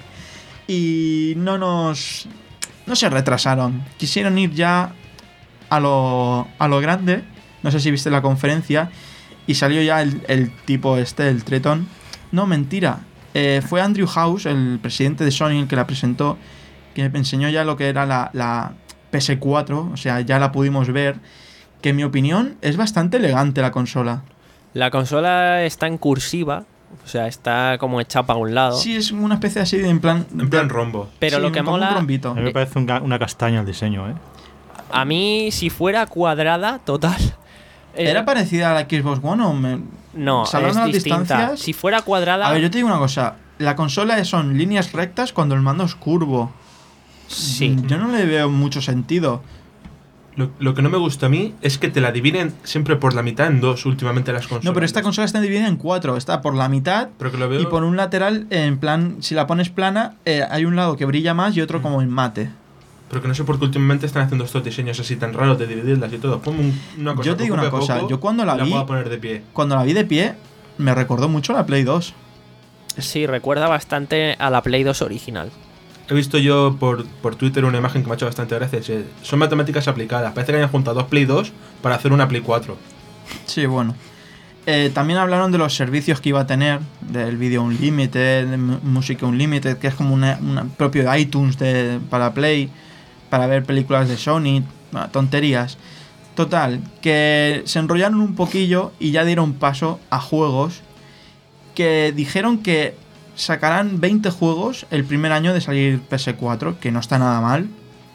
Y no nos... no se retrasaron. Quisieron ir ya a lo, a lo grande. No sé si viste la conferencia. Y salió ya el, el tipo este, el Tretton. No, mentira. Eh, fue Andrew House, el presidente de Sony, el que la presentó, que me enseñó ya lo que era la, la, P S cuatro, o sea, ya la pudimos ver, que en mi opinión es bastante elegante la consola. La consola está en cursiva, o sea, está como hecha para un lado. Sí, es una especie así de en plan... En plan de- rombo. Pero sí, lo que como un mola, rombito. A mí me parece un ga- una castaña el diseño, ¿eh? a mí si fuera cuadrada, total. eh, ¿Era parecida a la Xbox One o me... No, salvando es las distinta. distancias? Si fuera cuadrada, A ver, yo te digo una cosa. La consola son líneas rectas cuando el mando es curvo. sí. Yo no le veo mucho sentido. Lo, lo que no me gusta a mí es que te la dividen siempre por la mitad en dos últimamente las consolas. No, pero esta consola está dividida en cuatro. Está por la mitad Pero que lo veo... y por un lateral, en plan, si la pones plana, eh, hay un lado que brilla más y otro como en mate. Pero que no sé por qué últimamente están haciendo estos diseños así tan raros de dividirlas y todo. Ponme un- una cosa Yo te que digo una ocupe cosa, poco, yo cuando la vi- puedo poner de pie. Cuando la vi de pie, me recordó mucho la Play dos. Sí, recuerda bastante a la Play dos original. He visto yo por, por Twitter una imagen que me ha hecho bastante gracia. sí, Son matemáticas aplicadas. Parece que hayan juntado dos Play dos para hacer una Play cuatro. Sí, bueno. Eh, también hablaron de los servicios que iba a tener, del Video Unlimited, de Mu- Music Unlimited, que es como una, una propio de iTunes de, para Play, para ver películas de Sony, bueno, tonterías. Total, que se enrollaron un poquillo y ya dieron paso a juegos que dijeron que sacarán veinte juegos el primer año de salir P S cuatro, que no está nada mal.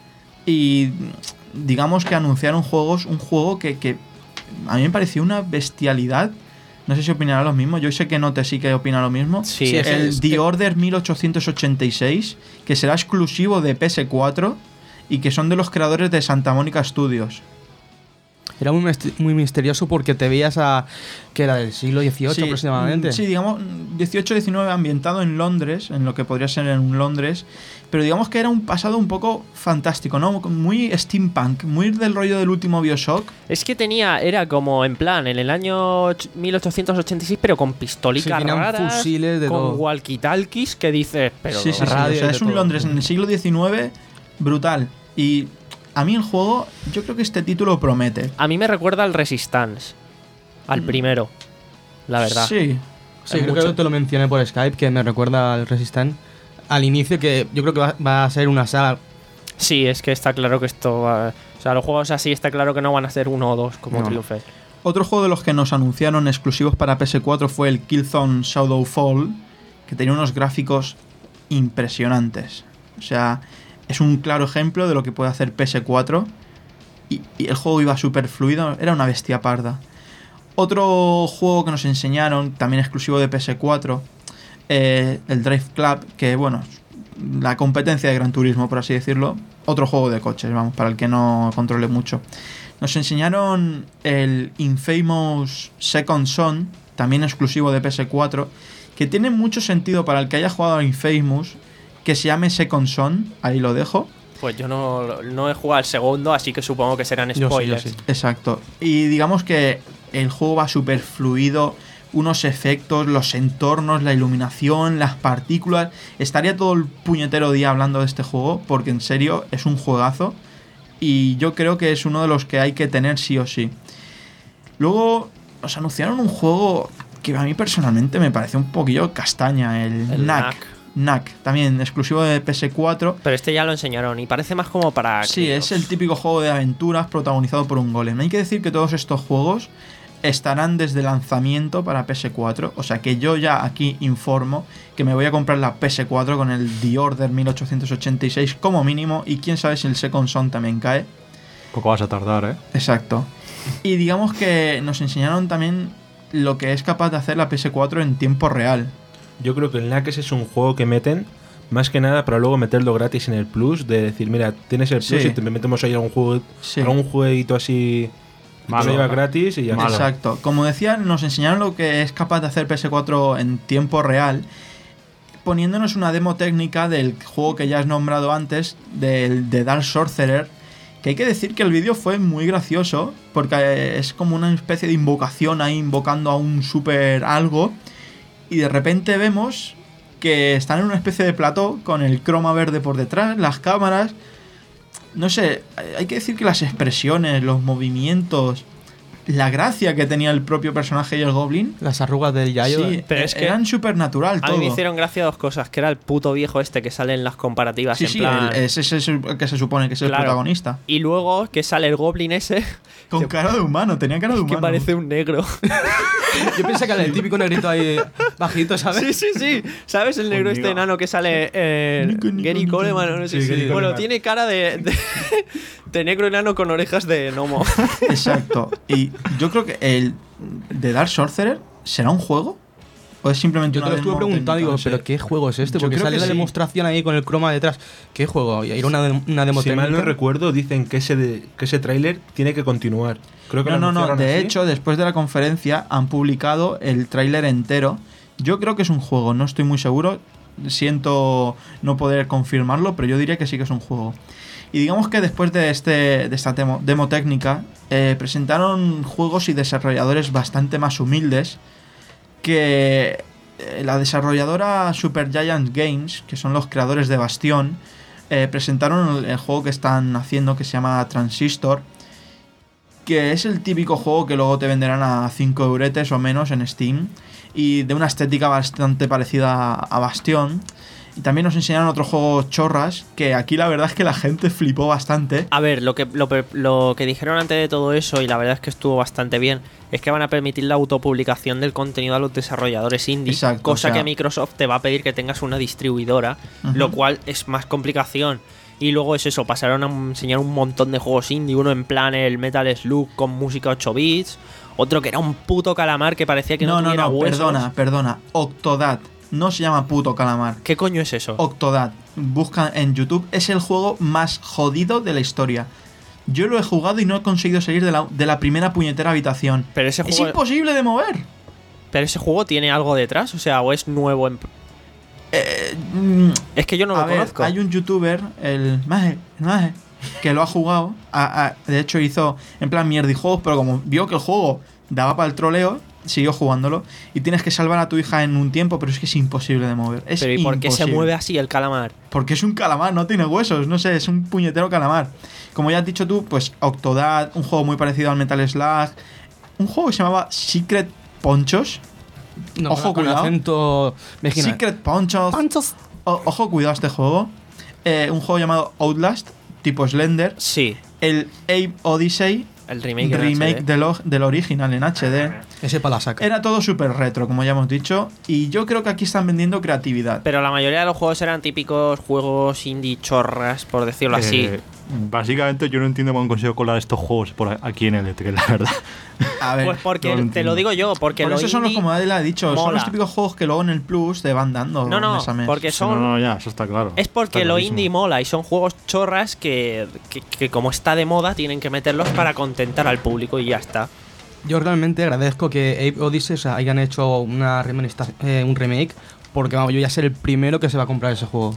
Y digamos que anunciaron juegos, un juego que, que a mí me pareció una bestialidad. No sé si opinará lo mismo. Yo sé que Note sí que opina lo mismo. Sí, Sí, es- El es The que- Order mil ochocientos ochenta y seis, que será exclusivo de P S cuatro y que son de los creadores de Santa Mónica Studios. Era muy, mist- muy misterioso porque te veías a... que era del siglo dieciocho Sí, aproximadamente. mm, Sí, digamos, dieciocho diecinueve ambientado en Londres, en lo que podría ser en un Londres, pero digamos que era un pasado un poco fantástico, ¿no? Muy steampunk, muy del rollo del último BioShock. Es que tenía, era como en plan, en el año och- mil ochocientos ochenta y seis, pero con Sí, pistolicas tenían raras, fusiles de con todo. walkie-talkies, que dices, pero sí, no. sí, sí, radio o sea, y es de un todo. Londres en el siglo diecinueve brutal. Y a mí el juego, yo creo que este título promete. A mí me recuerda al Resistance, al primero, la verdad. Mm. Sí, Sí, Hay creo mucho. que te lo mencioné por Skype, que me recuerda al Resistance al inicio, que yo creo que va, va a ser una saga. Sí, es que está claro que esto va... O sea, los juegos así está claro que no van a ser uno o dos como No. triunfe. otro juego de los que nos anunciaron exclusivos para P S cuatro fue el Killzone Shadowfall, que tenía unos gráficos impresionantes. O sea, es un claro ejemplo de lo que puede hacer P S cuatro. Y, y el juego iba súper fluido, era una bestia parda. Otro juego que nos enseñaron, también exclusivo de P S cuatro, eh, el Drive Club, que bueno, la competencia de Gran Turismo, por así decirlo. Otro juego de coches, vamos, para el que no controle mucho. Nos enseñaron el Infamous Second Son, también exclusivo de P S cuatro, que tiene mucho sentido para el que haya jugado a Infamous, que se llame Second Son, ahí lo dejo. Pues yo no, no he jugado al segundo, así que supongo que serán Yo sí, yo spoilers. sí. Exacto. Y digamos que el juego va súper fluido, unos efectos, los entornos, la iluminación, las partículas. Estaría todo el puñetero día hablando de este juego, porque en serio es un juegazo. Y yo creo que es uno de los que hay que tener sí o sí. Luego nos anunciaron un juego que a mí personalmente me parece un poquillo castaña, el, El Knack. Knack. Knack, también exclusivo de P S cuatro. Pero este ya lo enseñaron y parece más como para... Sí, críos. es el típico juego de aventuras protagonizado por un golem. Hay que decir que todos estos juegos estarán desde lanzamiento para P S cuatro. O sea que yo ya aquí informo que me voy a comprar la P S cuatro con el The Order mil ochocientos ochenta y seis como mínimo. Y quién sabe si el Second Son también cae. Poco vas a tardar, ¿eh? Exacto. Y digamos que nos enseñaron también lo que es capaz de hacer la P S cuatro en tiempo real. Yo creo que el Knack es un juego que meten más que nada para luego meterlo gratis en el Plus. De decir, mira, tienes el Plus Sí. y te metemos ahí algún juego, Sí. algún jueguito así que Malo. lo lleva gratis y ya Malo. está. Exacto. Como decía, nos enseñaron lo que es capaz de hacer P S cuatro en tiempo real, poniéndonos una demo técnica del juego que ya has nombrado antes, del de Dark Sorcerer, que hay que decir que el vídeo fue muy gracioso, porque es como una especie de invocación ahí, invocando a un super algo, y de repente vemos que están en una especie de plató con el croma verde por detrás, las cámaras. No sé, hay que decir que las expresiones, los movimientos, la gracia que tenía el propio personaje y el Goblin. Las arrugas del Yayo. Sí, Pero e- es que eran supernatural A todo. mí me hicieron gracia dos cosas, que era el puto viejo este que sale en las comparativas Sí, en sí, plan... el- ese es el que se supone que es el Claro. protagonista. Y luego que sale el Goblin ese Con que- cara de humano, tenía cara de humano. que parece un negro. Yo pensé que era el típico negrito ahí bajito, ¿sabes? Sí, sí, sí. ¿Sabes el negro este Nico. enano que sale eh, Nico, Nico, Gary Nico. Coleman? o No sé Sí, si- Gary Bueno, Coleman. tiene cara de, de, de negro enano con orejas de gnomo. Exacto. Y yo creo que el de Dark Sorcerer será un juego o es simplemente Yo te una lo estuve demo preguntando, técnica, digo, no sé. ¿pero qué juego es este? Yo Porque creo sale que la sí. demostración ahí con el croma detrás. ¿Qué juego? ¿Y era una, de- una demo Si mal técnica? no recuerdo, dicen que ese, de- que ese tráiler tiene que continuar. Creo que No, lo no, no. anunciaron De así. hecho, después de la conferencia han publicado el tráiler entero. Yo creo que es un juego, no estoy muy seguro. Siento no poder confirmarlo, pero yo diría que sí que es un juego. Y digamos que después de, este, de esta demo, demo técnica, eh, presentaron juegos y desarrolladores bastante más humildes que eh, la desarrolladora Supergiant Games, que son los creadores de Bastion, eh, presentaron el, el juego que están haciendo que se llama Transistor, que es el típico juego que luego te venderán a cinco euretes o menos en Steam y de una estética bastante parecida a Bastion. Y también nos enseñaron otro juego chorras, que aquí la verdad es que la gente flipó bastante. A ver, lo que, lo, pe- lo que dijeron antes de todo eso, y la verdad es que estuvo bastante bien, es que van a permitir la autopublicación del contenido a los desarrolladores indie, Exacto, cosa o sea- que Microsoft te va a pedir que tengas una distribuidora, Ujú. lo cual es más complicación. Y luego es eso, pasaron a enseñar un montón de juegos indie, uno en plan el Metal Slug con música ocho bits, otro que era un puto calamar que parecía que no, No, no, tuviera no, huesos. perdona, perdona. Octodad. No se llama puto calamar. ¿Qué coño es eso? Octodad. Busca en YouTube. Es el juego más jodido de la historia. Yo lo he jugado y no he conseguido salir de la, de la primera puñetera habitación. Pero ese Es juego, imposible de mover. pero ese juego tiene algo detrás, o sea, o es nuevo en... Eh, mm, Es que yo no a lo ver, conozco. hay un youtuber, el Maje, el Maje, que lo ha jugado. a- a- de hecho, hizo en plan mierdijuegos, pero como vio que el juego daba para el troleo, siguió jugándolo. Y tienes que salvar a tu hija en un tiempo, pero es que es imposible de mover. Es Pero ¿y por qué se imposible. mueve así el calamar? Porque es un calamar, no tiene huesos, no sé, es un puñetero calamar. Como ya has dicho tú, pues Octodad, un juego muy parecido al Metal Slug, un juego que se llamaba Secret Ponchos. No, Ojo, con cuidado. acento mexicano. Secret Ponchos. Panchos. O- ojo, cuidado a este juego. Eh, un juego llamado Outlast, tipo Slender. Sí, El Ape Odyssey, el remake, en remake H D. del, o- del original en H D. Ese para la saca. Era todo súper retro, como ya hemos dicho. Y yo creo que aquí están vendiendo creatividad. Pero la mayoría de los juegos eran típicos juegos indie chorras, por decirlo así. Eh, básicamente yo no entiendo cómo han conseguido colar estos juegos por a- aquí en el E tres, la verdad. A ver, Pues porque no lo te entiendo. lo digo yo, porque por lo eso son los, indie- como Adela ha dicho, son mola. los típicos juegos que luego en el Plus te van dando. No, no, mes a mes. porque son... No, no, ya, eso está claro. Es porque Está lo clarísimo. indie mola y son juegos chorras que, que, que como está de moda tienen que meterlos para contentar al público y ya está. Yo realmente agradezco que Ape Odyssey o sea, hayan hecho una remanista- eh, un remake, porque vamos, yo ya seré el primero que se va a comprar ese juego.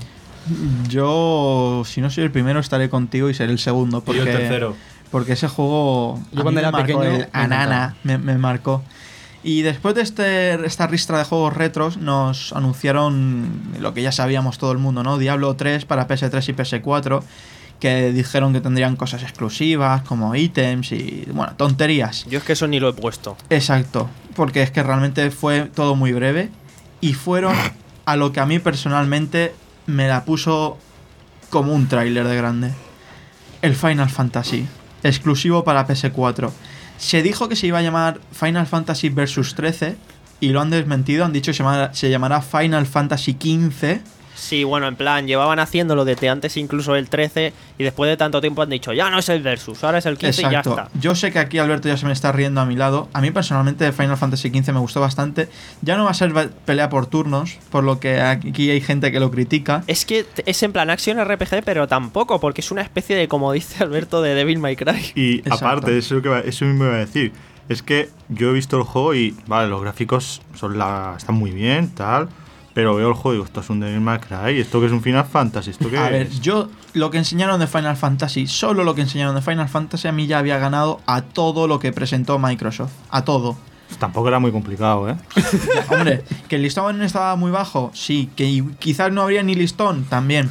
Yo, si no soy el primero, estaré contigo y seré el segundo. Y Porque, yo el tercero. Porque ese juego. Yo a cuando mí me era marcó, pequeño, el me Anana me, me marcó. Y después de este, esta ristra de juegos retros, nos anunciaron lo que ya sabíamos todo el mundo, ¿no? Diablo tres para P S tres y P S cuatro. Que dijeron que tendrían cosas exclusivas, como ítems y. Bueno, tonterías. Yo es que eso ni lo he puesto. Exacto, porque es que realmente fue todo muy breve y fueron a lo que a mí personalmente me la puso como un tráiler de grande. El Final Fantasy, exclusivo para P S cuatro. Se dijo que se iba a llamar Final Fantasy Versus trece y lo han desmentido, han dicho que se llamará, se llamará Final Fantasy quince. Sí, bueno, en plan, llevaban haciéndolo desde antes incluso el trece y después de tanto tiempo han dicho, ya no es el Versus, ahora es el quince y ya está. Yo sé que aquí Alberto ya se me está riendo a mi lado. A mí personalmente Final Fantasy quince me gustó bastante. Ya no va a ser ba- pelea por turnos, por lo que aquí hay gente que lo critica. Es que t- es en plan Action R P G, pero tampoco, porque es una especie de, como dice Alberto, de Devil May Cry. Y Exacto. aparte, eso, es lo que va- eso mismo iba a decir. Es que yo he visto el juego y, vale, los gráficos son la, están muy bien, tal. Pero veo el juego y digo, esto es un Devil May Cry, ¿esto que es un Final Fantasy? ¿Esto qué A ver, es? yo lo que enseñaron de Final Fantasy, solo lo que enseñaron de Final Fantasy a mí ya había ganado a todo lo que presentó Microsoft. A todo. Pues tampoco era muy complicado, ¿eh? Hombre, que el listón estaba muy bajo, sí. Que quizás no habría ni listón, también.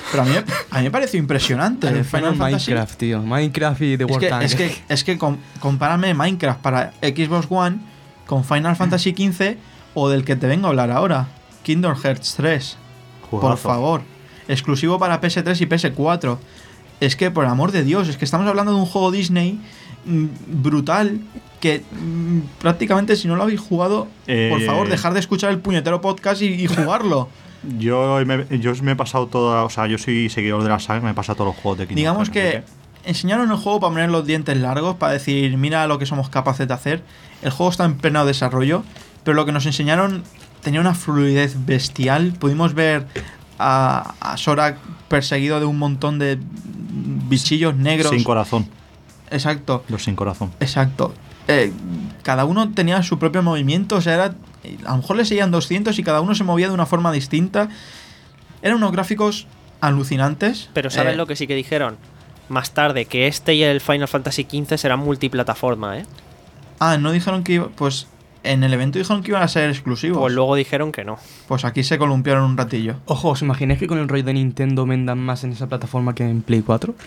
Pero a mí, a mí me pareció impresionante. Al Final final Fantasy. Minecraft, tío. Minecraft y The Es War que, Tank. es que, es que com- compárame Minecraft para Xbox One con Final Fantasy quince o del que te vengo a hablar ahora, Kingdom Hearts tres. Por Juegazo. favor. Exclusivo para P S tres y P S cuatro. Es que, por el amor de Dios, es que estamos hablando de un juego Disney mm, brutal que mm, prácticamente si no lo habéis jugado, Eh, por favor, dejar de escuchar el puñetero podcast y, y jugarlo. Yo me, yo me he pasado toda. O sea, yo soy seguidor de la saga, me he pasado todos los juegos de Kingdom Digamos Hearts, que así enseñaron el juego para poner los dientes largos, para decir, mira lo que somos capaces de hacer. El juego está en pleno desarrollo, pero lo que nos enseñaron tenía una fluidez bestial. Pudimos ver a, a Sora perseguido de un montón de bichillos negros. Sin corazón. Exacto, Los sin corazón. exacto. Eh, cada uno tenía su propio movimiento, o sea, era, a lo mejor le seguían doscientos y cada uno se movía de una forma distinta. Eran unos gráficos alucinantes. Pero ¿sabes Eh, lo que sí que dijeron? Más tarde, que este y el Final Fantasy quince serán multiplataforma, ¿eh? Ah, no dijeron que iba, pues en el evento dijeron que iban a ser exclusivos. Pues luego dijeron que no. Pues aquí se columpiaron un ratillo. Ojo, ¿os imagináis que con el rollo de Nintendo vendan más en esa plataforma que en Play cuatro?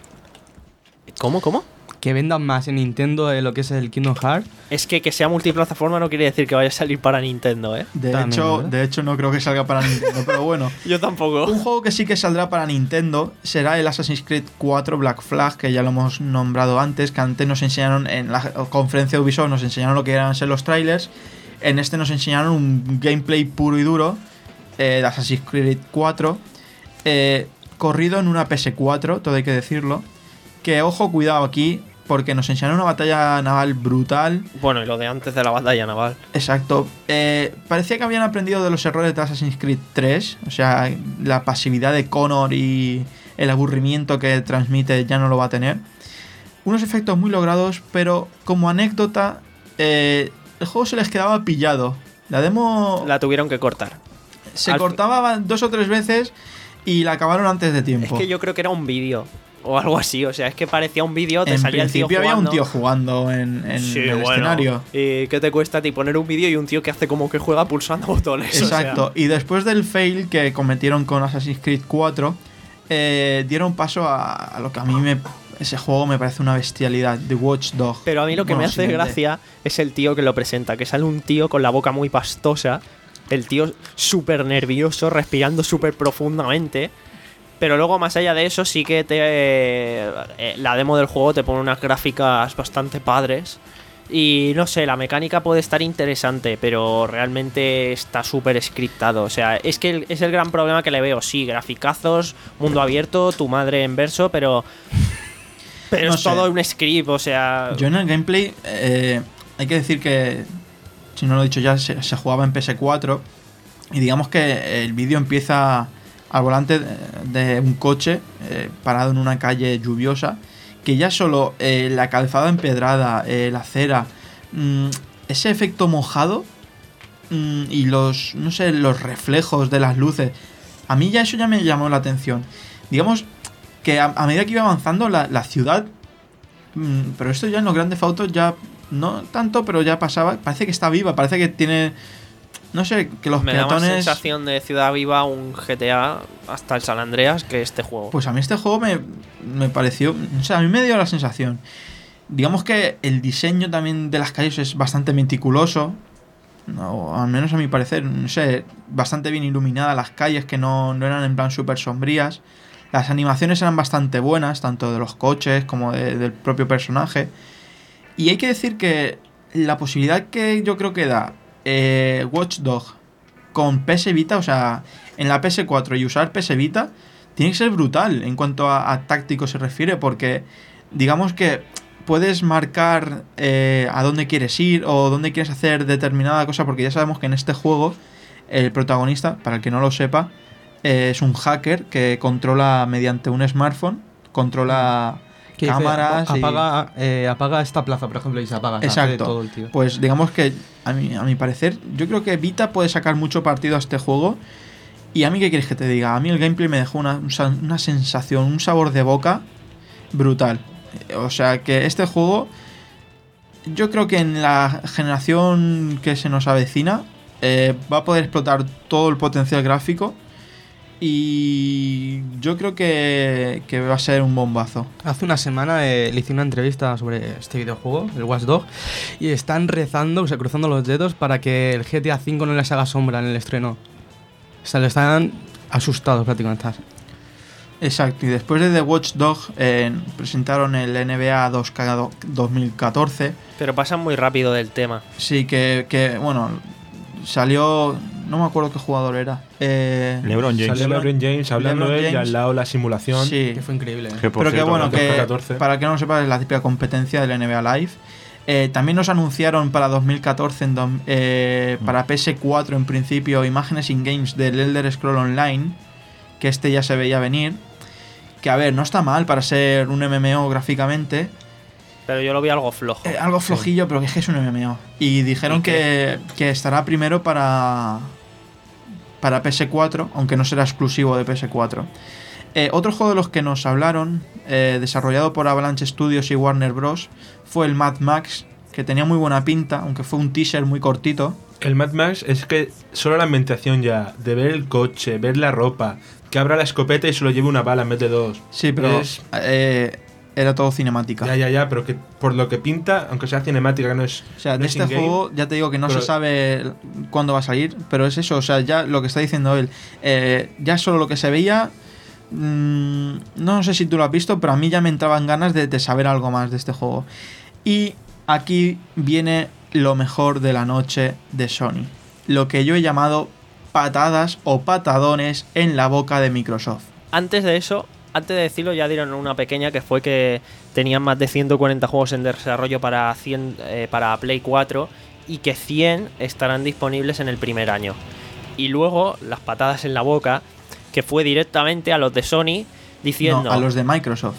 ¿Cómo, cómo? Que vendan más en Nintendo de lo que es el Kingdom Hearts. Es que que sea multiplataforma no quiere decir que vaya a salir para Nintendo, ¿eh? De También, hecho, ¿verdad? de hecho no creo que salga para Nintendo, pero bueno. Yo tampoco. Un juego que sí que saldrá para Nintendo será el Assassin's Creed cuatro Black Flag, que ya lo hemos nombrado antes, que antes nos enseñaron en la conferencia de Ubisoft, nos enseñaron lo que eran ser los trailers. En este nos enseñaron un gameplay puro y duro eh, de Assassin's Creed cuatro, eh, corrido en una P S cuatro, todo hay que decirlo. Que ojo, cuidado aquí, porque nos enseñaron una batalla naval brutal. Bueno, y lo de antes de la batalla naval. Exacto. Eh, parecía que habían aprendido de los errores de Assassin's Creed tres. O sea, la pasividad de Connor y el aburrimiento que transmite ya no lo va a tener. Unos efectos muy logrados, pero como anécdota, eh, el juego se les quedaba pillado. La demo La tuvieron que cortar. se al- cortaba dos o tres veces y la acabaron antes de Es tiempo. que yo creo que era un vídeo. O algo así. O sea, es que parecía un vídeo, te en salía el tío principio había jugando. un tío jugando en, en Sí, el bueno. escenario. ¿Y qué te cuesta a ti poner un vídeo y un tío que hace como que juega pulsando botones? O sea, Exacto. Y después del fail que cometieron con Assassin's Creed cuatro, eh, dieron paso a, a lo que a mí me... Ese juego me parece una bestialidad, The Watch Dog. Pero a mí lo que Bueno, me hace siguiente. gracia es el tío que lo presenta, que sale un tío con la boca muy pastosa, el tío súper nervioso, respirando súper profundamente. Pero luego, más allá de eso, sí que te eh, la demo del juego te pone unas gráficas bastante padres. Y no sé, la mecánica puede estar interesante, pero realmente está súper scriptado. O sea, es que el- es el gran problema que le veo. Sí, graficazos, mundo abierto, tu madre en verso, pero... Pero No es sé. todo un script, o sea... Yo en el gameplay, eh, hay que decir que, si no lo he dicho ya, se, se jugaba en P S cuatro. Y digamos que el vídeo empieza al volante de, de un coche eh, parado en una calle lluviosa. Que ya solo eh, la calzada empedrada, eh, la acera, mm, ese efecto mojado mm, y los, no sé, los reflejos de las luces. A mí ya eso ya me llamó la atención. Digamos que a, a medida que iba avanzando la, la ciudad, mm, pero esto ya en los grandes autos ya no tanto, pero ya pasaba, parece que está viva, parece que tiene, no sé, que los Me da más peatones... sensación de Ciudad Viva, un G T A hasta el San Andreas que este juego. Pues a mí este juego me, me pareció, o sea, a mí me dio la sensación. Digamos que el diseño también de las calles es bastante meticuloso, o al menos a mi parecer, no sé, bastante bien iluminadas las calles, que no, no eran en plan súper sombrías. Las animaciones eran bastante buenas, tanto de los coches como de- del propio personaje. Y hay que decir que la posibilidad que yo creo que da eh, Watch Dogs con P S Vita, o sea, en la P S cuatro y usar P S Vita, tiene que ser brutal en cuanto a, a táctico se refiere, porque digamos que puedes marcar eh, a dónde quieres ir o dónde quieres hacer determinada cosa, porque ya sabemos que en este juego el protagonista, para el que no lo sepa, eh, es un hacker que controla mediante un smartphone, controla Que dice, cámaras y- apaga, eh, apaga esta plaza, por ejemplo, y se apaga. Exacto. Hace todo el tío. Pues digamos que a mi, a mi parecer, yo creo que Vita puede sacar mucho partido a este juego. Y a mí, ¿qué quieres que te diga? A mí el gameplay me dejó una, una sensación, un sabor de boca brutal. O sea que este juego, yo creo que en la generación que se nos avecina, eh, va a poder explotar todo el potencial gráfico. Y yo creo que, que va a ser un bombazo. Hace una semana eh, le hice una entrevista sobre este videojuego, el Watch Dogs, y están rezando, o sea, cruzando los dedos para que el G T A cinco no les haga sombra en el estreno. O sea, le están asustados prácticamente. Exacto, y después de The Watch Dogs eh, presentaron el N B A dos K dos mil catorce. Pero pasan muy rápido del tema. Sí, que, que bueno, salió, no me acuerdo qué jugador era. Eh, LeBron James. Salió LeBron James hablando LeBron él y James. al lado la simulación. sí, Que fue increíble. ¿eh? Que por pero que cierto, bueno, ¿no? que dos K catorce. para que no lo sepas es la típica competencia del N B A Live. Eh, también nos anunciaron para dos mil catorce, en dom- eh, para P S cuatro en principio, imágenes in-games del Elder Scroll Online, que este ya se veía venir. Que a ver, no está mal para ser un M M O gráficamente. Pero yo lo vi algo flojo. Eh, algo flojillo, pero que es que es un M M O. Y dijeron ¿Y que, que estará primero para, para P S cuatro, aunque no será exclusivo de P S cuatro. Eh, otro juego de los que nos hablaron, eh, desarrollado por Avalanche Studios y Warner Bros., fue el Mad Max, que tenía muy buena pinta, aunque fue un teaser muy cortito. El Mad Max es que solo la ambientación ya, de ver el coche, ver la ropa, que abra la escopeta y solo lleve una bala en vez de dos. Sí, pero Es- eh, era todo cinemática. Ya, ya, ya, pero que por lo que pinta, aunque sea cinemática, que no es. O sea, no de es este in-game, juego ya te digo que no pero- se sabe cuándo va a salir, pero es eso, o sea, ya lo que está diciendo él, eh, ya solo lo que se veía, mmm, no sé si tú lo has visto, pero a mí ya me entraban ganas de, de saber algo más de este juego. Y aquí viene lo mejor de la noche de Sony, lo que yo he llamado patadas o patadones en la boca de Microsoft. Antes de eso, antes de decirlo, ya dieron una pequeña que fue que tenían más de ciento cuarenta juegos en desarrollo para, cien, eh, para Play cuatro y que cien estarán disponibles en el primer año. Y luego las patadas en la boca, que fue directamente a los de Sony diciendo... No, a los de Microsoft.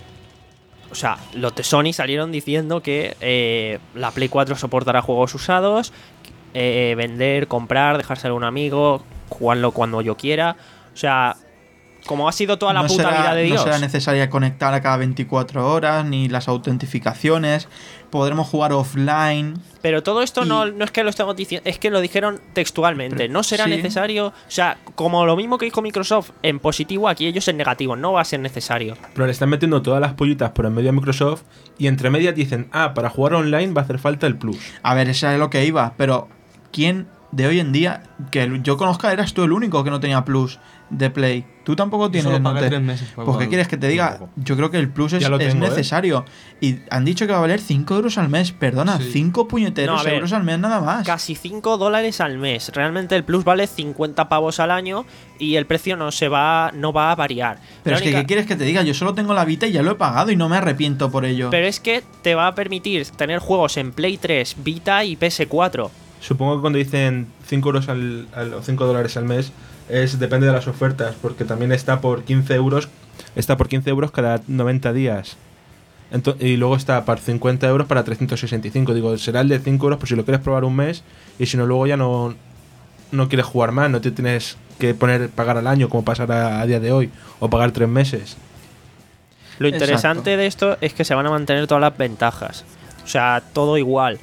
O sea, los de Sony salieron diciendo que eh, la Play cuatro soportará juegos usados, eh, vender, comprar, dejárselo a un amigo, jugarlo cuando yo quiera. O sea, como ha sido toda la no puta será, vida de Dios. No será necesaria conectar a cada veinticuatro horas, ni las autentificaciones. Podremos jugar offline. Pero todo esto Y- no, no es que lo estemos diciendo, es que lo dijeron textualmente. Pero- no será sí. necesario. O sea, como lo mismo que dijo Microsoft en positivo, aquí ellos en negativo. No va a ser necesario. Pero le están metiendo todas las pollitas por en medio a Microsoft y entre medias dicen, ah, para jugar online va a hacer falta el Plus. A ver, eso es lo que iba. Pero, ¿quién de hoy en día que yo conozca eras tú el único que no tenía Plus de Play? Tú tampoco tienes. Solo ¿no? pagué Te- tres meses para Pues, ¿qué jugarlo. quieres que te diga? Tampoco. Yo creo que el Plus es, Ya lo es tengo, ¿eh? necesario. Y han dicho que va a valer cinco euros al mes. Perdona, Sí. cinco puñeteros No, a ver. euros al mes nada más. Casi cinco dólares al mes. Realmente el Plus vale cincuenta pavos al año y el precio no se va, no va a variar. Pero La es que, única- ¿qué quieres que te diga? Yo solo tengo la Vita y ya lo he pagado y no me arrepiento por ello. Pero es que te va a permitir tener juegos en Play tres, Vita y P S cuatro. Supongo que cuando dicen cinco euros al, al- o cinco dólares al mes, es depende de las ofertas, porque también está por quince euros, está por quince euros cada noventa días. Ento- y luego está por cincuenta euros para trescientos sesenta y cinco. Digo, será el de cinco euros por si lo quieres probar un mes y si no, luego ya no, no quieres jugar más, no te tienes que poner pagar al año como pasará a día de hoy, o pagar tres meses. Lo interesante Exacto. de esto es que se van a mantener todas las ventajas. O sea, todo igual.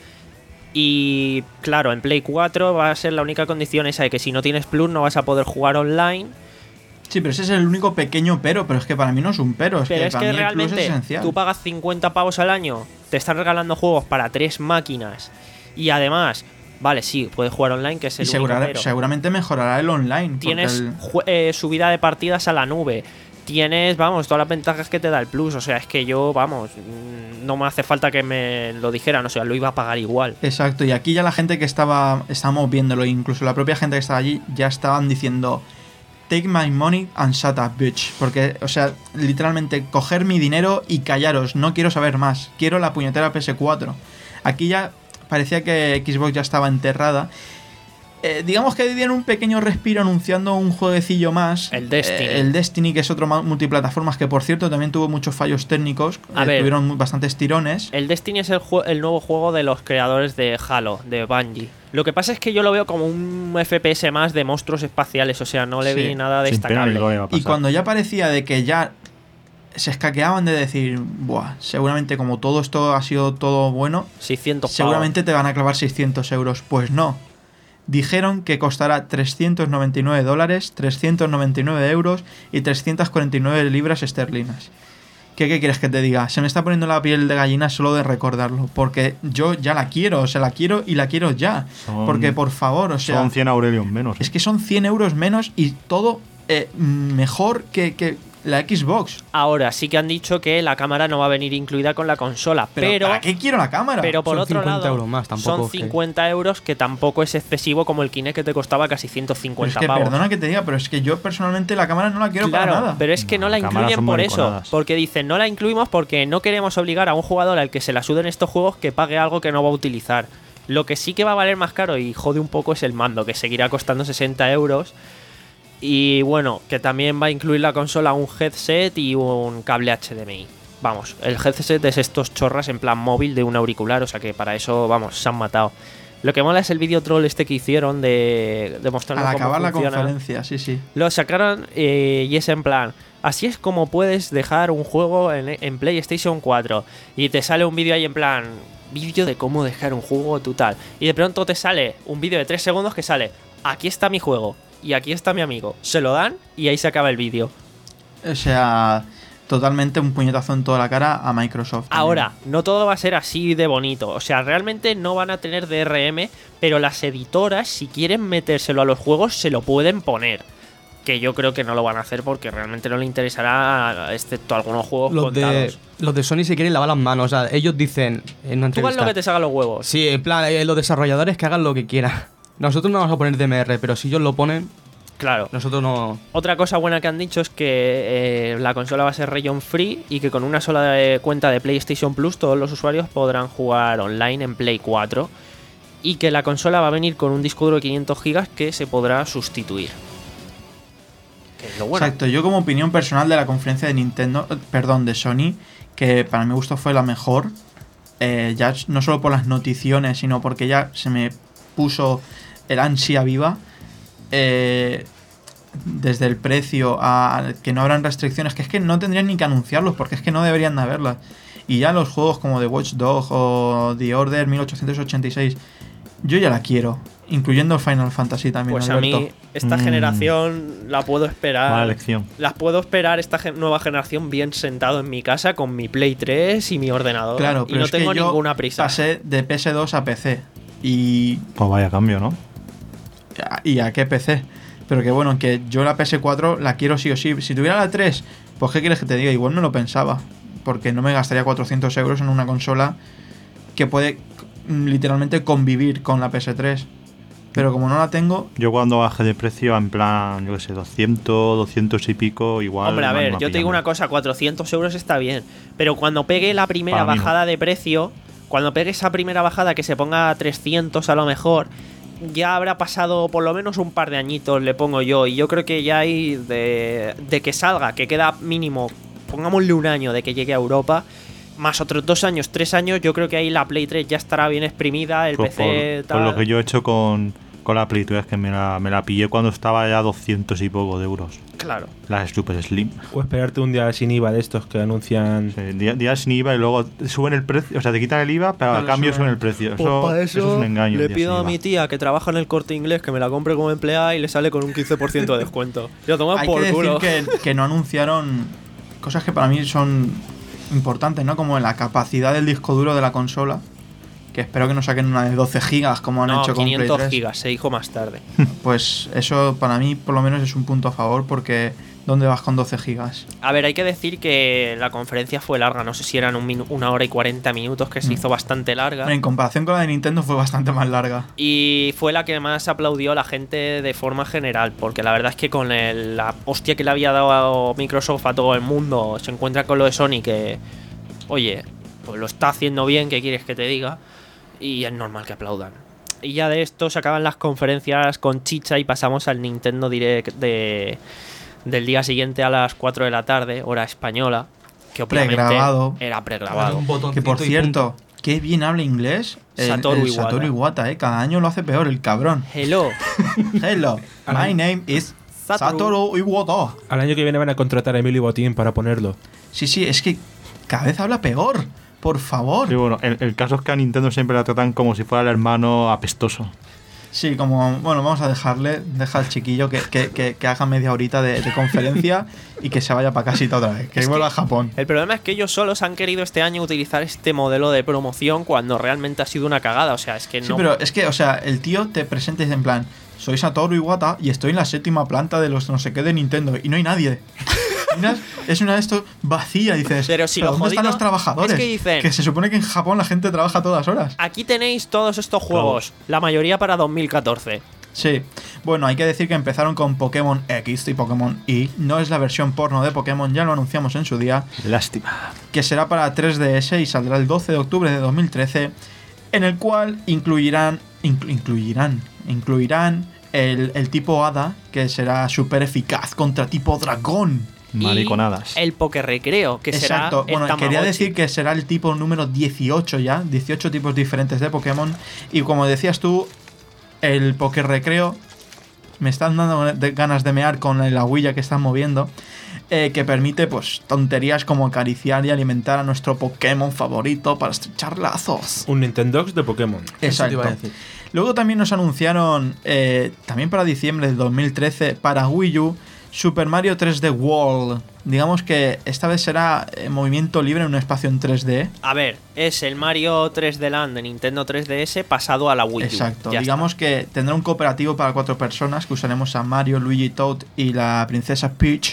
Y claro, en Play cuatro va a ser la única condición esa de que si no tienes Plus no vas a poder jugar online. Sí, pero ese es el único pequeño pero, pero es que para mí no es un pero, es Pero que es para que mí el Plus es realmente esencial. tú pagas cincuenta pavos al año, te están regalando juegos para tres máquinas y además, vale, sí, puedes jugar online, que es y el segura- único pero. seguramente mejorará el online. porque Tienes el- ju- eh, subida de partidas a la nube. Tienes, vamos, todas las ventajas que te da el Plus. O sea, es que yo, vamos, mm, no me hace falta que me lo dijeran. O sea, lo iba a pagar igual. Exacto, y aquí ya la gente que estaba, estábamos viéndolo, incluso la propia gente que estaba allí, ya estaban diciendo, take my money and shut up, bitch. Porque, o sea, literalmente, coger mi dinero y callaros, no quiero saber más, quiero la puñetera P S cuatro. Aquí ya parecía que Xbox ya estaba enterrada. Eh, digamos que dieron un pequeño respiro anunciando un jueguecillo más. El Destiny. Eh, el Destiny, que es otro ma- multiplataformas que, por cierto, también tuvo muchos fallos técnicos. A eh, ver. tuvieron muy- bastantes tirones. El Destiny es el, jue- el nuevo juego de los creadores de Halo, de Bungie. Lo que pasa es que yo lo veo como un F P S más de monstruos espaciales. O sea, no le Sí, vi nada Sin pena ni destacable. gloria va a Y pasar. cuando ya parecía de que ya se escaqueaban de decir, buah, seguramente como todo esto ha sido todo bueno, seiscientos pavos. seguramente te van a clavar seiscientos euros. Pues no. dijeron que costará trescientos noventa y nueve dólares, trescientos noventa y nueve euros y trescientas cuarenta y nueve libras esterlinas. ¿Qué, ¿Qué quieres que te diga? Se me está poniendo la piel de gallina solo de recordarlo, porque yo ya la quiero, o sea, la quiero y la quiero ya. Son- porque, por favor, o sea... Son cien Aurelion menos. ¿eh? Es que son cien euros menos y todo eh, mejor que, que la Xbox. Ahora sí que han dicho que la cámara no va a venir incluida con la consola, Pero, pero, ¿para qué quiero la cámara? pero por Son otro cincuenta lado euros más, tampoco son que- cincuenta euros, que tampoco es excesivo como el Kinect, que te costaba casi ciento Pero es cincuenta que, pavos. perdona que te diga, pero es que yo personalmente la cámara no la quiero Claro, para nada. pero es que no, No, la las cámaras incluyen son por eso, mariconadas. porque dicen no la incluimos porque no queremos obligar a un jugador al que se la suden estos juegos que pague algo que no va a utilizar. Lo que sí que va a valer más caro y jode un poco es el mando, que seguirá costando sesenta euros. Y bueno, que también va a incluir la consola un headset y un cable H D M I. Vamos, el headset es estos chorras en plan móvil de un auricular, o sea que para eso, vamos, se han matado. Lo que mola es el video troll este que hicieron de, de mostrarnos Al cómo acabar la funciona. conferencia, sí, sí. Lo sacaron eh, y es en plan, así es como puedes dejar un juego en, en PlayStation cuatro. Y te sale un vídeo ahí en plan, vídeo de cómo dejar un juego total. Y de pronto te sale un vídeo de tres segundos que sale, aquí está mi juego y aquí está mi amigo. Se lo dan y ahí se acaba el vídeo. O sea, totalmente un puñetazo en toda la cara a Microsoft. también. Ahora, no todo va a ser así de bonito. O sea, realmente no van a tener D R M, pero las editoras, si quieren metérselo a los juegos, se lo pueden poner. Que yo creo que no lo van a hacer porque realmente no le interesará, excepto algunos juegos Los de, contados. los de Sony se quieren lavar las manos. O sea, ellos dicen en una Tú haz entrevista. lo que te salga los huevos. Sí, en plan, eh, los desarrolladores que hagan lo que quieran. Nosotros no vamos a poner D M R, pero si ellos lo ponen, Claro. nosotros no. Otra cosa buena que han dicho es que eh, la consola va a ser region free y que con una sola eh, cuenta de PlayStation Plus todos los usuarios podrán jugar online en Play cuatro. Y que la consola va a venir con un disco duro de quinientos gigas que se podrá sustituir. Que es lo bueno. Exacto, yo como opinión personal de la conferencia de Nintendo, eh, perdón, de Sony, que para mi gusto fue la mejor, eh, ya no solo por las noticiones, sino porque ya se me puso el ansia viva, eh, desde el precio a que no habrán restricciones, que es que no tendrían ni que anunciarlos, porque es que no deberían de haberlas. Y ya los juegos como The Watch Dogs o The Order mil ochocientos ochenta y seis, yo ya la quiero, incluyendo Final Fantasy también, Pues a Alberto. mí esta Mm. generación la puedo esperar. Mala elección. Las puedo esperar esta gen- nueva generación bien sentado en mi casa con mi Play tres y mi ordenador. Claro, y pero no es tengo que yo ninguna prisa. pasé de P S dos a P C. Y, Pues vaya cambio, ¿no? ¿Y a qué P C? Pero que bueno, que yo la P S cuatro la quiero sí o sí. Si tuviera la tres, pues ¿qué quieres que te diga? Igual no lo pensaba. Porque no me gastaría cuatrocientos euros en una consola que puede mm, literalmente convivir con la P S tres. Pero como no la tengo, Yo cuando baje de precio, en plan, yo qué sé, doscientos, doscientos y pico, igual. Hombre, a me ver, animo yo te digo pillarme. una cosa, cuatrocientos euros está bien. Pero cuando pegue la primera Para mí no. bajada de precio, cuando pegue esa primera bajada que se ponga a trescientos a lo mejor, ya habrá pasado por lo menos un par de añitos, le pongo yo. Y yo creo que ya hay de, de que salga, que queda mínimo, pongámosle un año de que llegue a Europa, más otros dos años, tres años, yo creo que ahí la Play tres ya estará bien exprimida, el Pues P C por, tal. por lo que yo he hecho con, con la Play tres, que me la, me la pillé cuando estaba ya a doscientos y poco de euros. Claro. La Super Slim. O esperarte un día sin I V A de estos que anuncian. Sí, día, día sin I V A y luego suben el precio, o sea, te quitan el I V A, pero Pero a cambio suben. suben el precio. Pues Eso, para eso es un engaño. Le día pido sin a I V A. mi tía que trabaja en el Corte Inglés que me la compre como empleada y le sale con un quince por ciento de descuento. Y lo tomas hay por que culo. decir que, que no anunciaron cosas que para mí son importantes, ¿no? Como la capacidad del disco duro de la consola. Que espero que no saquen una de doce gigas como han No, hecho con Play quinientos tres. gigas, se dijo más tarde. Pues eso para mí por lo menos es un punto a favor, porque ¿dónde vas con doce gigas? A ver, hay que decir que la conferencia fue larga, no sé si eran un minu- una hora y cuarenta minutos, que se Mm. hizo bastante larga. En comparación con la de Nintendo fue bastante más larga. Y fue la que más aplaudió la gente de forma general, porque la verdad es que con el- la hostia que le había dado Microsoft a todo el mundo, se encuentra con lo de Sony que, oye, pues lo está haciendo bien, ¿qué quieres que te diga? Y es normal que aplaudan. Y ya de esto se acaban las conferencias con chicha y pasamos al Nintendo Direct de, del día siguiente a las cuatro de la tarde, hora española, que obviamente Pregrabado. era pregrabado. Un botoncito Que por y cierto, qué bien habla inglés el, Satoru el Iwata. Satoru Iwata, ¿eh? Cada año lo hace peor, el cabrón. Hello. Hello, my name is Satoru. Satoru Iwata. Al año que viene van a contratar a Emilio Botín para ponerlo. Sí, sí, es que cada vez habla peor. Por favor. Sí, bueno, el, el caso es que a Nintendo siempre la tratan como si fuera el hermano apestoso. Sí, como, bueno, vamos a dejarle, deja al chiquillo que, que, que, que haga media horita de, de conferencia y que se vaya para casita otra vez, que Es vuelva que- a Japón. El problema es que ellos solos han querido este año utilizar este modelo de promoción cuando realmente ha sido una cagada. O sea, es que no. Sí, pero es que, o sea, el tío te presenta y dice en plan, soy Satoru Iwata y estoy en la séptima planta de los no sé qué de Nintendo y no hay nadie. Miras, es una de estos vacía, dices, Pero si lo ¿dónde están jodido los trabajadores? es que dicen- se supone que en Japón la gente trabaja todas horas. Aquí tenéis todos estos juegos, la mayoría para dos mil catorce. Sí, bueno, hay que decir que empezaron con Pokémon X y Pokémon Y. No es la versión porno de Pokémon, ya lo anunciamos en su día, Lástima. que será para tres D S y saldrá el doce de octubre de dos mil trece, en el cual incluirán, inclu- incluirán, incluirán el, el tipo Hada, que será súper eficaz contra tipo Dragón. Mariconadas. Y el Poké Recreo, que Exacto, será el bueno, quería Tamagotchi. decir que será el tipo número dieciocho ya, dieciocho tipos diferentes de Pokémon. Y como decías tú, el Poké Recreo, me están dando de- ganas de mear con la huilla que están moviendo, eh, que permite pues tonterías como acariciar y alimentar a nuestro Pokémon favorito para estrechar lazos. Un Nintendox de Pokémon. Eso te iba a Exacto. decir. Luego también nos anunciaron, eh, también para diciembre del dos mil trece, para Wii U, Super Mario tres D World. Digamos que esta vez será eh, movimiento libre en un espacio en tres D. A ver, es el Mario tres D Land de Nintendo tres D S pasado a la Wii U. Exacto. Ya Digamos que tendrá un cooperativo para cuatro personas, que usaremos a Mario, Luigi, Toad y la princesa Peach.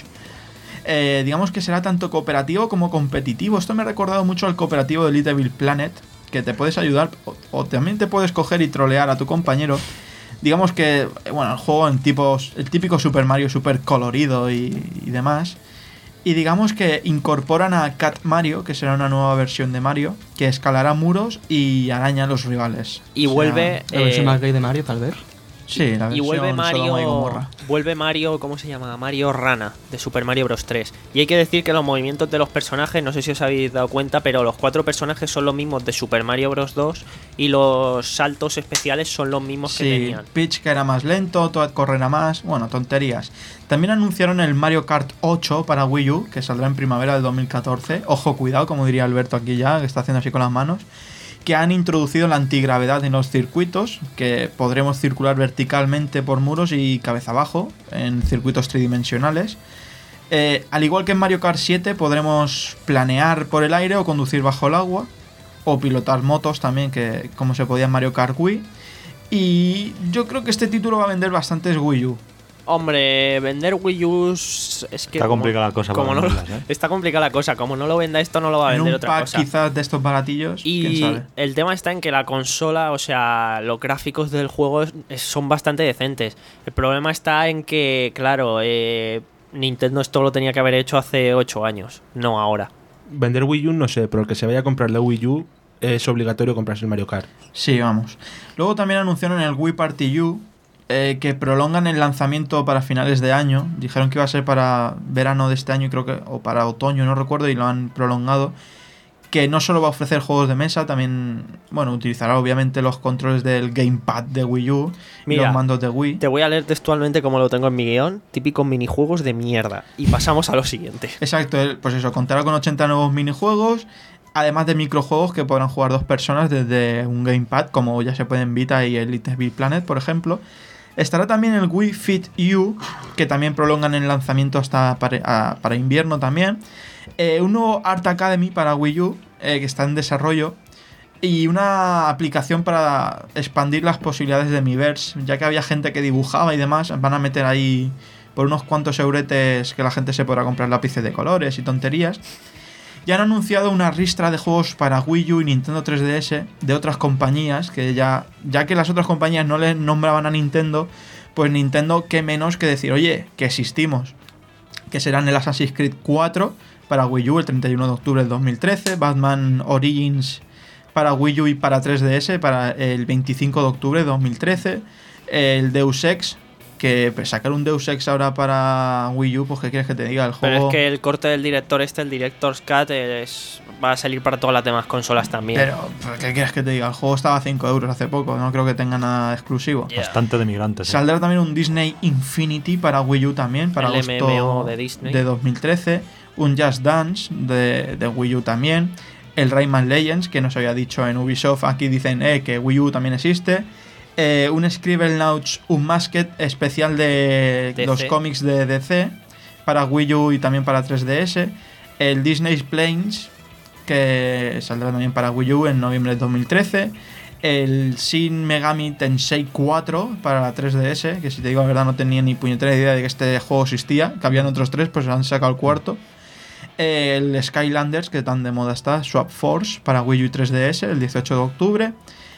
Eh, digamos que será tanto cooperativo como competitivo. Esto me ha recordado mucho al cooperativo de Little Big Planet, que te puedes ayudar o, o también te puedes coger y trolear a tu compañero. Digamos que, eh, bueno, el juego en tipos, el típico Super Mario súper colorido y, y demás. Y digamos que incorporan a Cat Mario, que será una nueva versión de Mario, que escalará muros y araña a los rivales. Y O sea, vuelve. La versión eh, más gay de Mario, tal vez. Sí, la y versión vuelve Sodoma y Mario. Gomorra. Vuelve Mario, ¿cómo se llama? Mario Rana, de Super Mario Bros. tres. Y hay que decir que los movimientos de los personajes, no sé si os habéis dado cuenta, pero los cuatro personajes son los mismos de Super Mario Bros. dos y los saltos especiales son los mismos que Sí, tenían. Peach que era más lento, Toad correrá más, bueno, tonterías. También anunciaron el Mario Kart ocho para Wii U, que saldrá en primavera del dos mil catorce. Ojo, cuidado, como diría Alberto aquí ya, que está haciendo así con las manos. Que han introducido la antigravedad en los circuitos, que podremos circular verticalmente por muros y cabeza abajo en circuitos tridimensionales. Eh, al igual que en Mario Kart siete, podremos planear por el aire o conducir bajo el agua, o pilotar motos también, que como se podía en Mario Kart Wii. Y yo creo que este título va a vender bastantes Wii U. Hombre, vender Wii U es que. Está como- complicada la cosa para como no, venderlas, ¿eh? Está complicada la cosa. Como no lo venda esto, no lo va a En vender un otra pack cosa. quizás de estos baratillos, quién Y sabe. el tema está en que la consola, o sea, los gráficos del juego es- es- son bastante decentes. El problema está en que, claro, eh, Nintendo esto lo tenía que haber hecho hace ocho años, no ahora. Vender Wii U no sé, pero el que se vaya a comprar la Wii U es obligatorio comprarse el Mario Kart. Sí, vamos. Luego también anunciaron el Wii Party U, eh, que prolongan el lanzamiento para finales de año. Dijeron que iba a ser para verano de este año, creo que, o para otoño, no recuerdo, y lo han prolongado. Que no solo va a ofrecer juegos de mesa, también, bueno, utilizará obviamente los controles del Gamepad de Wii U y Mira, los mandos de Wii. Te voy a leer textualmente como lo tengo en mi guión, típicos minijuegos de mierda. Y pasamos a lo siguiente. Exacto, el- pues eso, contará con ochenta nuevos minijuegos, además de microjuegos que podrán jugar dos personas desde un Gamepad, como ya se puede en Vita y el Little Big Planet, por ejemplo. Estará también el Wii Fit U, que también prolongan el lanzamiento hasta para, a- para invierno también. Eh, un nuevo Art Academy para Wii U, eh, que está en desarrollo. Y una aplicación para expandir las posibilidades de Miiverse, ya que había gente que dibujaba y demás. Van a meter ahí por unos cuantos euretes que la gente se podrá comprar lápices de colores y tonterías. Y han anunciado una ristra de juegos para Wii U y Nintendo tres D S de otras compañías, que ya, ya que las otras compañías no le nombraban a Nintendo, pues Nintendo qué menos que decir, oye, que existimos. Que serán el Assassin's Creed cuatro para Wii U el treinta y uno de octubre del dos mil trece, Batman Origins para Wii U y para tres D S para el veinticinco de octubre de dos mil trece, el Deus Ex, que pues, sacar un Deus Ex ahora para Wii U, pues qué quieres que te diga, el juego... Pero es que el corte del director este, el Director's Cut, es, va a salir para todas las demás consolas también. Pero, pues, ¿qué quieres que te diga? El juego estaba a cinco euros hace poco, no creo que tenga nada exclusivo. Yeah. Bastante de migrantes. ¿eh? Saldrá también un Disney Infinity para Wii U también, para El agosto M M O de Disney. de dos mil trece. Un Just Dance de, de Wii U también. El Rayman Legends, que nos había dicho en Ubisoft, aquí dicen eh, que Wii U también existe. eh, un Scribblenauts Unmasked especial de D C. los cómics de D C para Wii U y también para tres D S, el Disney's Planes, que saldrá también para Wii U en noviembre de dos mil trece, el Shin Megami Tensei cuatro para la tres D S, que si te digo la verdad no tenía ni puñetera idea de que este juego existía, que habían otros tres, pues han sacado el cuarto. El Skylanders, que tan de moda está, Swap Force para Wii U y tres D S el dieciocho de octubre.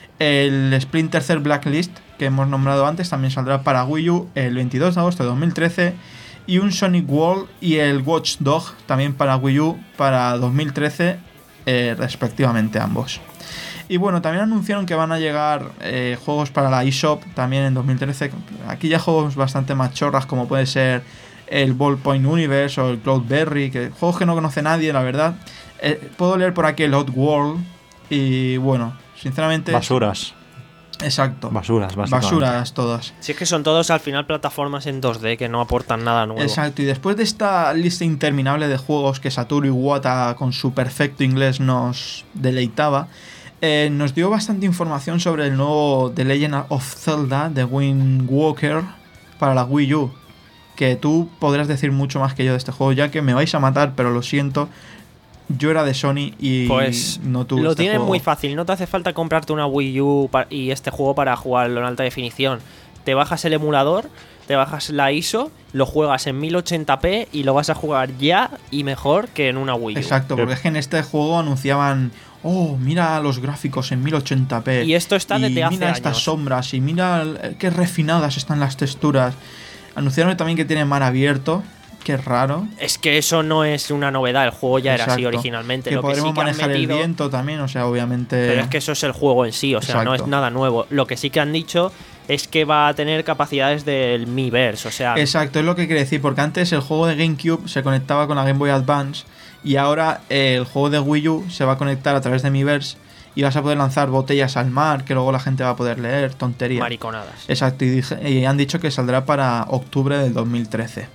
El Splinter Cell Blacklist, que hemos nombrado antes, también saldrá para Wii U el veintidós de agosto de dos mil trece. Y un Sonic World y el Watch Dogs también para Wii U para dos mil trece, eh, respectivamente ambos. Y bueno, también anunciaron que van a llegar eh, juegos para la eShop también en dos mil trece. Aquí ya juegos bastante más chorras, como puede ser el Ballpoint Universe o el Cloudberry, que juegos que no conoce nadie, la verdad. Eh, puedo leer por aquí el Oddworld y bueno, sinceramente... Basuras. Exacto. Basuras, básicamente. Basuras todas. Si es que son todos al final plataformas en dos D que no aportan nada nuevo. Exacto, y después de esta lista interminable de juegos que Satoru Iwata con su perfecto inglés nos deleitaba, eh, nos dio bastante información sobre el nuevo The Legend of Zelda de Wind Walker para la Wii U, que tú podrás decir mucho más que yo de este juego, ya que me vais a matar, pero lo siento, yo era de Sony y pues no tuve lo este tienes juego. muy fácil, no te hace falta comprarte una Wii U pa- y este juego para jugarlo en alta definición. Te bajas el emulador, te bajas la ISO, lo juegas en mil ochenta p y lo vas a jugar ya y mejor que en una Wii U. Exacto, porque es que en este juego anunciaban, oh, mira los gráficos en mil ochenta p. Y esto está desde y hace mira estas años. sombras y mira el- qué refinadas están las texturas. Anunciaron también que tiene mar abierto, qué raro. Es que eso no es una novedad, el juego ya era así Exacto. originalmente. Que Lo que podremos sí que han manejar metido, el viento también, o sea, obviamente... pero es que eso es el juego en sí, o sea, no es Exacto. nada nuevo. Lo que sí que han dicho es que va a tener capacidades del Miiverse, o sea, Exacto, es lo que quiere decir, porque antes el juego de GameCube se conectaba con la Game Boy Advance y ahora el juego de Wii U se va a conectar a través de Miiverse y vas a poder lanzar botellas al mar que luego la gente va a poder leer, tontería. mariconadas. Exacto, y, dije- y han dicho que saldrá para octubre del dos mil trece.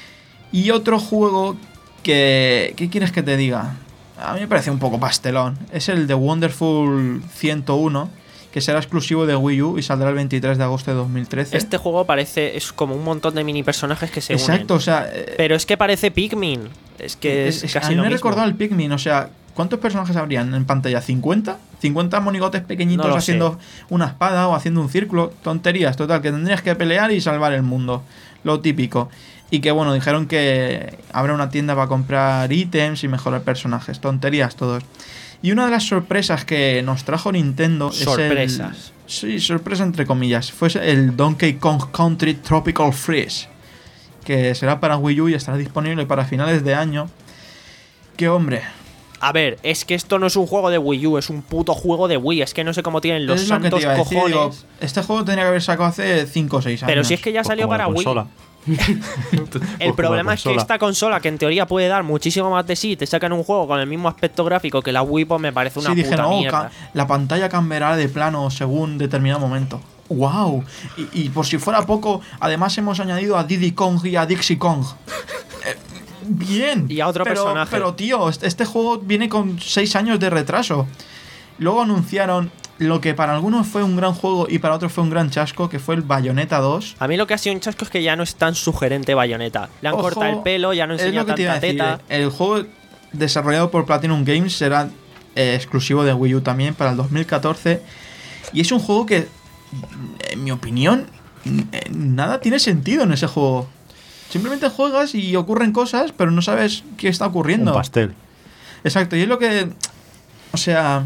Y otro juego que... ¿Qué quieres que te diga? A mí me parece un poco pastelón. Es el de Wonderful ciento uno, que será exclusivo de Wii U y saldrá el veintitrés de agosto de dos mil trece. Este juego parece, es como un montón de mini personajes que se Exacto, o unen. sea... eh, Pero es que parece Pikmin. Es que es, es- es- casi a mí lo me mismo. recordó al Pikmin, o sea, ¿cuántos personajes habrían en pantalla? ¿cincuenta? ¿cincuenta monigotes pequeñitos No lo haciendo sé. una espada o haciendo un círculo? Tonterías, total, que tendrías que pelear y salvar el mundo. Lo típico. Y que bueno, dijeron que habrá una tienda para comprar ítems y mejorar personajes. Tonterías todos. Y una de las sorpresas que nos trajo Nintendo es el... Sorpresas. Sí, sorpresa entre comillas. Fue el Donkey Kong Country Tropical Freeze, que será para Wii U y estará disponible para finales de año. Que hombre, A ver, es que esto no es un juego de Wii U, es un puto juego de Wii. Es que no sé cómo tienen los es lo que te santos iba a decir, cojones. digo, este juego tendría que haber sacado hace cinco o seis años. Pero si es que ya Pues salió como la para Wii. consola. El Pues problema como la es que consola. esta consola, que en teoría puede dar muchísimo más de sí, te sacan un juego con el mismo aspecto gráfico que la Wii, pues me parece una Sí, puta dijeron, oh, mierda. ca- la pantalla cambiará de plano según determinado momento. ¡Wow! Y, y por si fuera poco, además hemos añadido a Diddy Kong y a Dixie Kong. Eh, Bien. Y a otro pero, personaje. Pero tío, este este juego viene con seis años de retraso. Luego anunciaron lo que para algunos fue un gran juego y para otros fue un gran chasco, que fue el Bayonetta dos. A mí lo que ha sido un chasco es que ya no es tan sugerente Bayonetta. Le han Ojo, cortado el pelo, ya no Es enseña lo que te iba a tanta decir. teta. El juego desarrollado por Platinum Games será eh, exclusivo de Wii U también para el dos mil catorce. Y es un juego que, en mi opinión, eh, nada tiene sentido en ese juego. Simplemente juegas y ocurren cosas, pero no sabes qué está ocurriendo. Un pastel. Exacto, y es lo que... O sea...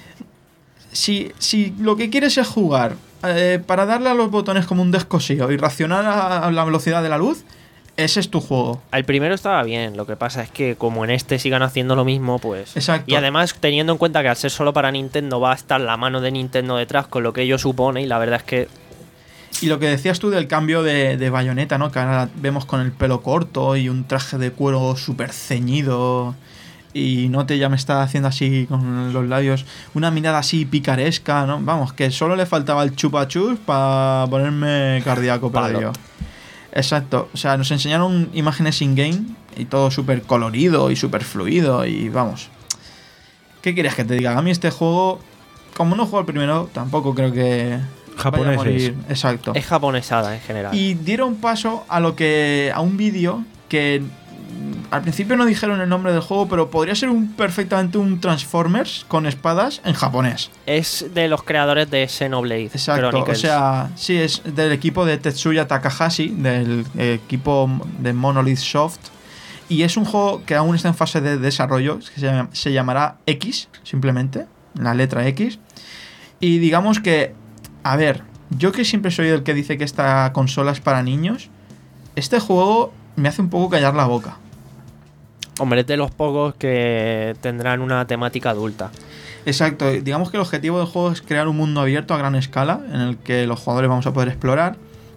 Si, si lo que quieres es jugar eh, para darle a los botones como un descosío y racionar a, a la velocidad de la luz, ese es tu juego. El primero estaba bien, lo que pasa es que como en este sigan haciendo lo mismo, pues... Exacto. Y además teniendo en cuenta que al ser solo para Nintendo va a estar la mano de Nintendo detrás con lo que ello supone, y la verdad es que... Y lo que decías tú del cambio de, de Bayonetta, ¿no? Que ahora vemos con el pelo corto y un traje de cuero súper ceñido. Y no te ya me está haciendo así con los labios. Una mirada así picaresca, ¿no? Vamos, que solo le faltaba el chupachus para ponerme cardíaco, pero Palo. yo. Exacto. O sea, nos enseñaron imágenes in-game y todo súper colorido y súper fluido. Y vamos. ¿Qué quieres que te diga? A mí este juego, como no juego el primero, tampoco creo que vaya a Japoneses. morir. Exacto. Es japonesada en general. Y dieron paso a lo que a un vídeo que mm, al principio no dijeron el nombre del juego, pero podría ser un perfectamente un Transformers con espadas en japonés. Es de los creadores de Xenoblade Exacto, Chronicles. o sea, sí, es del equipo de Tetsuya Takahashi, del equipo de Monolith Soft. Y es un juego que aún está en fase de desarrollo, que se, llama- se llamará X, simplemente, la letra X. Y digamos que, a ver, yo que siempre soy el que dice que esta consola es para niños, este juego me hace un poco callar la boca. Hombre, es de los pocos que tendrán una temática adulta. Exacto, digamos que el objetivo del juego es crear un mundo abierto a gran escala en el que los jugadores vamos a poder explorar.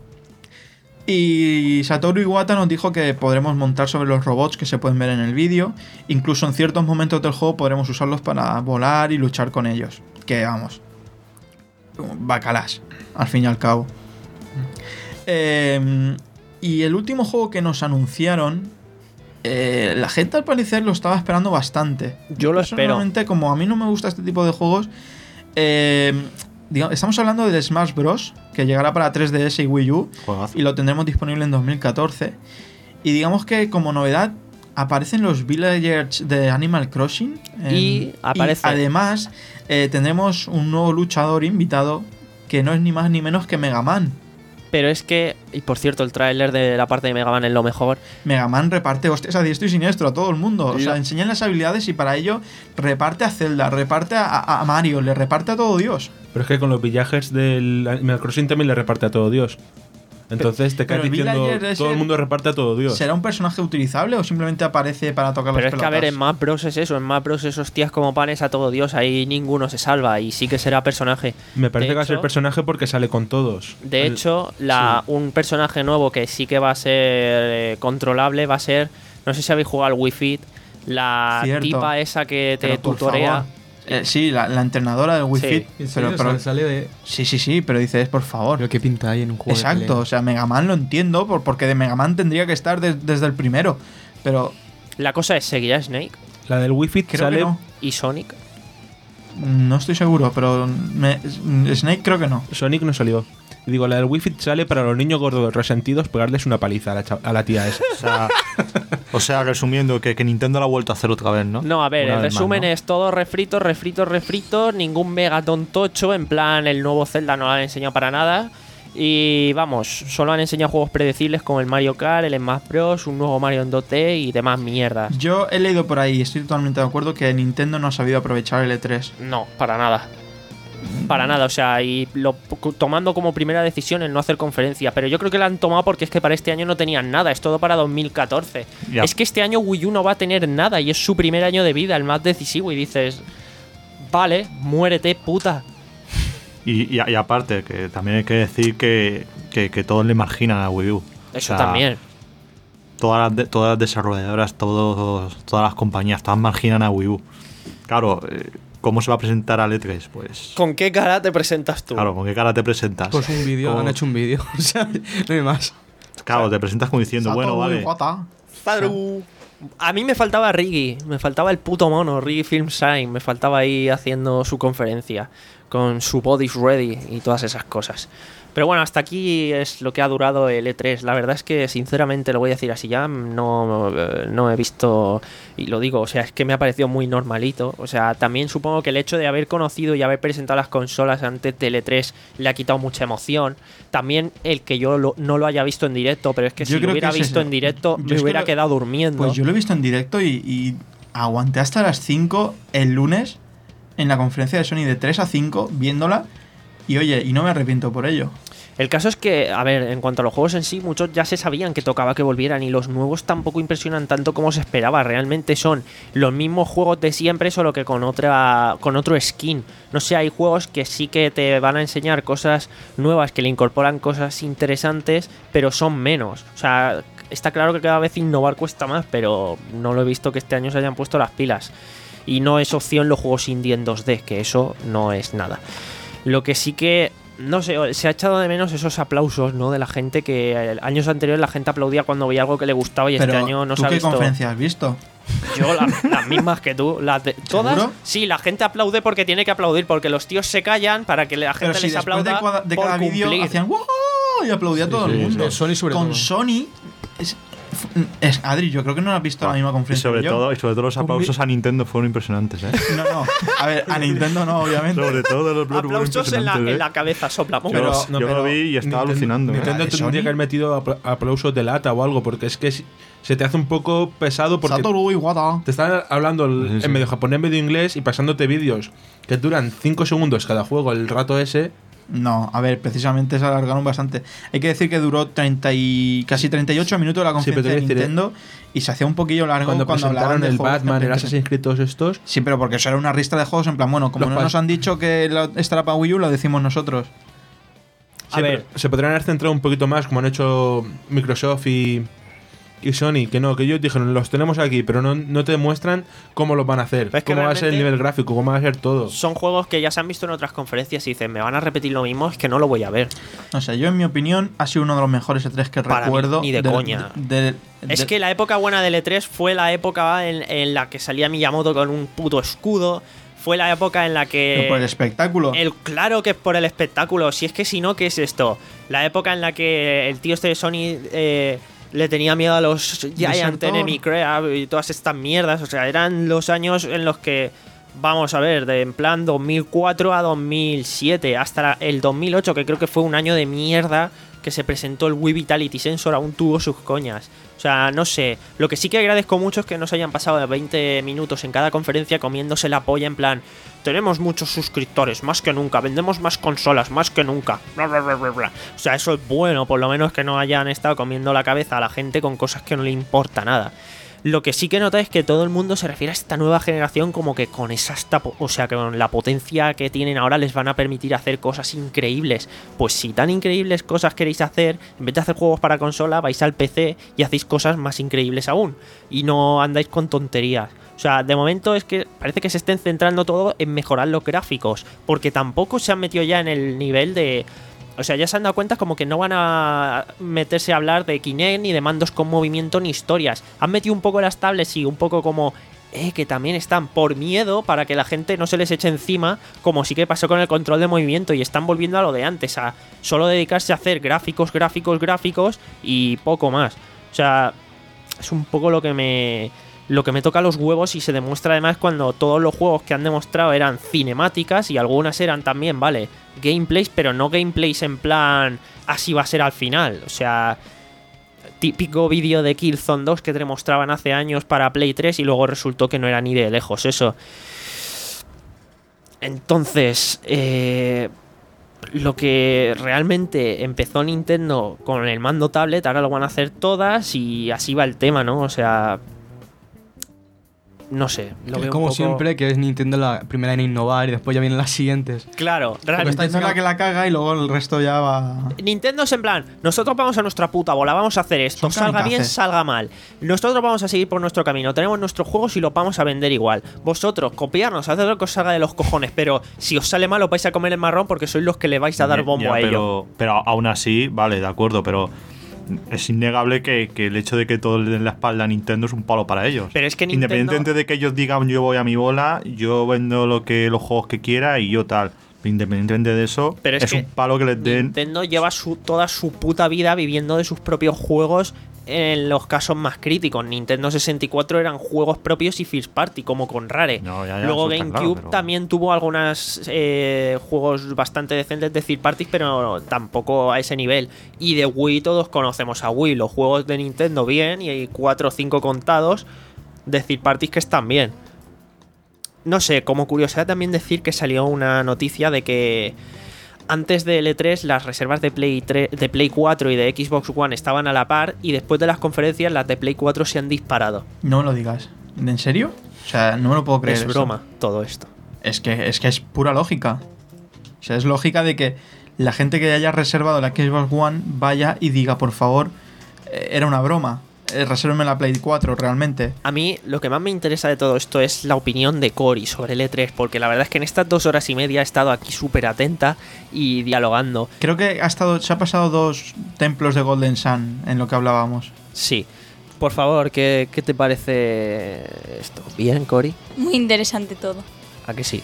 Y Satoru Iwata nos dijo que podremos montar sobre los robots que se pueden ver en el vídeo. Incluso en ciertos momentos del juego podremos usarlos para volar y luchar con ellos. Que vamos, bacalás, al fin y al cabo. Eh, y el último juego que nos anunciaron, eh, la gente al parecer lo estaba esperando bastante. Yo lo espero. Personalmente, como a mí no me gusta este tipo de juegos, eh, digamos, estamos hablando del Smash Bros, que llegará para tres D S y Wii U, Juegazo. y lo tendremos disponible en dos mil catorce. Y digamos que como novedad aparecen los villagers de Animal Crossing. en- Y aparece- además eh, tendremos un nuevo luchador invitado que no es ni más ni menos que Mega Man. Pero es que, y por cierto, el tráiler de la parte de Mega Man es lo mejor. Mega Man reparte hostias a diestro y siniestro a todo el mundo. O sea, enseñan las habilidades y para ello reparte a Zelda, reparte a, a- a Mario, le reparte a todo Dios. Pero es que con los villajes del Animal Crossing también le reparte a todo Dios. Entonces te pero quedas el diciendo, villager ese- todo el mundo reparte a todo Dios. ¿Será un personaje utilizable o simplemente aparece para tocar Pero las es que, a ver, pelotas? en Smash Bros es eso. En Smash Bros esos tías como panes a todo Dios. Ahí ninguno se salva y sí que será personaje. Me parece De que va a ser hecho- personaje porque sale con todos. De El- hecho, la, un personaje nuevo que sí que va a ser eh, controlable va a ser, no sé si habéis jugado al Wii Fit, la Cierto. tipa esa que te Pero, por tutorea. favor. Eh, sí, la, la entrenadora del Wii Sí. Fit. ¿En Pero, serio? pero- Sale- sale de... sí, sí, sí, pero dices, por favor. Pero qué pinta hay en un juego de Exacto, pelea. o sea, Mega Man lo entiendo, por- porque de Mega Man tendría que estar des- desde el primero. Pero La cosa es, ¿seguirá Snake La del Wii Fit creo sale. que no. y Sonic? No estoy seguro, pero me- Snake creo que no. Sonic no salió. Y digo, la del Wii Fit sale para los niños gordos resentidos pegarles una paliza a la, cha- a la tía esa. O sea, o sea, resumiendo, que, que Nintendo lo ha vuelto a hacer otra vez, ¿no? No, a ver, Una el vez más, resumen ¿no? es todo refrito, refrito, refrito, ningún Megaton tocho, en plan el nuevo Zelda no lo han enseñado para nada. Y vamos, solo han enseñado juegos predecibles como el Mario Kart, el Smash Bros, un nuevo Mario en dos D y demás mierdas. Yo he leído por ahí, estoy totalmente de acuerdo, que Nintendo no ha sabido aprovechar el E tres. No, para nada. Para nada, o sea, y lo tomando como primera decisión el no hacer conferencia. Pero yo creo que la han tomado porque es que para este año no tenían nada, es todo para dos mil catorce. Ya. Es que este año Wii U no va a tener nada y es su primer año de vida, el más decisivo. Y dices, vale, muérete, puta. Y, y, y aparte, que también hay que decir que, que, que todos le marginan a Wii U. Eso O sea, también. Todas las, de- todas las desarrolladoras, todos, todas las compañías, todas marginan a Wii U. Claro, eh, ¿cómo se va a presentar al E tres? Pues. ¿Con qué cara te presentas tú? Claro, ¿con qué cara te presentas? Pues un vídeo, Como- han hecho un vídeo. O sea, no hay más. Claro, te presentas como diciendo, bueno, Satoru vale. Iwata. Zaru. A mí me faltaba Riggy, me faltaba el puto mono, Riggy Film Sign, me faltaba ahí haciendo su conferencia con su Body's Ready y todas esas cosas. Pero bueno, hasta aquí es lo que ha durado el E tres. La verdad es que, sinceramente, lo voy a decir así ya, no, eh, no he visto, y lo digo, o sea, es que me ha parecido muy normalito. O sea, también supongo que el hecho de haber conocido y haber presentado las consolas antes del E tres le ha quitado mucha emoción. También el que yo lo- no lo haya visto en directo, pero es que Yo si lo creo hubiera que es visto eso. en directo Yo me es que hubiera lo- quedado durmiendo. Pues yo lo he visto en directo y, y aguanté hasta las cinco el lunes en la conferencia de Sony de tres a cinco viéndola. Y oye, y no me arrepiento por ello. El caso es que, a ver, en cuanto a los juegos en sí, muchos ya se sabían que tocaba que volvieran y los nuevos tampoco impresionan tanto como se esperaba. Realmente son los mismos juegos de siempre, solo que con otra con otro skin. No sé, hay juegos que sí que te van a enseñar cosas nuevas, que le incorporan cosas interesantes, pero son menos. O sea, está claro que cada vez innovar cuesta más, pero no lo he visto que este año se hayan puesto las pilas. Y no es opción los juegos indie en dos D, que eso no es nada. Lo que sí que, no sé, se ha echado de menos esos aplausos, ¿no? De la gente que eh, años anteriores la gente aplaudía cuando veía algo que le gustaba y Pero este año no ¿tú se ha qué visto. conferencia has visto? Yo la- las mismas que tú, las de- todas. ¿Seguro? Sí, la gente aplaude porque tiene que aplaudir, porque los tíos se callan para que la gente Pero si les después de, aplauda cada- de por cada vídeo cumplir. hacían ¡wow! Y aplaudía a todo el sí, mundo. sí. Sony sobre Con todo. Sony. Es, es- Adri, yo creo que no has visto la misma Y conferencia. sobre, que yo. todo, y sobre todo los aplausos a Nintendo fueron impresionantes, ¿eh? No, no. A ver, a Nintendo no, obviamente. Sobre todo los Bloodborne Aplausos en la, impresionantes, en ¿eh? la cabeza, sopla. Yo, Pero- yo pero lo vi y estaba Nintendo- alucinando. ¿eh? Nintendo ¿De tendría Sony? que haber metido apla- aplausos de lata o algo, porque es que si- se te hace un poco pesado porque Satoru Iwata. te están hablando el- Sí, sí. en medio japonés, medio inglés y pasándote vídeos que duran cinco segundos cada juego, el rato ese. No, a ver, precisamente se alargaron bastante. Hay que decir que duró treinta y casi treinta y ocho minutos la Sí, pero conferencia te de voy a decir, Nintendo y se hacía un poquillo largo Cuando, cuando, hablaban presentaron de el juegos Batman, el que- Assassin's Creed, todos estos. Sí, pero porque eso era una lista de juegos en plan, bueno, como Los no pas- nos han dicho que la- estará para Wii U, lo decimos nosotros. A Sí, ver. pero se podrían haber centrado un poquito más, como han hecho Microsoft y, y Sony, que no, que ellos dijeron, los tenemos aquí, pero no, no te demuestran cómo lo van a hacer, Pero es que cómo va a ser el realmente- nivel gráfico, cómo va a ser todo. Son juegos que ya se han visto en otras conferencias y dicen, me van a repetir lo mismo, es que no lo voy a ver. O sea, yo en mi opinión ha sido uno de los mejores E tres que Para mí, recuerdo. ni de del- coña. de- de- Es que la época buena del E tres fue la época en, en la que salía Miyamoto con un puto escudo. Fue la época en la que. pero por el espectáculo. El, claro que es por el espectáculo. Si es que si no, ¿qué es esto? La época en la que el tío este de Sony eh, le tenía miedo a los Giant Desertor. Enemy Crab y todas estas mierdas. O sea, eran los años en los que. Vamos a ver, de en plan dos mil cuatro a dos mil siete, hasta la- el dos mil ocho, que creo que fue un año de mierda, que se presentó el Wii Vitality Sensor, aún tuvo sus coñas. O sea, no sé. Lo que sí que agradezco mucho es que no se hayan pasado de veinte minutos en cada conferencia comiéndose la polla en plan, tenemos muchos suscriptores, más que nunca, vendemos más consolas, más que nunca. Bla, bla, bla, bla, bla. O sea, eso es bueno, por lo menos que no hayan estado comiendo la cabeza a la gente con cosas que no le importa nada. Lo que sí que nota es que todo el mundo se refiere a esta nueva generación como que con esa esta po- o sea, que con la potencia que tienen ahora les van a permitir hacer cosas increíbles. Pues si tan increíbles cosas queréis hacer, en vez de hacer juegos para consola, vais al P C y hacéis cosas más increíbles aún. Y no andáis con tonterías. O sea, de momento es que parece que se estén centrando todo en mejorar los gráficos, porque tampoco se han metido ya en el nivel de... O sea, ya se han dado cuenta como que no van a meterse a hablar de Kinect ni de mandos con movimiento ni historias. Han metido un poco las tablets y un poco como... Eh, que también están por miedo para que la gente no se les eche encima, como sí que pasó con el control de movimiento, y están volviendo a lo de antes, a solo dedicarse a hacer gráficos, gráficos, gráficos y poco más. O sea, es un poco lo que me... Lo que me toca los huevos, y se demuestra además cuando todos los juegos que han demostrado eran cinemáticas y algunas eran también, vale, gameplays, pero no gameplays en plan así va a ser al final. O sea, típico vídeo de Killzone dos que te mostraban hace años para Play tres y luego resultó que no era ni de lejos eso. Entonces, eh, lo que realmente empezó Nintendo con el mando tablet, ahora lo van a hacer todas y así va el tema, ¿no? O sea... No sé, lo Es veo como un poco... siempre, que es Nintendo la primera en innovar y después ya vienen las siguientes. Claro, Porque realmente... Nintendo es la que la caga y luego el resto ya va. Nintendo es en plan, nosotros vamos a nuestra puta bola, vamos a hacer esto, Son salga bien, kamikazes. salga mal. Nosotros vamos a seguir por nuestro camino, tenemos nuestros juegos y los vamos a vender igual. Vosotros, copiarnos, haced lo que os salga de los cojones, pero si os sale mal os vais a comer el marrón porque sois los que le vais a dar Ya, bombo a ello. pero, pero aún así, vale, de acuerdo, pero es innegable que, que el hecho de que todo le den la espalda a Nintendo es un palo para ellos. Pero es que Nintendo- Independientemente de que ellos digan yo voy a mi bola, yo vendo lo que los juegos que quiera y yo tal. Independientemente de eso, Pero es es, que un palo que les den. Nintendo lleva su, toda su puta vida viviendo de sus propios juegos en los casos más críticos. Nintendo sesenta y cuatro eran juegos propios y first party, como con Rare. No, ya, ya, Luego eso está GameCube claro, pero- también tuvo algunos juegos bastante decentes de third parties, pero tampoco a ese nivel. Y de Wii todos conocemos a Wii, los juegos de Nintendo bien, y hay cuatro o cinco contados de third parties que están bien. No sé, como curiosidad también decir que salió una noticia de que antes del E tres las reservas de Play, tres, de Play cuatro y de Xbox One estaban a la par, y después de las conferencias las de Play cuatro se han disparado. No me lo digas. ¿En serio? O sea, no me lo puedo creer. Es esto. broma todo esto. Es que, es que es pura lógica. O sea, es lógica de que la gente que haya reservado la Xbox One vaya y diga, por favor, eh, era una broma. Eh, resérveme la Play cuatro, realmente. A mí lo que más me interesa de todo esto es la opinión de Cory sobre el E tres, porque la verdad es que en estas dos horas y media he estado aquí súper atenta y dialogando. Creo que ha estado, se ha pasado dos templos de Golden Sun en lo que hablábamos. Sí, por favor, ¿qué, qué te parece esto? ¿Bien, Cori? Muy interesante todo. ¿A que sí?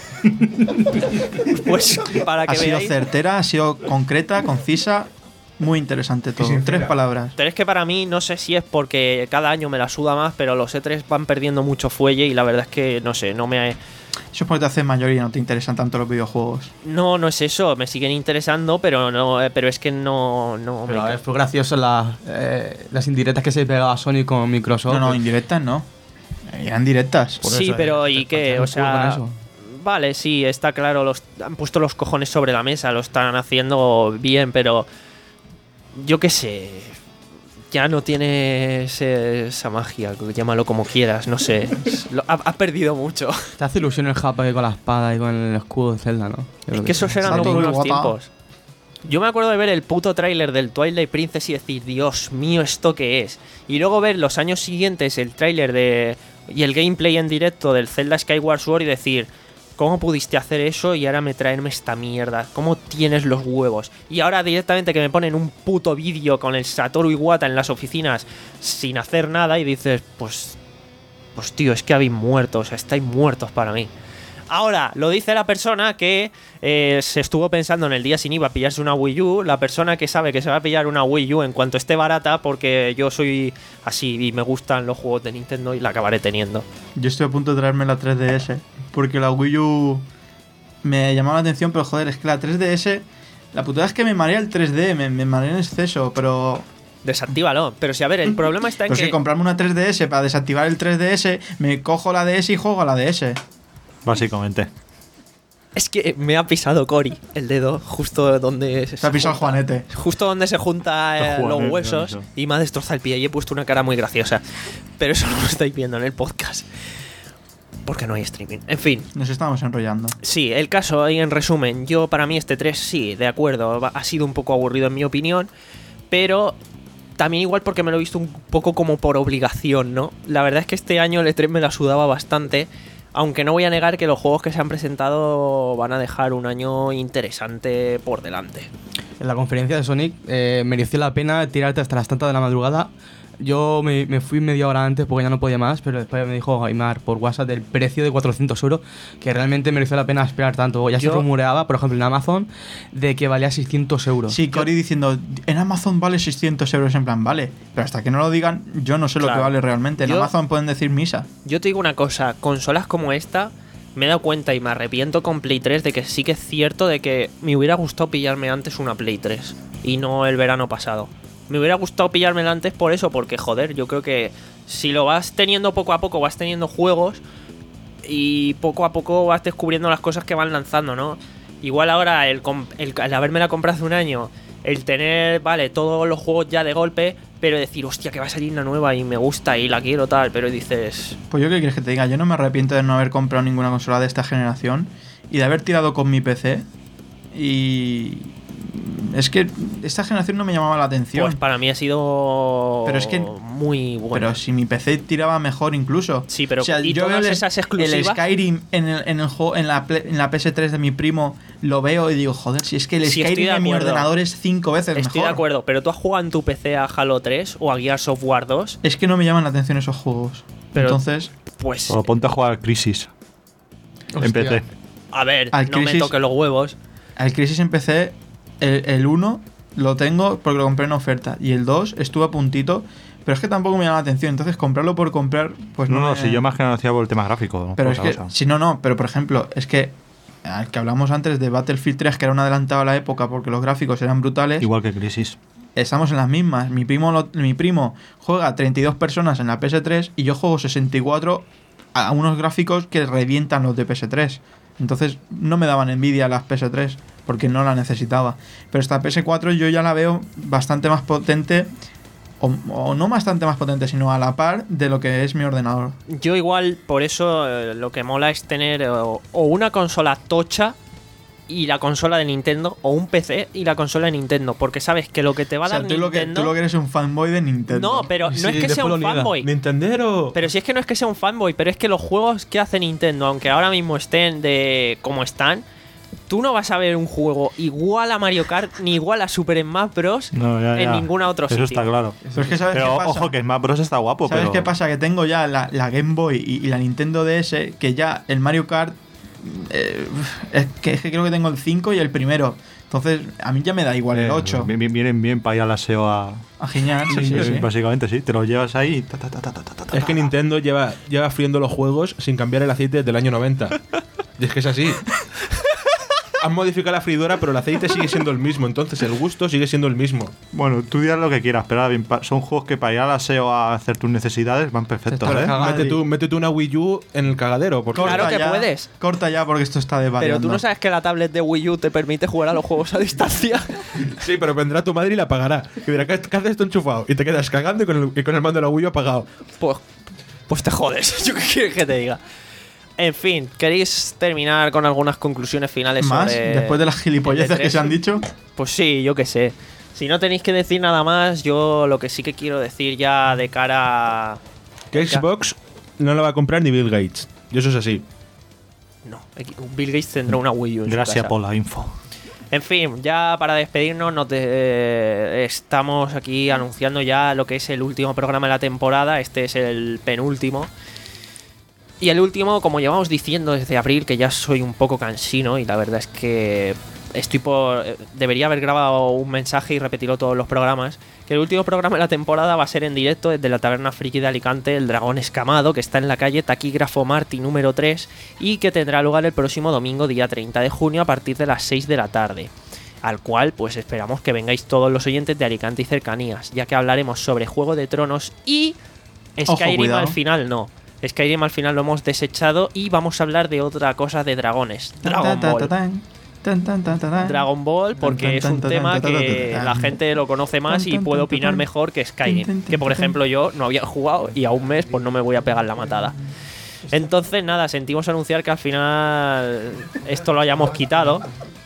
Pues para que Ha sido veáis... certera, ha sido concreta, concisa, muy interesante todo. sincera. Tres palabras. Pero es que para mí, no sé si es porque cada año me la suda más, pero los E tres van perdiendo mucho fuelle y la verdad es que, no sé, no me... Eso es porque te haces mayor y no te interesan tanto los videojuegos. No, no es eso, me siguen interesando, pero no, eh, pero es que no, no Pero, me... a ver, fue gracioso las, eh, las indirectas que se pegaba Sony con Microsoft. No, no, indirectas no. Eran directas. Por Sí, eso, pero eh, ¿y te qué? parcharon O el culo sea, con eso. vale, sí, está claro, los, han puesto los cojones sobre la mesa, lo están haciendo bien, pero yo qué sé, ya no tiene ese- esa magia, llámalo como quieras, no sé, es- lo- ha, ha perdido mucho. Te hace ilusión el Japa con la espada y con el escudo de Zelda, ¿no? Yo Es creo que esos sí. eran los Exacto, buenos guapa. tiempos. Yo me acuerdo de ver el puto tráiler del Twilight Princess y decir, Dios mío, ¿esto qué es? Y luego ver los años siguientes el tráiler de y el gameplay en directo del Zelda Skyward Sword y decir, ¿cómo pudiste hacer eso y ahora me traerme esta mierda? ¿Cómo tienes los huevos? Y ahora directamente que me ponen un puto vídeo con el Satoru Iwata en las oficinas sin hacer nada y dices, pues, pues tío, es que habéis muerto, o sea, estáis muertos para mí. Ahora, lo dice la persona que eh, se estuvo pensando en el día sin I V A pillarse una Wii U, la persona que sabe que se va a pillar una Wii U en cuanto esté barata, porque yo soy así y me gustan los juegos de Nintendo y la acabaré teniendo. Yo estoy a punto de traerme la tres D S. Porque la Wii U me llamaba la atención, pero joder, es que la tres D S. La putada es que me marea el tres D, me, me marea en exceso, pero. Desactívalo. Pero si, a ver, el problema está en Pero es que... que comprarme una tres D S para desactivar el tres D S, me cojo la D S y juego a la D S. Básicamente. Es que me ha pisado Cory el dedo justo donde se Te ha pisado el junta- Juanete. Justo donde se junta eh, El los Juanete, huesos eso. y me ha destrozado el pie y he puesto una cara muy graciosa. Pero eso no lo estáis viendo en el podcast. Porque no hay streaming. En fin. Nos estamos enrollando. Sí, el caso ahí en resumen, yo para mí este tres sí, de acuerdo, va- ha sido un poco aburrido en mi opinión, pero también igual porque me lo he visto un poco como por obligación, ¿no? La verdad es que este año el E tres me la sudaba bastante, aunque no voy a negar que los juegos que se han presentado van a dejar un año interesante por delante. En la conferencia de Sonic eh, mereció la pena tirarte hasta las tantas de la madrugada. Yo me, me fui media hora antes porque ya no podía más, pero después me dijo Aymar por WhatsApp del precio de cuatrocientos euros, que realmente mereció la pena esperar tanto. Ya Yo- se rumoreaba, por ejemplo, en Amazon, de que valía seiscientos euros. Sí, Cory diciendo, en Amazon vale seiscientos euros, en plan, vale. Pero hasta que no lo digan, yo no sé lo Claro. que vale realmente. En Yo- Amazon pueden decir misa. Yo te digo una cosa, consolas como esta, me he dado cuenta y me arrepiento con Play tres de que sí que es cierto de que me hubiera gustado pillarme antes una Play tres y no el verano pasado. Me hubiera gustado pillármela antes por eso, porque joder, yo creo que si lo vas teniendo poco a poco, vas teniendo juegos y poco a poco vas descubriendo las cosas que van lanzando, ¿no? Igual ahora el, com- el, el habérmela comprado hace un año, el tener, vale, todos los juegos ya de golpe, pero decir, hostia, que va a salir una nueva y me gusta y la quiero tal, pero dices... Pues yo qué quieres que te diga, yo no me arrepiento de no haber comprado ninguna consola de esta generación y de haber tirado con mi P C. Y es que esta generación no me llamaba la atención. Pues para mí ha sido Pero es que- muy bueno. Pero si mi P C tiraba mejor incluso. Sí, pero O sea, ¿y yo todas veo el- esas El exclusivas? Skyrim en el, en el juego, en la, ple- en la P S tres de mi primo, lo veo y digo, joder, si es que el Sí, estoy Skyrim de en mi acuerdo. ordenador es cinco veces Estoy mejor. de acuerdo, pero tú has jugado en tu P C a Halo tres o a Gears of War dos, Es que no me llaman la atención esos juegos. Pero- Entonces, pues O ponte a jugar Crisis en P C. a ver, al no me Crisis- toques los huevos. al Crisis empecé, el, el uno lo tengo porque lo compré en oferta. Y el dos estuve a puntito, pero es que tampoco me llama la atención. Entonces, comprarlo por comprar, pues no. no, no, me- si yo más que nada hacía por el tema gráfico. ¿no? Pero Por es otra que, cosa. si no, no, pero por ejemplo, es que al que hablamos antes de Battlefield tres, que era un adelantado a la época porque los gráficos eran brutales, Igual que Crisis. estamos en las mismas. Mi primo, lo- mi primo juega treinta y dos personas en la P S tres y yo juego sesenta y cuatro a unos gráficos que revientan los de P S tres. Entonces no me daban envidia las P S tres porque no la necesitaba. Pero esta P S cuatro yo ya la veo bastante más potente, o, o no bastante más potente, sino a la par de lo que es mi ordenador. Yo igual, por eso eh, lo que mola es tener eh, o, o una consola tocha y la consola de Nintendo, o un P C y la consola de Nintendo, porque sabes que lo que te va a O sea, dar tú lo, que, Nintendo... tú lo que eres un fanboy de Nintendo. No, pero no Sí, es que sea después un lo niega. fanboy. Nintendero. Pero si es que no es que sea un fanboy, pero es que los juegos que hace Nintendo, aunque ahora mismo estén de como están, tú no vas a ver un juego igual a Mario Kart ni igual a Super Smash Bros. No, ya, en ya. ningún otro Eso sitio. está claro. Pero es que ¿sabes Pero qué pasa? ojo, que Smash Bros está guapo. ¿Sabes pero... qué pasa? Que tengo ya la, la Game Boy y, y la Nintendo D S, que ya el Mario Kart, eh, es, que, es que creo que tengo el cinco y el primero. Entonces, a mí ya me da igual el Eh, ocho. vi- vi- Vienen bien para ir al aseo a. Ah, genial, sí, sí, sí. Básicamente, sí. Te lo llevas ahí y. ta, ta, ta, ta, ta, ta, ta, Es que ta. Nintendo lleva, lleva friendo los juegos sin cambiar el aceite desde el año noventa. Y es que es así. Han modificado la freidora, pero el aceite sigue siendo el mismo. Entonces el gusto sigue siendo el mismo. Bueno, tú dirás lo que quieras, pero ahora bien, pa- son juegos que para ir al aseo a hacer tus necesidades van perfectos, Te ¿eh? está Mete tú, mete tú una Wii U en el cagadero. Porque Claro Corta que ya, puedes. Corta ya porque esto está Pero desvariando. tú no sabes que la tablet de Wii U te permite jugar a los juegos a distancia. Sí, pero vendrá tu madre y la apagará. Y dirá, ¿qué, qué haces esto enchufado? Y te quedas cagando y con el, y con el mando de la Wii U apagado. Pues, pues te jodes. Yo qué quieres que te diga. En fin, ¿queréis terminar con algunas conclusiones finales ¿Más? sobre Después de las gilipolleces el E que se han tres? dicho. Pues sí, yo qué sé. Si no tenéis que decir nada más, yo lo que sí que quiero decir ya de cara a... Que Xbox no la va a comprar ni Bill Gates. Y eso es así. No, Bill Gates tendrá una Wii U en su Gracias casa. por la info. En fin, ya para despedirnos, nos de- eh, estamos aquí anunciando ya lo que es el último programa de la temporada. Este es el penúltimo. Y el último, como llevamos diciendo desde abril, que ya soy un poco cansino y la verdad es que estoy por... Debería haber grabado un mensaje y repetirlo todos los programas. Que el último programa de la temporada va a ser en directo desde la Taberna Friki de Alicante, el Dragón Escamado, que está en la calle Taquígrafo Martí número tres y que tendrá lugar el próximo domingo, día treinta de junio, a partir de las seis de la tarde. Al cual, pues esperamos que vengáis todos los oyentes de Alicante y cercanías, ya que hablaremos sobre Juego de Tronos y Ojo, Skyrim cuidado. al final no. Skyrim al final lo hemos desechado y vamos a hablar de otra cosa de dragones. Dragon Ball. Dragon Ball, porque es un tema que la gente lo conoce más y puede opinar mejor que Skyrim. Que por ejemplo yo no había jugado y a un mes pues no me voy a pegar la matada. Entonces nada, sentimos anunciar que al final esto lo hayamos quitado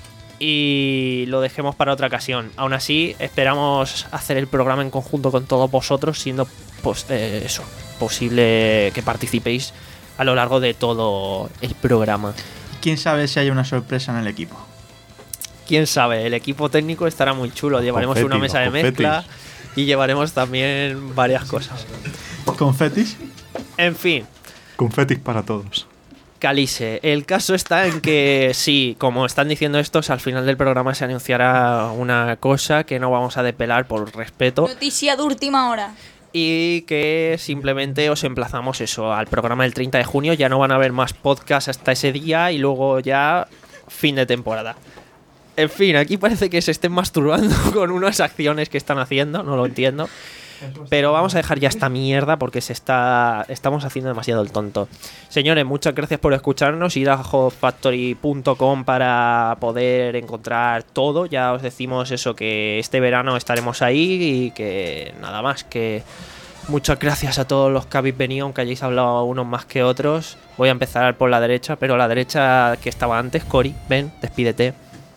y lo dejemos para otra ocasión. Aún así, esperamos hacer el programa en conjunto con todos vosotros, siendo pues, eh, eso, posible que participéis a lo largo de todo el programa. Quién sabe si hay una sorpresa en el equipo. Quién sabe, el equipo técnico estará muy chulo. Llevaremos Confetis, una mesa de los confetis. mezcla y llevaremos también varias cosas. ¿Confetis? En fin, Confetis para todos. Calice, el caso está en que sí, como están diciendo estos, al final del programa se anunciará una cosa que no vamos a depelar por respeto Noticia de última hora. y que simplemente os emplazamos eso al programa del treinta de junio. Ya no van a haber más podcasts hasta ese día y luego ya fin de temporada. En fin, aquí parece que se estén masturbando con unas acciones que están haciendo, no lo entiendo. Pero vamos a dejar ya esta mierda porque se está estamos haciendo demasiado el tonto. Señores, muchas gracias por escucharnos. Id a hot factory punto com para poder encontrar todo. Ya os decimos eso, que este verano estaremos ahí y que nada más, que muchas gracias a todos los que habéis venido, aunque hayáis hablado unos más que otros. Voy a empezar por la derecha, pero la derecha que estaba antes. Cori, ven, despídete.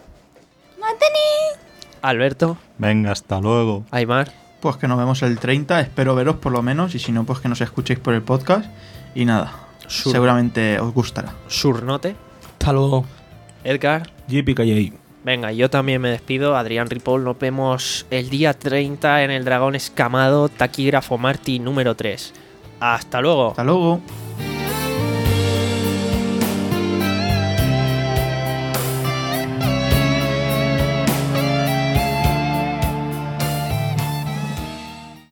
¡Mateni! Alberto, Venga, hasta luego. Aymar. Pues que nos vemos el treinta, espero veros por lo menos, y si no, pues que nos escuchéis por el podcast. Y nada, Sur- seguramente os gustará. Surnote, Hasta luego. Edgar. J P K J. Venga, yo también me despido, Adrián Ripoll. Nos vemos el día treinta en el Dragón Escamado, Taquígrafo Martí número tres. Hasta luego. Hasta luego.